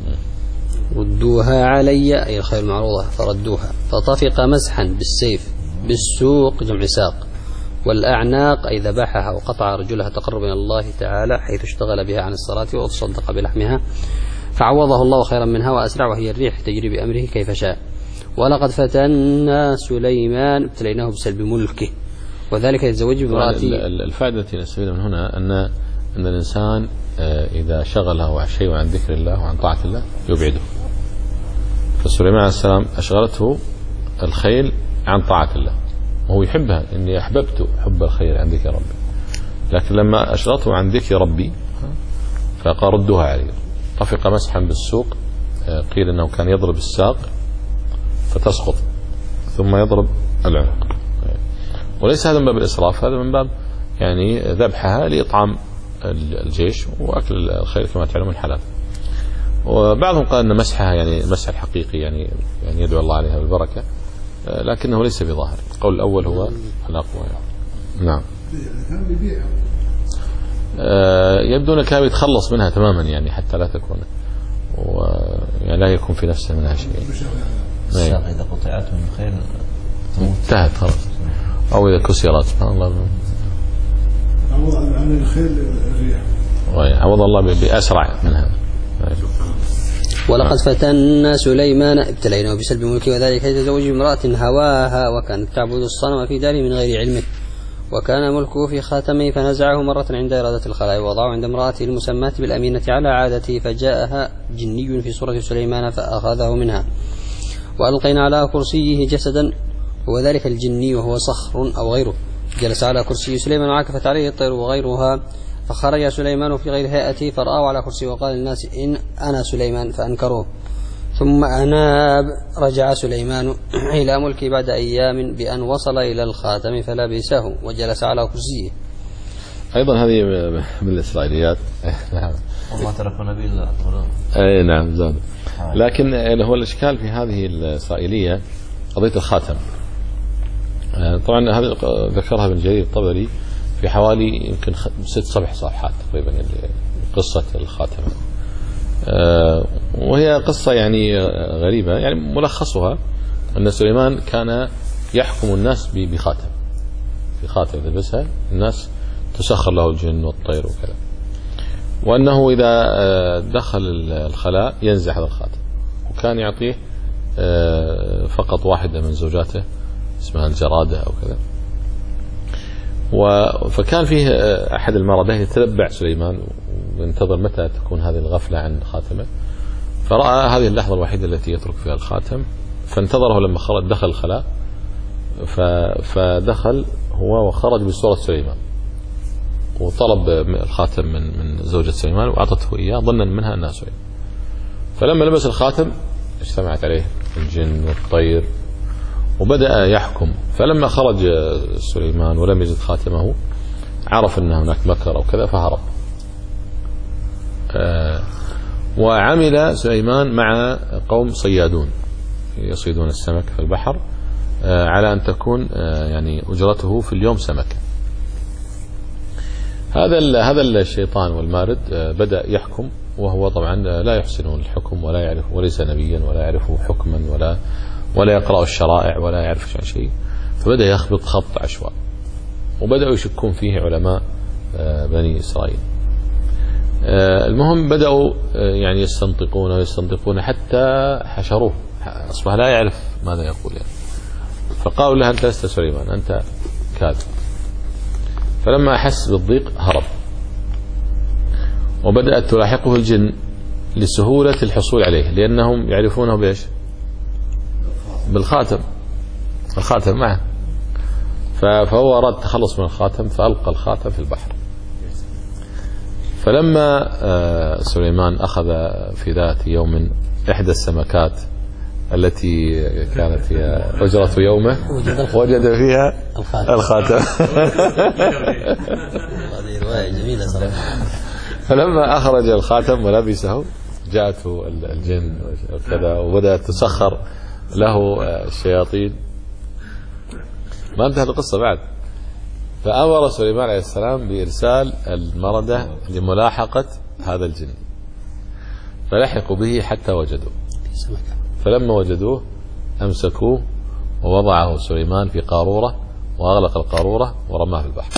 ردوها علي أي الخير المعروضة فردوها. فطفق مسحا بالسيف بالسوق جمع ساق، والأعناق أي ذبحها وقطع رجلها تقربا إلى الله تعالى حيث اشتغل بها عن الصلاة وتصدق بلحمها، فعوضه الله خيرا منها وأسرع، وهي الريح تجري بأمره كيف شاء. ولقد فتنا سليمان ابتليناه بسلب ملكه وذلك يتزوج بامرأته. الفائدة التي نستفيدها من هنا أن أن الإنسان إذا شغله شيء عن ذكر الله وعن طاعة الله يبعده. فسليمان عليه السلام أشغلته الخيل عن طاعة الله وهو يحبها، إني أحببت حب الخير عن ذكر ربي، لكن لما أشغلته عن ذكر ربي فقال ردوها عليه. طفق مسحا بالسوق، قيل أنه كان يضرب الساق فتسقط ثم يضرب العنق، وليس هذا من باب الإسراف، هذا من باب يعني ذبحها لإطعام الجيش وأكل الخير كما تعلمون حلال. وبعضهم قال أن مسحها يعني المسح الحقيقي يعني يعني يدعو الله عليها بالبركة، لكنه ليس بظاهر. القول الأول هو الأقوى. نعم. يبدو أنه كان يتخلص منها تماما يعني حتى لا تكون ويعني لا يكون في نفسه منها شيء. الساق إذا قطعت من الخيل انتهت خلاص، أو إذا كسرت سبحان الله. عوض عن الخيل الريح. عوض الله بأسرع منها. ولقد فتنا سليمان ابتليناه بسلب ملكه وذلك يتزوج امرأة هواها وكانت تعبد الصنم في داره من غير علمه، وكان ملكه في خاتمه فنزعه مرة عند إرادة الخلاء ووضعه عند امرأته المسماة بالأمينة على عادته، فجاءها جني في صورة سليمان فأخذه منها وألقينا على كرسيه جسدا، وذلك الجني وهو صخر أو غيره، جلس على كرسي سليمان وعكفت عليه الطير وغيرها، فخرج سليمان في غير هيئته فرآه على كرسي وقال للناس إن أنا سليمان فأنكروه، ثم أناب رجع سليمان إلى ملكه بعد أيام بأن وصل إلى الخاتم فلبسه وجلس على كرسيه. أيضا هذه من الإسرائيليات. والله تركوا نبي الله. أي نعم زاد. لكن هو الإشكال في هذه الإسرائيلية قضية الخاتم. طبعا هذا ذكرها ابن جرير الطبري في حوالي يمكن ست سبع صفحات تقريبا قصة الخاتم، وهي قصة يعني غريبة. يعني ملخصها أن سليمان كان يحكم الناس بخاتم، في خاتم لبسها الناس تسخر له الجن والطير وكذا، وأنه إذا دخل الخلاء ينزع هذا الخاتم، وكان يعطيه فقط واحدة من زوجاته اسمها الجرادة أو كذا. فكان فيه أحد المردة يتتبع سليمان وينتظر متى تكون هذه الغفلة عن خاتمه، فرأى هذه اللحظة الوحيدة التي يترك فيها الخاتم، فانتظره لما خرج دخل الخلاء، فدخل هو وخرج بصورة سليمان وطلب الخاتم من من زوجة سليمان وأعطته إياه ظنا منها أنها سليمان. فلما لبس الخاتم اجتمعت عليه الجن والطير وبدأ يحكم. فلما خرج سليمان ولم يجد خاتمه عرف أن هناك مكر أو كذا فهرب. آه وعمل سليمان مع قوم صيادون يصيدون السمك في البحر، آه على أن تكون آه يعني أجرته في اليوم سمكة. هذا هذا الشيطان والمارد آه بدأ يحكم، وهو طبعا لا يحسن الحكم ولا يعرف، وليس نبيا ولا يعرف حكما ولا ولا يقرأ الشرائع ولا يعرف عن شيء، فبدأ يخبط خبط عشواء، وبدأوا يشكون فيه علماء بني إسرائيل. المهم بدأوا يعني يستنطقون ويستنطقون حتى حشروه، أصبح لا يعرف ماذا يقول يعني. فقالوا له أنت لست سليمان، أنت كاذب. فلما أحس بالضيق هرب، وبدأت تلاحقه الجن لسهولة الحصول عليه، لأنهم يعرفونه بإيش؟ بالخاتم، الخاتم معه. فهو أراد التخلص من الخاتم فألقى الخاتم في البحر. فلما سليمان أخذ في ذات يوم إحدى السمكات التي كانت فيها أجرة يومه وجد فيها الخاتم. فلما أخرج الخاتم ولبسه جاءته الجن وكذا، وبدأت تسخر له الشياطين. ما انتهت القصة بعد، فأمر سليمان عليه السلام بإرسال المردة لملاحقة هذا الجن، فلحقوا به حتى وجدوه. فلما وجدوه أمسكوه ووضعه سليمان في قارورة وأغلق القارورة ورماه في البحر.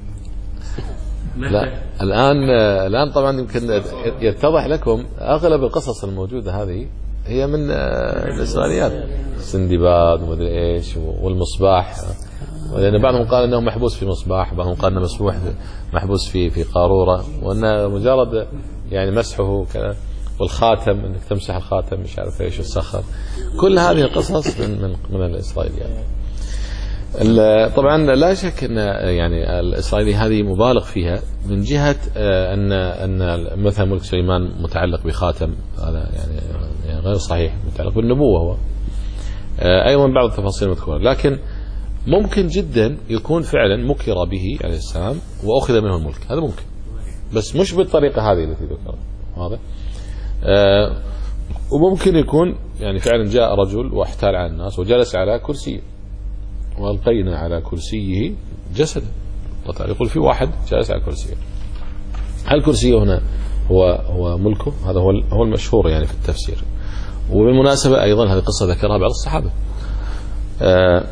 لا الآن الآن طبعا يمكن يتضح لكم أغلب القصص الموجودة هذه هي من الإسرائيليات، سندباد ومدري إيش والمصباح، لأن بعضهم قال أنه محبوس في مصباح، بعضهم قال أنه مسموح محبوس في في قارورة، وأن مجرد يعني مسحه كذا، والخاتم أنك تمسح الخاتم مش عارف إيش والسخر. كل هذه القصص من من من الإسرائيليات. طبعا لا شك أن يعني الإسرائيلي هذه مبالغ فيها، من جهة أن أن مثلا ملك سليمان متعلق بخاتم، هذا يعني غير صحيح، متعلق بالنبوة هو أيضا بعض التفاصيل مذكورة، لكن ممكن جدا يكون فعلا مكر به عليه السلام وأخذ منه الملك، هذا ممكن، بس مش بالطريقة هذه التي ذكرت. واضح؟ وممكن يكون يعني فعلا جاء رجل واحتال على الناس وجلس على كرسي وألقينا على كرسيه جسدا، يقول في واحد جالس على كرسيه. هل كرسيه هنا هو هو ملكه؟ هذا هو هو المشهور يعني في التفسير. وبالمناسبة أيضا هذه قصة ذكرها بعض الصحابة. آه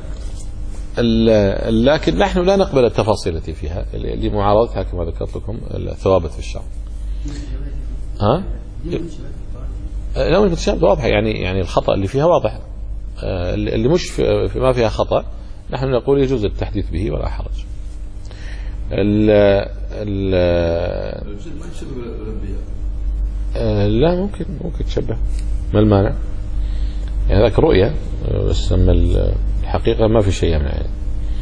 لكن نحن لا نقبل التفاصيل التي فيها لمعارضتها كما ذكرت لكم الثوابت في الشرع. ها؟ لا من التشابه واضحة، يعني يعني الخطأ اللي فيها واضح. آه اللي مش في ما فيها خطأ نحن نقول يجوز التحديث به ولا حرج. ال ال آه لا ممكن ممكن تشبه، ما المانع؟ يعني ذاك رؤية، بس أما الحقيقة ما في شيء من يعني.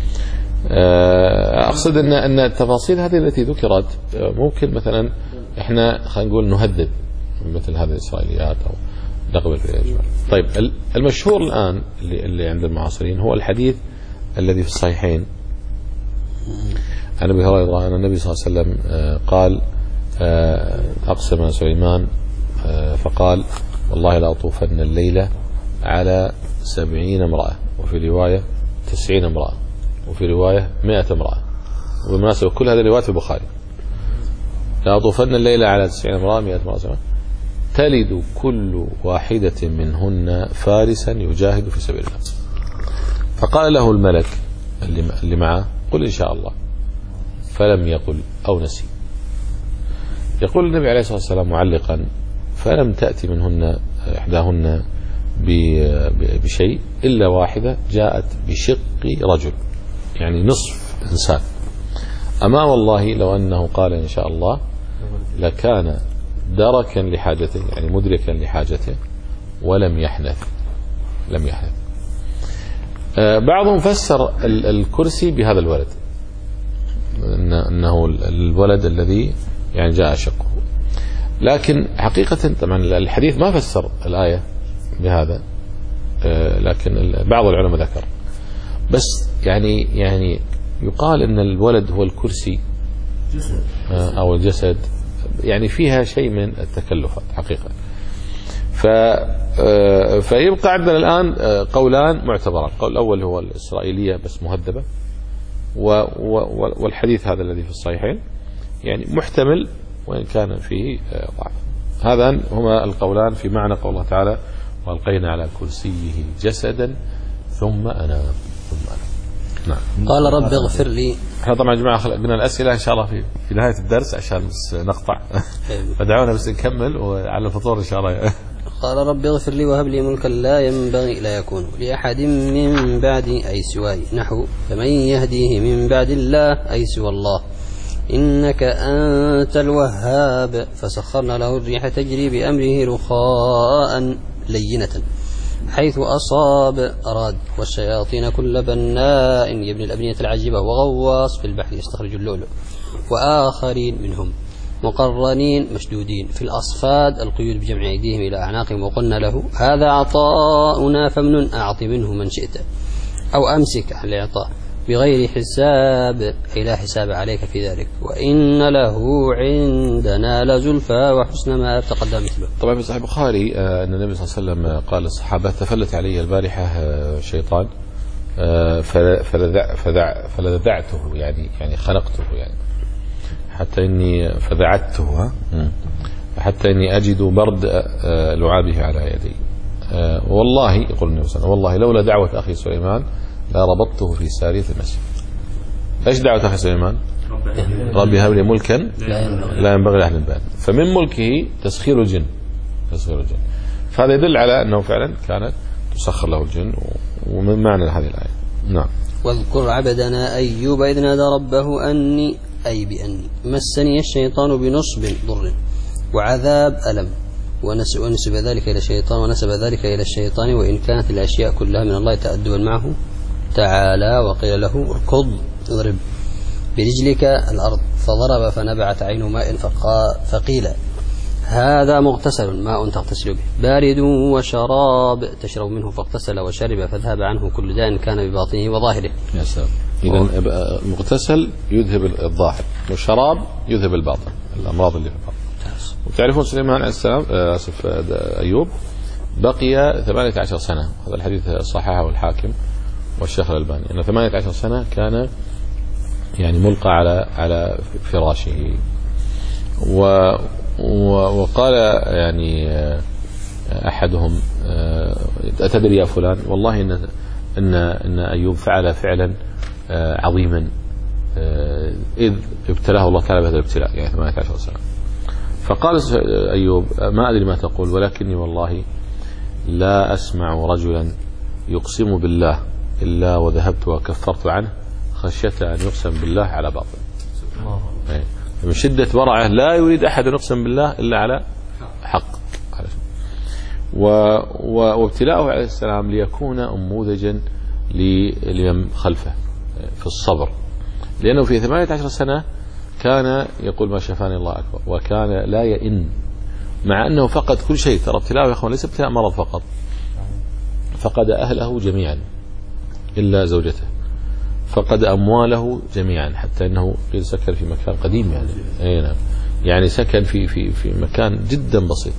أقصد أن أن التفاصيل هذه التي ذكرت ممكن مثلا إحنا خلينا نقول نهدد مثل هذه الإسرائيليات أو نقبل في الإجمال. طيب المشهور الآن اللي, اللي عند المعاصرين هو الحديث الذي في الصحيحين عن أبي هريرة أن النبي صلى الله عليه وسلم قال أقسم سليمان فقال والله لا أطوفن الليلة على سبعين امرأة، وفي رواية تسعين امرأة، وفي رواية مئة امرأة. وبالمناسبة كل هذه الروايات في البخاري. لا أطوفن الليلة على تسعين امرأة مئة امرأة تلد كل واحدة منهن فارسا يجاهد في سبيل الله. فقال له الملك اللي معه قل إن شاء الله، فلم يقل أو نسي. يقول النبي عليه الصلاة والسلام معلقا فلم تأتي منهن إحداهن بشيء إلا واحدة جاءت بشق رجل، يعني نصف إنسان. أما والله لو أنه قال إن شاء الله لكان دركا لحاجته، يعني مدركا لحاجته ولم يحنث لم يحنث. بعضهم فسر الكرسي بهذا الولد، أنه الولد الذي يعني جاء شقه، لكن حقيقة طبعا الحديث ما فسر الآية بهذا، لكن بعض العلماء ذكر. بس يعني يعني يقال ان الولد هو الكرسي او الجسد، يعني فيها شيء من التكلفات حقيقة. ف فيبقى عندنا الآن قولان معتبران. القول الأول هو الإسرائيلية بس مهذبة، والحديث هذا الذي في الصحيحين يعني محتمل وإن كان فيه ضعف. هذان هما القولان في معنى قول الله تعالى وألقينا على كرسيه جسدا ثم أنام ثم أنام. نعم. قال رب اغفر لي. احنا طبعا يا جماعة قلنا الأسئلة إن شاء الله في في نهاية الدرس عشان بس نقطع فدعونا بس نكمل وعلى الفطور إن شاء الله. قال رب اغفر لي وهب لي ملكا لا ينبغي لا يكون لأحد من بعدي أي سواي، نحو فمن يهديه من بعد الله أي سوى الله، إنك أنت الوهاب. فسخرنا له الريح تجري بأمره رخاء لينة حيث أصاب أراد، والشياطين كل بناء يبني الأبنية العجيبة وغواص في البحر يستخرج اللؤلؤ، وآخرين منهم مقرنين مشدودين في الأصفاد القيود بجمع أيديهم إلى أعناقهم، وقلنا له هذا عطاؤنا فمن أعط منه من شئت أو أمسك عن الإعطاء بغير حساب، أي لا حساب عليك في ذلك، وإن له عندنا لزلفى وحسن ما تقدم مثله. طبعا في صحيح البخاري أن النبي صلى الله عليه وسلم قال للصحابة تفلت علي البارحة شيطان فلذع فلذع فلذعته، يعني يعني خنقته، يعني حتى إني فذعته حتى إني أجد برد لعابه على يدي. والله يقول النبي صلى الله عليه وسلم والله لولا دعوة أخي سليمان لا ربطته في سارية المسجد. ايش دعوة أخي سليمان؟ ربي هب لي ملكا لا ينبغي لأهل البلد. فمن ملكه تسخير الجن تسخير الجن فهذا يدل على أنه فعلا كانت تسخر له الجن، ومن معنى هذه الآية. نعم. واذكر عبدنا أيوب إذ نادى ربه أني أي بأني مسني الشيطان بنصب ضر وعذاب ألم، ونسب ذلك إلى الشيطان ونسب ذلك إلى الشيطان، وإن كانت الأشياء كلها من الله تأدبا معه تعالى. وقيل له اركض اضرب برجلك الأرض فضرب فنبعت عين ماء فقيل هذا مغتسل ماء تغتسل به بارد وشراب تشرب منه، فاغتسل وشرب فذهب عنه كل داء كان بباطنه وظاهره. يا سلام. إذن مغتسل يذهب الظاهر والشراب يذهب الباطن، الأمراض اللي في الباطن. وتعرفون سليمان عليه السلام آسف أيوب بقي ثمانية عشر سنة، هذا الحديث صححه الحاكم والشيخ الألباني، أن ثمانية عشر سنة كان يعني ملقى على على فراشه، و وقال يعني أحدهم أتدري يا فلان والله إن إن إن أيوب فعل فعلا عظيما إذ ابتلاه الله تعالى بهذا الابتلاء يعني ثمانية عشر سنة. فقال أيوب ما أدري ما تقول ولكني والله لا أسمع رجلا يقسم بالله إلا وذهبت وكفرت عنه خشية أن يقسم بالله على باطل. من شدة ورعه لا يريد أحد أن يقسم بالله إلا على حق. وابتلاؤه عليه السلام ليكون أنموذجا لمن خلفه في الصبر، لأنه في ثمانية عشر سنة كان يقول ما شفاني الله أكبر، وكان لا يئن مع أنه فقد كل شيء. ترى ابتلاؤه يا أخوان ليس ابتلاء مرض فقط، فقد أهله جميعا إلا زوجته، فقد أمواله جميعا حتى أنه قيل سكن في مكان قديم يعني أي نعم يعني سكن في في في مكان جدا بسيط.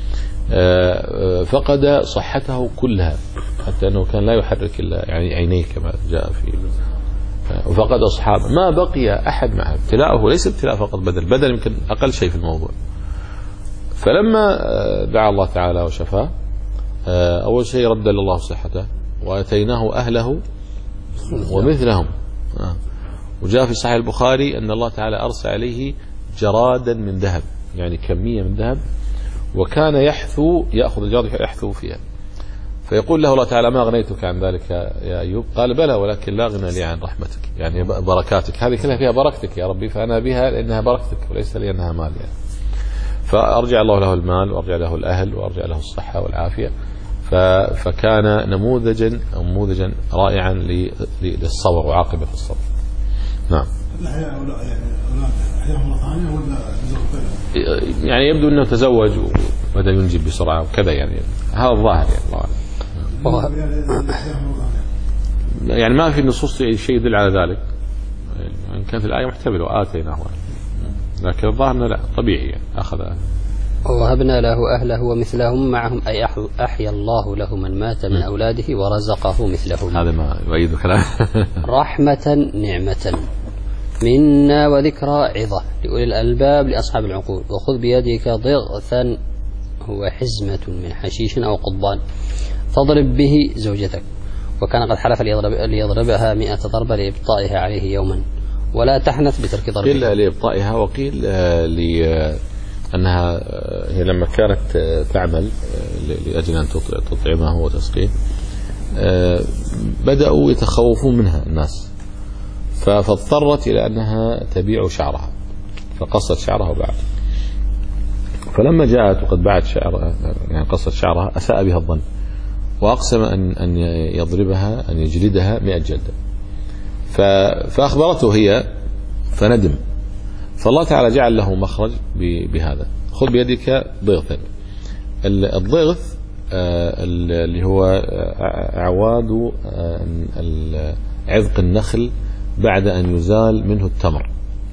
فقد صحته كلها حتى أنه كان لا يحرك إلا يعني عينيه كما جاء في. وفقد أصحابه ما بقي أحد معه. ابتلاؤه ليس ابتلاء فقط بدل بدل يمكن أقل شيء في الموضوع. فلما دعا الله تعالى وشفاه أول شيء رد الله صحته وأتيناه أهله ومثلهم. وجاء في صحيح البخاري أن الله تعالى أرسل عليه جرادا من ذهب يعني كمية من ذهب، وكان يحثو يأخذ الجراد يحثو فيها، فيقول له الله تعالى ما أغنيتك عن ذلك يا أيوب؟ قال بلى ولكن لا غنى لي عن رحمتك يعني بركاتك، هذه كلها فيها بركتك يا ربي فأنا بها لأنها بركتك وليس لأنها مال يعني. فأرجع الله له المال وأرجع له الأهل وأرجع له الصحة والعافية. فكان نموذجا نموذجا رائعا للصبر وعاقبة الصبر. نعم. يعني يبدو أنه تزوج وبدأ ينجب بسرعة وكذا يعني هذا الظاهر يعني الله يعني ما في نصوص شيء يدل على ذلك يعني كان في الآية محتمل وآتيناه لكن الظاهر أنه لا طبيعي يعني أخذ. ووهبنا له أهله ومثلهم معهم أي أحيا الله له من مات من أولاده ورزقه مثلهم. هذا ما يؤيد كلام. رحمة نعمة منا وذكرى عظة لأولي الألباب لأصحاب العقول. وخذ بيدك ضغثا هو حزمة من حشيش أو قضبان فاضرب به زوجتك، وكان قد حلف ليضرب ليضربها مئة ضربة لإبطائها عليه يوما ولا تحنث بترك ضربها. قيل لإبطائها وقيل لأنها هي لما كانت تعمل لأجل أن تطعمه وتسقيه بدأوا يتخوفون منها الناس، فاضطرت إلى أنها تبيع شعرها فقصت شعرها وباعت. فلما جاءت وقد باعت شعرها يعني قصت شعرها أساء بها الظن وأقسم أن أن يضربها أن يجلدها مئة جلدة. فأخبرته هي فندم، فالله تعالى جعل له مخرج بهذا. خذ بيدك ضغثا. الضغث اللي هو أعواد عذق النخل بعد أن يزال منه التمر.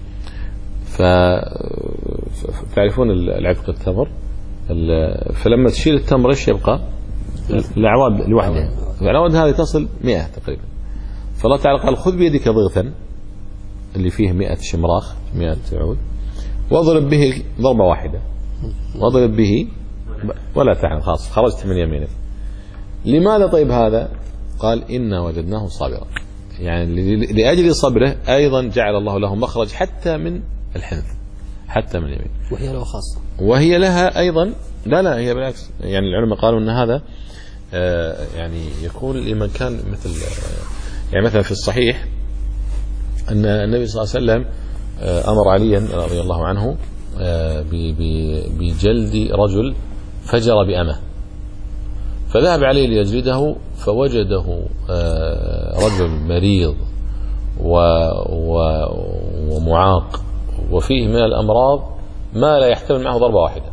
فتعرفون العذق التمر، فلما تشيل التمر ايش يبقى؟ الأعواد لوحدها، الأعواد هذه تصل مئة تقريبا. فالله تعالى قال خذ بيدك ضغثا اللي فيه مئة شمراخ مئة عود واضرب به ضربة واحدة، واضرب به ولا تعن خلاص خرجت من يمينك. لماذا طيب هذا؟ قال إنا وجدناه صابرا، يعني لأجل صبره أيضا جعل الله له مخرج حتى من الحنث حتى من اليمين، وهي له خاصة وهي لها أيضا لا لا هي بالعكس. يعني العلماء قالوا أن هذا آه يعني يكون لمن كان مثل آه يعني مثلا في الصحيح أن النبي صلى الله عليه وسلم آه أمر عليا رضي الله عنه آه بجلد رجل فجر بأمه، فذهب عليه ليجلده فوجده آه رجل مريض و و ومعاق وفيه من الأمراض ما لا يحتمل معه ضربة واحدة.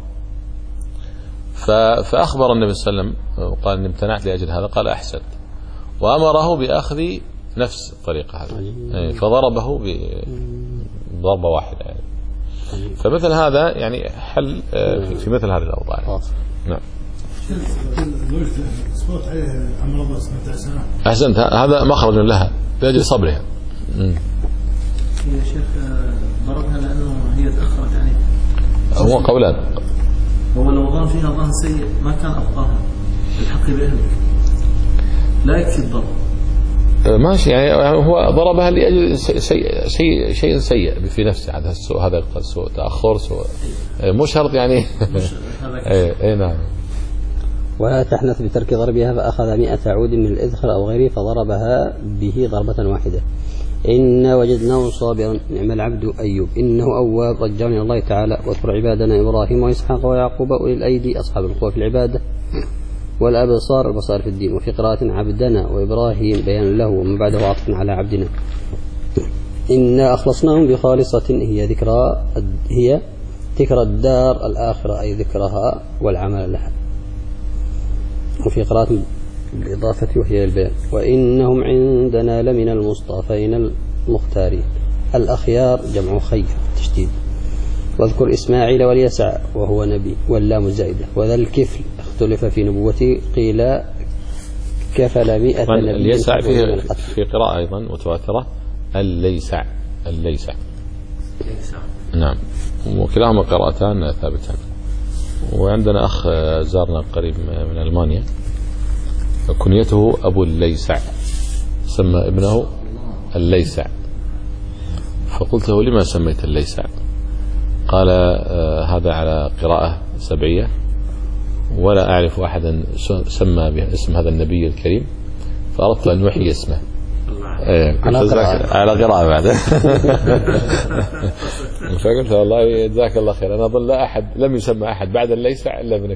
فأخبر النبي صلى الله عليه وسلم وقال إن امتنعت لأجل هذا، قال أحسنت، وأمره بأخذ نفس الطريقة هذه فضربه بضربة واحدة يعني. فمثل هذا يعني حل في مثل هذه الأوضاع. نعم. أحسنت، هذا مخرج لها لأجل صبرها. يا شيخ ضربها لأنه هي تأخرت عليه. هو قولان. هو لو ظن فيها ظن سيء ما كان أبقاها الحق بأهلك لا يكفي الضرب. ماشي يعني هو ضربها لأجل شيء شيء شيء سيء في نفسه. هذا السوء هذا سوء تأخر سوء مو شرط يعني. اي اي نعم. ولا تحنث بترك ضربها فأخذ مئة عود من الإذخر أو غيره فضربها به ضربة واحدة. إنا وجدناه صابرا نعم العبد أيوب إنه أواب رجعنا الله تعالى. واذكر عبادنا إبراهيم وإسحاق ويعقوب أولي الأيدي أصحاب القوة في العبادة والأبصار البصار في الدين. وفي قراءة عبدنا وإبراهيم بيان له ومن بعده عطف على عبدنا. إنا أخلصناهم بخالصة هي ذكرى هي ذكرى الدار الآخرة أي ذكرها والعمل لها. وفي قراءة بالإضافة وهي البيان وإنهم عندنا لمن المصطفين المختارين. الأخيار جمع خير تشديد. واذكر إسماعيل واليسع وهو نبي واللام الزائدة. وذا الكفل اختلف في نبوته قيل كفل مئة نبي. اليسع في, في قراءة أيضا متواترة الليسع الليسع نعم وكلاهما قراءتان ثابتان. وعندنا أخ زارنا قريب من ألمانيا كنيته أبو الليسع سمى ابنه الليسع فقلت له لما سميت الليسع؟ قال آه هذا على قراءة سبعية ولا أعرف أحدا سمى باسم هذا النبي الكريم فأردت أن يحيي اسمه. ايه على قراءة على قراءة بعد. فقلت والله جزاك الله خير أنا أظن لا أحد لم يسمى أحد بعد الليسع إلا ابنك.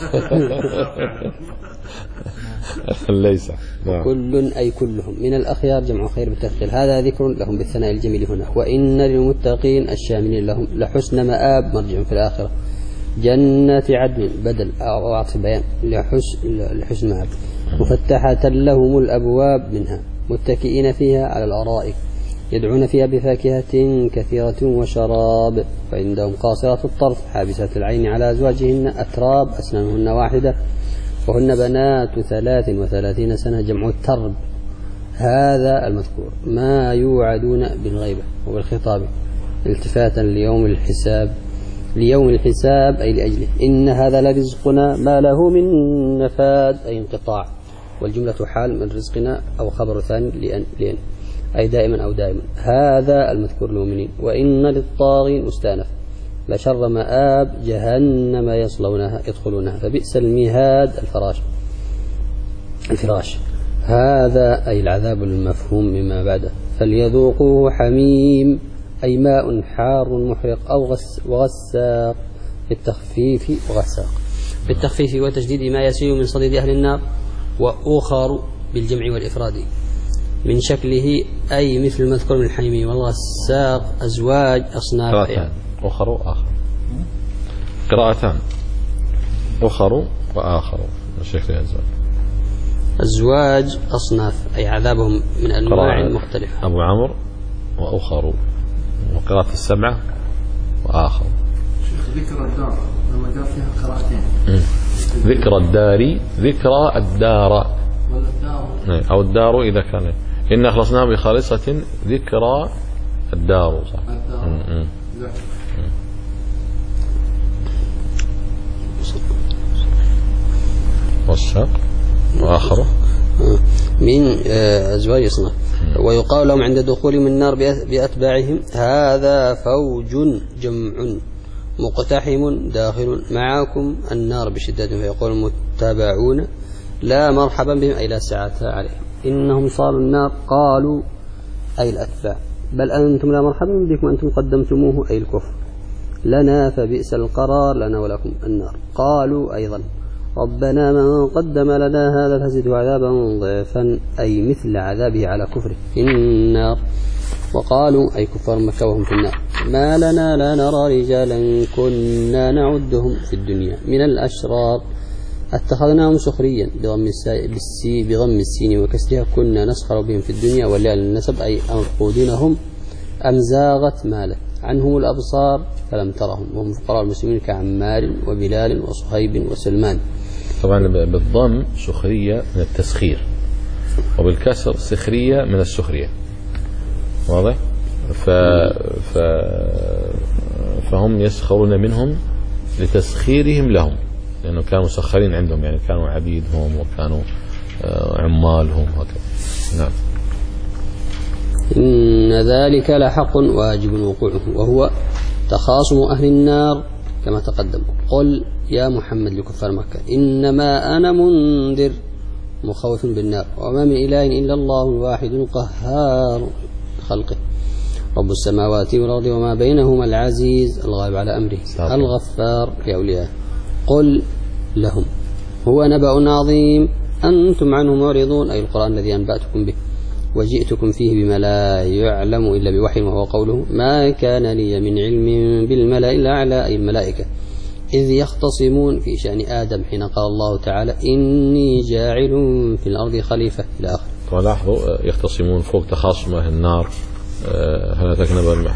الليسع كل أي كلهم من الأخيار جمع خير بالتثقيل. هذا ذكر لهم بالثناء الجميل هنا. وإن للمتقين الشاملين لهم لحسن مآب مرجع في الآخرة. جنة عدن بدل أو عطف بيان لحسن لحسن مآب مفتحة لهم الأبواب منها متكئين فيها على الأرائك يدعون فيها بفاكهة كثيرة وشراب. وعندهم قاصرات الطرف حابسات العين على أزواجهن أتراب أسنانهن واحدة وهن بنات ثلاث وثلاثين سنة جمع الترب. هذا المذكور ما يوعدون بالغيبة وبالخطاب التفاتا ليوم الحساب ليوم الحساب أي لأجله. إن هذا لرزقنا ما له من نفاد أي انقطاع. والجملة حال من رزقنا أو خبر ثاني لأن, لأن أي دائما أو دائما. هذا المذكور للمؤمنين. وإن للطاغين مستأنف لشر مآب جهنم يصلونها يدخلونها فبئس المهاد الفراش الفراش. هذا أي العذاب المفهوم مما بعده. فليذوقوه حميم أي ماء حار محرق أو غس وغساق بالتخفيف وغساق بالتخفيف وتشديد ما يسيل من صديد أهل النار. وأخر بالجمع والإفراد من شكله أي مثل المذكور من الحميم والغساق أزواج أصناف يعني. أخر وآخر قراءتان أخر وآخر شكل أزواج أزواج أصناف أي عذابهم من أنواع مختلفة. أبو عمرو وأخر وقراءة السبعة وآخر. ذكر الدار لما قال فيها قراءتين ذكر الدار ذكر الدار أو الدار إذا كان إن أخلصناه بخالصة ذكر الدار صح. والساق وآخره من أزواج أصناف. ويقال لهم عند دخولهم النار بأتباعهم هذا فوج جمع مقتحم داخل معكم النار بشدة فيقول المتبعون لا مرحبا بهم أي لا ساعة عليهم إنهم صالوا النار. قالوا أي الأتباع بل أنتم لا مرحبا بكم أنتم قدمتموه أي الكفر لنا فبئس القرار لنا ولكم النار. قالوا أيضا ربنا من قدم لنا هذا فزده عذابا ضعفا أي مثل عذابه على كفره في النار. وقالوا أي كفار مكة وهم في النار ما لنا لا نرى رجالا كنا نعدهم في الدنيا من الأشرار اتخذناهم سخريا بضم بالسي بضم السين وكسرها كنا نسخر بهم في الدنيا والليل النسب أي أنقودونهم أم زاغت ماله عنهم الأبصار فلم ترهم وهم فقراء المسلمين كعمار وبلال وصهيب وسلمان. طبعا بالضم سخرية من التسخير وبالكسر سخرية من السخرية واضح. ف... ف... فهم يسخرون منهم لتسخيرهم لهم، لأنه كانوا مسخرين عندهم، يعني كانوا عبيدهم وكانوا عمالهم هكذا. نعم. إن ذلك لحق واجب وقوعه، وهو تخاصم أهل النار كما تقدم. قل يا محمد لكفار مكة إنما أنا منذر مخوف بالنار، وما من إله إلا الله الواحد القهار خلقه، رب السماوات والأرض وما بينهما العزيز الغالب على أمره الغفار لأوليائه. قل لهم هو نبأ عظيم أنتم عنه معرضون، أي القرآن الذي أنبأتكم به وجئتكم فيه بما لا يعلم إلا بوحي، وهو قوله ما كان لي من علم بالملأ الأعلى، أي الملائكة، إذ يختصمون في شأن آدم حين قال الله تعالى إني جاعل في الأرض خليفة إلى آخر. ولاحظوا يختصمون فوق تخاصم أهل النار، هل تكنب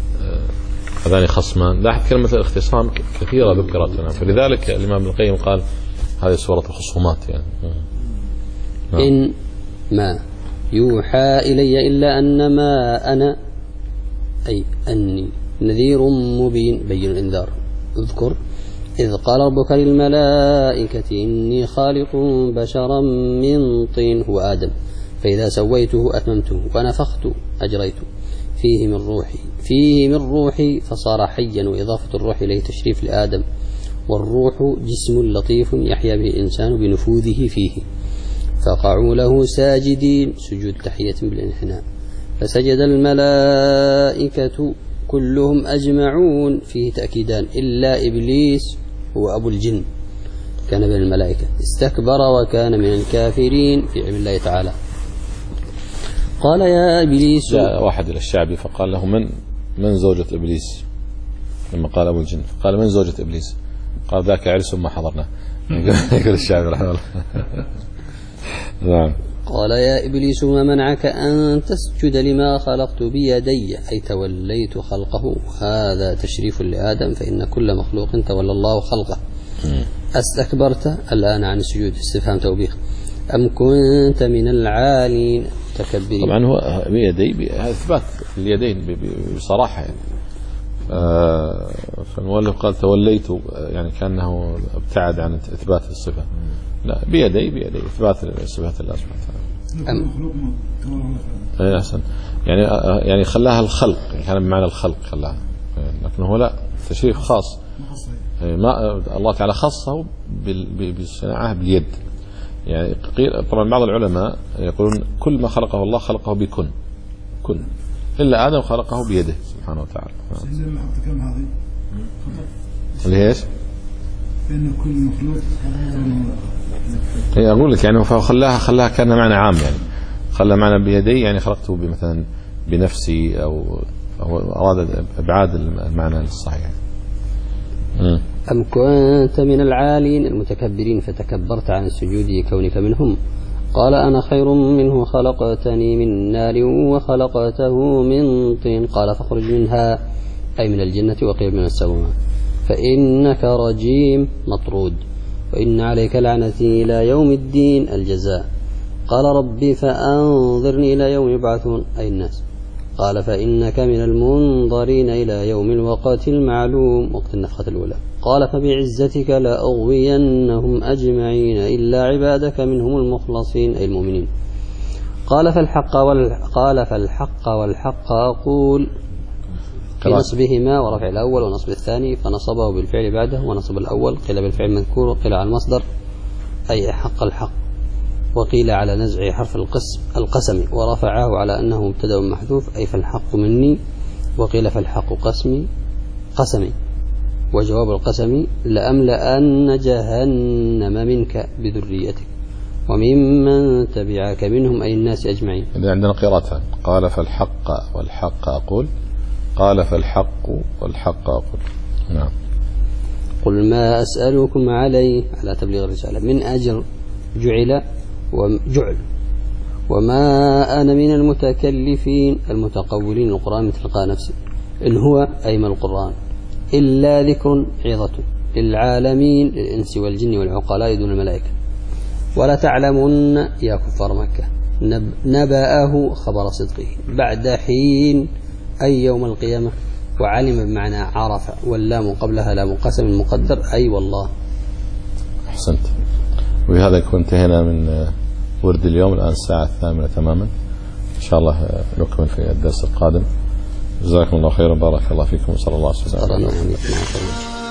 هذان خصمان. لاحظ كلمة الاختصام كثيرة ذكرت، فلذلك الإمام ابن القيم قال هذه سورة الخصومات يعني. إن ما يوحى إلي إلا أنما أنا، أي أني نذير مبين بين الإنذار. اذكر إذ قال ربك للملائكة إني خالق بشرا من طين، هو آدم، فإذا سويته أتممته ونفخت أجريت فيه من روحي فيه من روحي فصار حيا، وإضافة الروح إليه تشريف لآدم، والروح جسم لطيف يحيا به الإنسان بنفوذه فيه، فقعوا له ساجدين، سجود تحية بالانحناء، فسجد الملائكة كلهم أجمعون، فيه تأكيدان، إلا إبليس هو أبو الجن كان من الملائكة استكبر وكان من الكافرين في علم الله تعالى. قال يا إبليس، جاء واحد إلى الشعبي فقال له من من زوجة إبليس، لما قال أبو الجن فقال من زوجة إبليس، قال ذاك عرس ما حضرنا. يقول الشعبي رحمه الله. نعم. قال يا إبليس ما منعك أن تسجد لما خلقت بيدي، أي توليت خلقه، هذا تشريف لآدم، فإن كل مخلوق تولى الله خلقه. أستكبرت الآن عن السجود، استفهام توبيخ، أم كنت من العالين تكبرين. طبعا هو بيدي هذا إثبات اليدين بصراحة يعني. آه فالمؤلف قال توليت يعني كأنه ابتعد عن إثبات الصفة، لا بيدي بيدي إثبات صفات الله سبحانه وتعالى. أي أحسن، يعني يعني خلاها الخلق، كان بمعنى الخلق خلاها، لكنه لا تشريف خاص، ما الله تعالى خصه بالصناعة باليد. يعني طبعا بعض العلماء يقولون كل ما خلقه الله خلقه بكن كن، إلا آدم خلقه بيده سبحانه وتعالى. اللي ايش؟ إن كل مخلوق هي أقول لك يعني فخلاها خلاها كان معنى عام، يعني خلى معنى بيدي يعني خلقته مثلا بنفسي، أو أو أراد إبعاد المعنى الصحيح. م. أم كنت من العالين المتكبرين فتكبرت عن السجود كونك منهم. قال أنا خير منه خلقتني من نار وخلقته من طين، قال فاخرج منها، أي من الجنة، وقيل من السماء، فإنك رجيم مطرود، وإن عليك لعنتي إلى يوم الدين الجزاء. قال ربي فأنظرني إلى يوم يبعثون، أي الناس. قال فإنك من المنظرين إلى يوم الوقت المعلوم، وقت النفخة الأولى. قال فبعزتك لأغوينهم أجمعين إلا عبادك منهم المخلصين، أي المؤمنين. قال فالحق وال... قال فالحق والحق أقول، في نصبهما ورفع الأول ونصب الثاني، فنصبه بالفعل بعده، ونصب الأول قيل بالفعل مذكور، وقيل على المصدر أي حق الحق، وقيل على نزع حرف القسم القسم ورفعه على أنه مبتدأ محذوف، أي فالحق مني، وقيل فالحق قسمي قسمي، وجواب القسم لأملأن جهنم منك بذريتك وممن تبعك منهم، أي الناس أجمعين. إذا عندنا قراءتان، قال فالحق والحق أقول، قال فالحق والحق أقول. نعم. قل ما أسألكم عليه على تبليغ الرسالة من أجر جعل وجعل، وما أنا من المتكلفين المتقولين القرآن من تلقاء نفسي، إن هو أي من القرآن إلا ذكر عظة للعالمين، للإنس والجن والعقلاء دون الملائكة. ولا تعلمن يا كفار مكة نبأه خبر صدقه بعد حين، أي يوم القيامة، وعلم بمعنى عرف، واللام قبلها لام قسم مقدر أي والله. أحسنت. وبهذا يكون انتهينا من ورد اليوم. الآن الساعة الثامنة تماما، إن شاء الله نكمل في الدرس القادم. جزاكم الله خيرا، بارك الله فيكم، وصلى الله عليه وسلم.